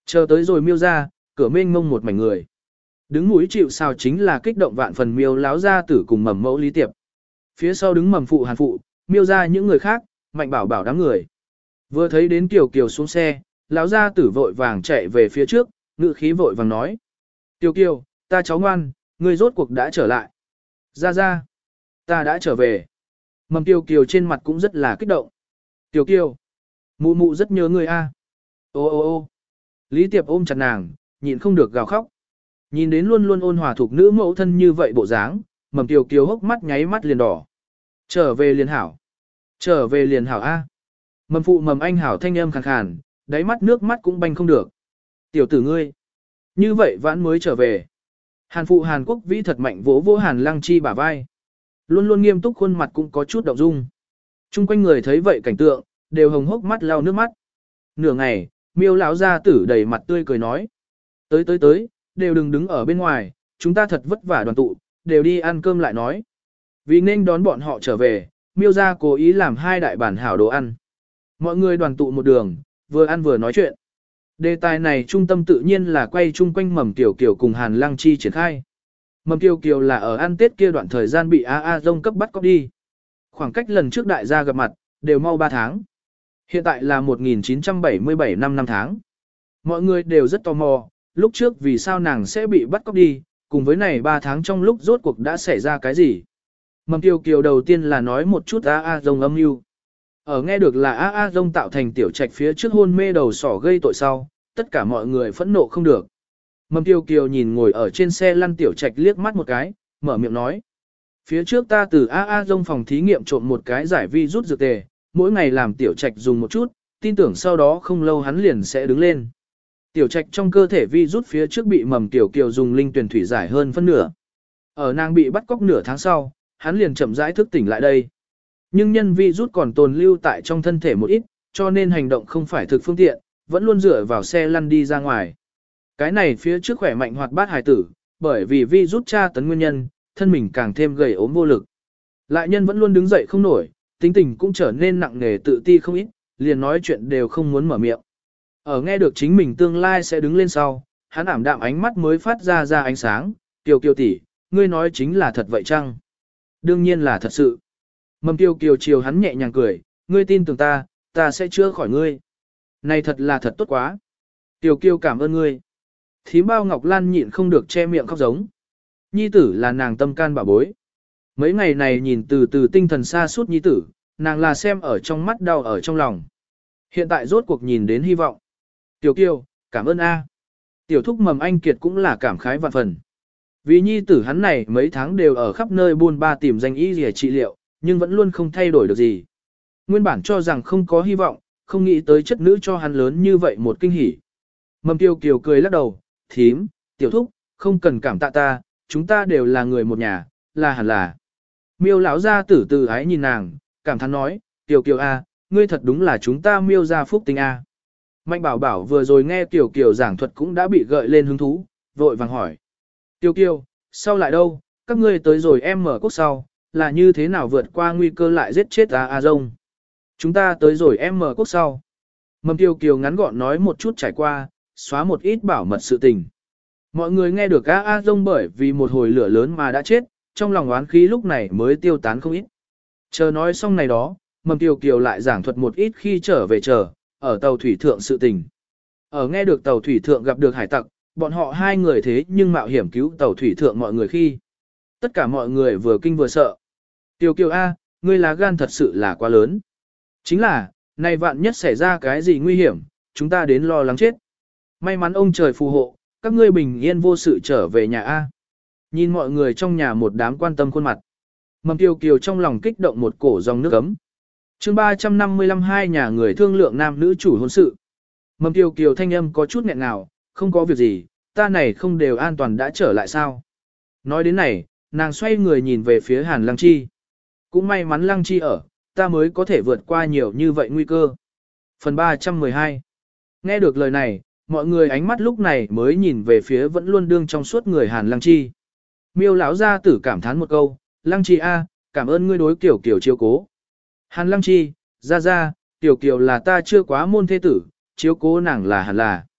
Chờ tới rồi miêu ra, cửa mênh mông một mảnh người. Đứng mũi chịu sao chính là kích động vạn phần miêu láo ra tử cùng mầm mẫu Lý Tiệp. Phía sau đứng mầm phụ hàn phụ, miêu ra những người khác, mạnh bảo bảo đám người. Vừa thấy đến Kiều Kiều xuống xe, lão gia tử vội vàng chạy về phía trước, ngự khí vội vàng nói. Kiều Kiều, ta cháu ngoan, ngươi rốt cuộc đã trở lại. Ra ra, ta đã trở về. Mầm Kiều Kiều trên mặt cũng rất là kích động. Kiều Kiều, mụ mụ rất nhớ ngươi a. Ô ô ô Lý Tiệp ôm chặt nàng, nhịn không được gào khóc. Nhìn đến luôn luôn ôn hòa thuộc nữ mẫu thân như vậy bộ dáng, mầm Kiều Kiều hốc mắt nháy mắt liền đỏ. Trở về liền hảo. Trở về liền hảo a. Mầm phụ mầm anh hảo thanh âm khàn khàn, đáy mắt nước mắt cũng banh không được. Tiểu tử ngươi. Như vậy vãn mới trở về. Hàn phụ Hàn Quốc vĩ thật mạnh vỗ vỗ Hàn Lăng Chi bả vai. Luôn luôn nghiêm túc khuôn mặt cũng có chút động dung. Trung quanh người thấy vậy cảnh tượng, đều hồng hốc mắt lau nước mắt. Nửa ngày, miêu lão gia tử đầy mặt tươi cười nói. Tới tới tới, đều đừng đứng ở bên ngoài, chúng ta thật vất vả đoàn tụ, đều đi ăn cơm lại nói. Vì nên đón bọn họ trở về, miêu gia cố ý làm hai đại bản hảo đồ ăn. Mọi người đoàn tụ một đường, vừa ăn vừa nói chuyện. Đề tài này trung tâm tự nhiên là quay chung quanh Mầm Tiểu Kiều cùng Hàn Lăng Chi triển khai. Mầm Tiểu Kiều là ở ăn Tết kia đoạn thời gian bị A A Dông cấp bắt cóc đi. Khoảng cách lần trước đại gia gặp mặt, đều mau ba tháng. Hiện tại là một nghìn chín trăm bảy mươi bảy năm năm tháng. Mọi người đều rất tò mò, lúc trước vì sao nàng sẽ bị bắt cóc đi, cùng với này ba tháng trong lúc rốt cuộc đã xảy ra cái gì. Mầm Tiểu Kiều đầu tiên là nói một chút A A Dông âm mưu. Ở nghe được là A A Dông tạo thành tiểu trạch phía trước hôn mê đầu sỏ gây tội sau, tất cả mọi người phẫn nộ không được. Mầm Tiêu Kiều nhìn ngồi ở trên xe lăn tiểu trạch liếc mắt một cái, mở miệng nói. Phía trước ta từ A A Dông phòng thí nghiệm trộn một cái giải vi rút dược tề, mỗi ngày làm tiểu trạch dùng một chút, tin tưởng sau đó không lâu hắn liền sẽ đứng lên. Tiểu trạch trong cơ thể vi rút phía trước bị Mầm Tiểu Kiều dùng linh tuyển thủy giải hơn phân nửa. Ở nàng bị bắt cóc nửa tháng sau, hắn liền chậm rãi thức tỉnh lại đây. Nhưng nhân vi rút còn tồn lưu tại trong thân thể một ít, cho nên hành động không phải thực phương tiện, vẫn luôn dựa vào xe lăn đi ra ngoài. Cái này phía trước khỏe mạnh hoạt bát hài tử, bởi vì vi rút tra tấn nguyên nhân, thân mình càng thêm gầy ốm vô lực. Lại nhân vẫn luôn đứng dậy không nổi, tính tình cũng trở nên nặng nề tự ti không ít, liền nói chuyện đều không muốn mở miệng. Ở nghe được chính mình tương lai sẽ đứng lên sau, hắn ảm đạm ánh mắt mới phát ra ra ánh sáng, Kiều Kiều tỷ, ngươi nói chính là thật vậy chăng? Đương nhiên là thật sự. Mầm Tiêu Kiều chiều hắn nhẹ nhàng cười, ngươi tin tưởng ta, ta sẽ chữa khỏi ngươi. Này thật là thật tốt quá. Tiêu Kiều cảm ơn ngươi. Thím Bao Ngọc Lan nhịn không được che miệng khóc giống. Nhi tử là nàng tâm can bảo bối. Mấy ngày này nhìn từ từ tinh thần xa suốt nhi tử, nàng là xem ở trong mắt đau ở trong lòng. Hiện tại rốt cuộc nhìn đến hy vọng. Tiêu Kiều, cảm ơn A. Tiểu thúc Mầm Anh Kiệt cũng là cảm khái vạn phần. Vì nhi tử hắn này mấy tháng đều ở khắp nơi buôn ba tìm danh y để trị liệu, nhưng vẫn luôn không thay đổi được gì. Nguyên bản cho rằng không có hy vọng, không nghĩ tới chất nữ cho hắn lớn như vậy một kinh hỉ. Mầm Tiêu Kiều cười lắc đầu, thím, tiểu thúc, không cần cảm tạ ta, chúng ta đều là người một nhà, là hẳn là. Miêu lão gia tử từ ái nhìn nàng, cảm thán nói, Kiều Kiều a, ngươi thật đúng là chúng ta miêu gia phúc tinh a. Mạnh bảo bảo vừa rồi nghe Kiều Kiều giảng thuật cũng đã bị gợi lên hứng thú, vội vàng hỏi. Kiều Kiều, sau lại đâu, các ngươi tới rồi em mở quốc sau, là như thế nào vượt qua nguy cơ lại giết chết A A Dông. Chúng ta tới rồi em mở quốc sau. Mầm Kiều Kiều ngắn gọn nói một chút trải qua, xóa một ít bảo mật sự tình. Mọi người nghe được A A Dông bởi vì một hồi lửa lớn mà đã chết, trong lòng oán khí lúc này mới tiêu tán không ít. Chờ nói xong này đó, Mầm Kiều Kiều lại giảng thuật một ít khi trở về chờ, ở tàu thủy thượng sự tình. Ở nghe được tàu thủy thượng gặp được hải tặc, bọn họ hai người thế nhưng mạo hiểm cứu tàu thủy thượng mọi người khi. Tất cả mọi người vừa kinh vừa sợ. Kiều Kiều A, ngươi lá gan thật sự là quá lớn. Chính là, này vạn nhất xảy ra cái gì nguy hiểm, chúng ta đến lo lắng chết. May mắn ông trời phù hộ, các ngươi bình yên vô sự trở về nhà A. Nhìn mọi người trong nhà một đám quan tâm khuôn mặt. Mầm Kiều Kiều trong lòng kích động một cổ dòng nước ấm. chương ba trăm năm mươi lăm hai nhà người thương lượng nam nữ chủ hôn sự. Mầm Kiều Kiều thanh âm có chút nghẹn ngào, không có việc gì, ta này không đều an toàn đã trở lại sao. Nói đến này, nàng xoay người nhìn về phía Hàn Lăng Chi. Cũng may mắn Lăng Chi ở, ta mới có thể vượt qua nhiều như vậy nguy cơ. Phần ba trăm mười hai. Nghe được lời này, mọi người ánh mắt lúc này mới nhìn về phía vẫn luôn đương trong suốt người Hàn Lăng Chi. Miêu lão gia tử cảm thán một câu, Lăng Chi a, cảm ơn ngươi đối Kiều Kiều chiếu cố. Hàn Lăng Chi, ra ra, Kiều Kiều là ta chưa quá môn thế tử, chiếu cố nàng là hẳn là.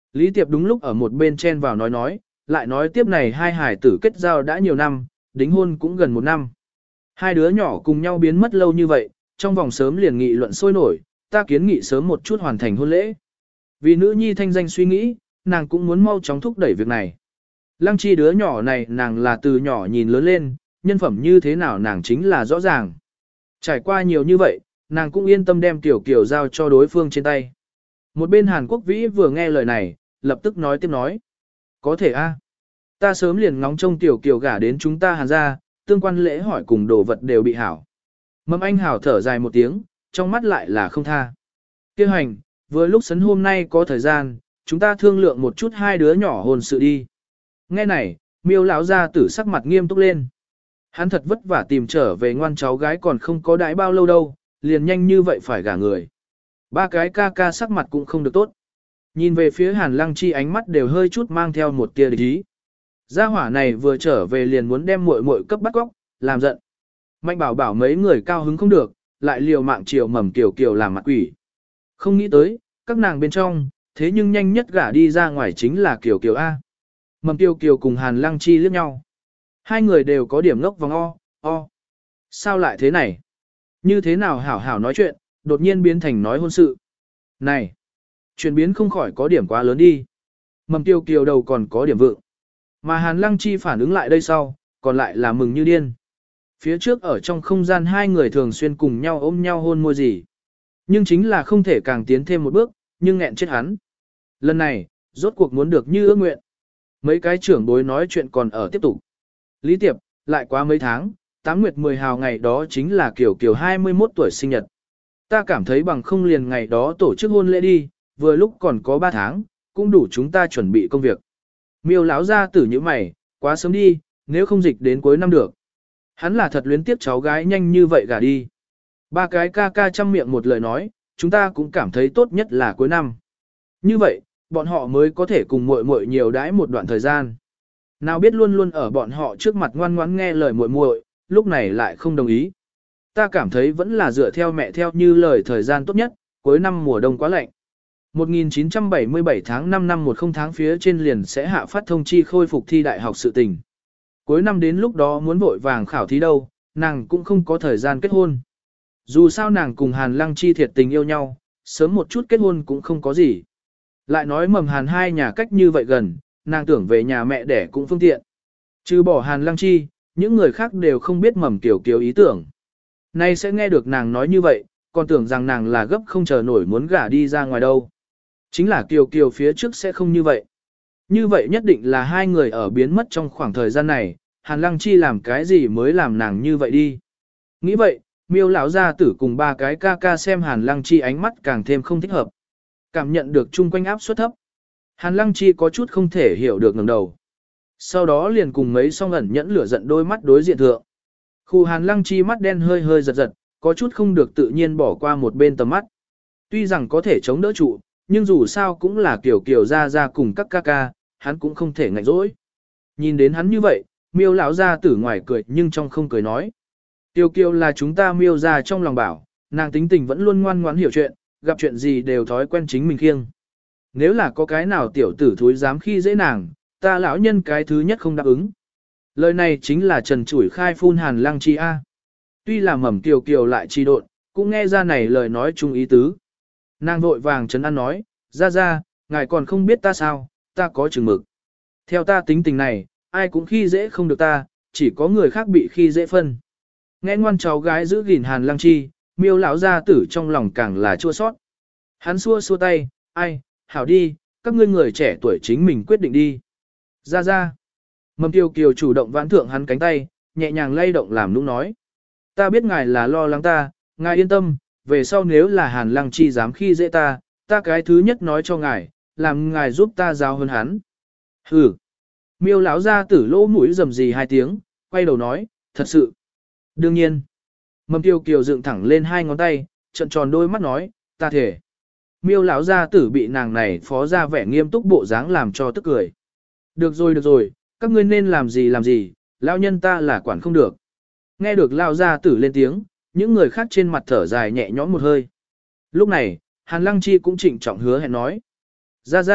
Lý Tiệp đúng lúc ở một bên chen vào nói nói, lại nói tiếp này hai hải tử kết giao đã nhiều năm, đính hôn cũng gần một năm. Hai đứa nhỏ cùng nhau biến mất lâu như vậy, trong vòng sớm liền nghị luận sôi nổi, ta kiến nghị sớm một chút hoàn thành hôn lễ. Vì nữ nhi thanh danh suy nghĩ, nàng cũng muốn mau chóng thúc đẩy việc này. Lăng Chi đứa nhỏ này nàng là từ nhỏ nhìn lớn lên, nhân phẩm như thế nào nàng chính là rõ ràng. Trải qua nhiều như vậy, nàng cũng yên tâm đem Tiểu Kiều giao cho đối phương trên tay. Một bên Hàn Quốc Vĩ vừa nghe lời này, lập tức nói tiếp nói. Có thể a, ta sớm liền ngóng trông Tiểu Kiều gả đến chúng ta Hàn ra, tương quan lễ hỏi cùng đồ vật đều bị hảo. Mâm Anh Hảo thở dài một tiếng, trong mắt lại là không tha. Kêu hành, vừa lúc sấn hôm nay có thời gian, chúng ta thương lượng một chút hai đứa nhỏ hôn sự đi. Nghe này, Miêu lão gia tử sắc mặt nghiêm túc lên. Hắn thật vất vả tìm trở về ngoan cháu gái còn không có đãi bao lâu đâu, liền nhanh như vậy phải gả người. Ba cái ca ca sắc mặt cũng không được tốt. Nhìn về phía Hàn Lăng Chi ánh mắt đều hơi chút mang theo một tia địch ý. Gia hỏa này vừa trở về liền muốn đem muội muội cấp bắt góc, làm giận. Mạnh bảo bảo mấy người cao hứng không được, lại liều mạng chiều mầm Kiều Kiều làm mặt quỷ. Không nghĩ tới, các nàng bên trong, thế nhưng nhanh nhất gả đi ra ngoài chính là Kiều Kiều A. Mầm Kiều Kiều cùng Hàn Lăng Chi liếc nhau. Hai người đều có điểm ngốc vòng o, o. Sao lại thế này? Như thế nào hảo hảo nói chuyện, đột nhiên biến thành nói hôn sự. Này, chuyển biến không khỏi có điểm quá lớn đi. Mầm Kiều Kiều đầu còn có điểm vượng. Mà Hàn Lăng Chi phản ứng lại đây sau, còn lại là mừng như điên. Phía trước ở trong không gian hai người thường xuyên cùng nhau ôm nhau hôn môi gì. Nhưng chính là không thể càng tiến thêm một bước, nhưng nghẹn chết hắn. Lần này, rốt cuộc muốn được như ước nguyện. Mấy cái trưởng bối nói chuyện còn ở tiếp tục. Lý Tiệp, lại quá mấy tháng, tám nguyệt mười hào ngày đó chính là Kiều Kiều hai mươi mốt tuổi sinh nhật. Ta cảm thấy bằng không liền ngày đó tổ chức hôn lễ đi, vừa lúc còn có ba tháng, cũng đủ chúng ta chuẩn bị công việc. Miêu lão gia tử như mày, quá sớm đi, nếu không dịch đến cuối năm được. Hắn là thật luyến tiếp cháu gái nhanh như vậy gả đi. Ba cái ca ca chăm miệng một lời nói, chúng ta cũng cảm thấy tốt nhất là cuối năm. Như vậy, bọn họ mới có thể cùng muội muội nhiều đãi một đoạn thời gian. Nào biết luôn luôn ở bọn họ trước mặt ngoan ngoãn nghe lời muội muội, lúc này lại không đồng ý. Ta cảm thấy vẫn là dựa theo mẹ theo như lời thời gian tốt nhất, cuối năm mùa đông quá lạnh. một nghìn chín trăm bảy mươi bảy tháng năm năm một không tháng phía trên liền sẽ hạ phát thông chi khôi phục thi đại học sự tình. Cuối năm đến lúc đó muốn vội vàng khảo thí đâu, nàng cũng không có thời gian kết hôn. Dù sao nàng cùng Hàn Lăng Chi thiệt tình yêu nhau, sớm một chút kết hôn cũng không có gì. Lại nói mầm Hàn hai nhà cách như vậy gần, nàng tưởng về nhà mẹ đẻ cũng phương tiện. Trừ bỏ Hàn Lăng Chi, những người khác đều không biết mầm Kiều Kiều ý tưởng. Nay sẽ nghe được nàng nói như vậy, còn tưởng rằng nàng là gấp không chờ nổi muốn gả đi ra ngoài đâu. Chính là Kiều Kiều phía trước sẽ không như vậy. Như vậy nhất định là hai người ở biến mất trong khoảng thời gian này, Hàn Lăng Chi làm cái gì mới làm nàng như vậy đi. Nghĩ vậy, Miêu lão gia tử cùng ba cái ca ca xem Hàn Lăng Chi ánh mắt càng thêm không thích hợp. Cảm nhận được chung quanh áp suất thấp. Hàn Lăng Chi có chút không thể hiểu được ngẩng đầu. Sau đó liền cùng mấy song ẩn nhẫn lửa giận đôi mắt đối diện thượng. Khu Hàn Lăng Chi mắt đen hơi hơi giật giật, có chút không được tự nhiên bỏ qua một bên tầm mắt. Tuy rằng có thể chống đỡ trụ, nhưng dù sao cũng là kiểu kiểu ra ra cùng các ca ca, hắn cũng không thể ngạnh dỗi. Nhìn đến hắn như vậy, Miêu lão gia tử ngoài cười nhưng trong không cười nói. Kiều Kiều là chúng ta Miêu gia trong lòng bảo, nàng tính tình vẫn luôn ngoan ngoãn hiểu chuyện, gặp chuyện gì đều thói quen chính mình khiêng. Nếu là có cái nào tiểu tử thúi dám khi dễ nàng, ta lão nhân cái thứ nhất không đáp ứng. Lời này chính là trần chủi khai phun Hàn Lăng Chi A. Tuy là mầm Kiều Kiều lại chi độn, cũng nghe ra này lời nói chung ý tứ. Nàng vội vàng trấn an nói, ra ra, ngài còn không biết ta sao, ta có chừng mực. Theo ta tính tình này, ai cũng khi dễ không được ta, chỉ có người khác bị khi dễ phân. Nghe ngoan cháu gái giữ gìn Hàn Lăng Chi, Miêu lão gia tử trong lòng càng là chua sót. Hắn xua xua tay, ai, hảo đi, các ngươi người trẻ tuổi chính mình quyết định đi. Ra ra. Mầm Kiều Kiều chủ động vãn thượng hắn cánh tay, nhẹ nhàng lay động làm nũng nói. Ta biết ngài là lo lắng ta, ngài yên tâm, về sau nếu là Hàn Lăng Chi dám khi dễ ta, ta cái thứ nhất nói cho ngài, làm ngài giúp ta giáo hơn hắn. Hừ. Miêu lão gia tử lỗ mũi rầm rì hai tiếng, quay đầu nói, thật sự. Đương nhiên. Mầm Kiều Kiều dựng thẳng lên hai ngón tay, trợn tròn đôi mắt nói, ta thể. Miêu lão gia tử bị nàng này phó ra vẻ nghiêm túc bộ dáng làm cho tức cười. Được rồi được rồi, các ngươi nên làm gì làm gì, lão nhân ta là quản không được. Nghe được lão gia tử lên tiếng, những người khác trên mặt thở dài nhẹ nhõm một hơi. Lúc này, Hàn Lăng Chi cũng trịnh trọng hứa hẹn nói. Ra ra,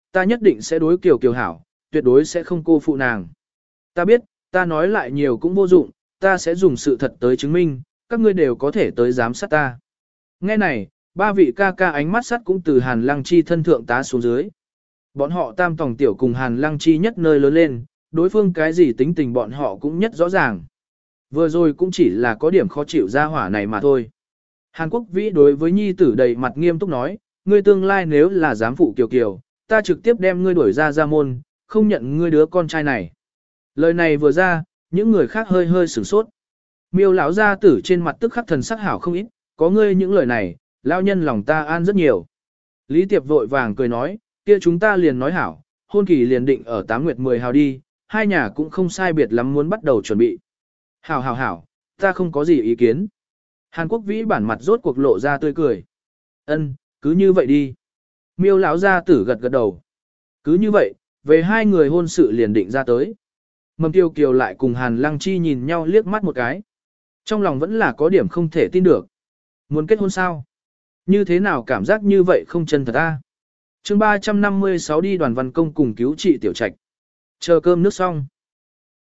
ta nhất định sẽ đối Kiều Kiều hảo, tuyệt đối sẽ không cô phụ nàng. Ta biết, ta nói lại nhiều cũng vô dụng, ta sẽ dùng sự thật tới chứng minh, các ngươi đều có thể tới giám sát ta. Nghe này, ba vị ca ca ánh mắt sắt cũng từ Hàn Lăng Chi thân thượng tá xuống dưới. Bọn họ tam tòng tiểu cùng Hàn Lăng Chi nhất nơi lớn lên, đối phương cái gì tính tình bọn họ cũng nhất rõ ràng. Vừa rồi cũng chỉ là có điểm khó chịu ra hỏa này mà thôi. Hàn Quốc Vĩ đối với nhi tử đầy mặt nghiêm túc nói, ngươi tương lai nếu là giám phụ Kiều Kiều, ta trực tiếp đem ngươi đuổi ra ra môn, không nhận ngươi đứa con trai này. Lời này vừa ra, những người khác hơi hơi sửng sốt. Miêu lão gia tử trên mặt tức khắc thần sắc hảo không ít, có ngươi những lời này, lão nhân lòng ta an rất nhiều. Lý Tiệp vội vàng cười nói, kia chúng ta liền nói hảo, hôn kỳ liền định ở tám nguyệt mười hào đi, hai nhà cũng không sai biệt lắm muốn bắt đầu chuẩn bị. Hảo hảo hảo, ta không có gì ý kiến. Hàn Quốc Vĩ bản mặt rốt cuộc lộ ra tươi cười. Ân, cứ như vậy đi. Miêu lão gia tử gật gật đầu. Cứ như vậy, về hai người hôn sự liền định ra tới. Mầm Tiêu Kiều lại cùng Hàn Lăng Chi nhìn nhau liếc mắt một cái. Trong lòng vẫn là có điểm không thể tin được. Muốn kết hôn sao? Như thế nào cảm giác như vậy không chân thật ta? Chương ba trăm năm mươi sáu đi Đoàn Văn Công cùng cứu trị Tiểu Trạch. Chờ cơm nước xong.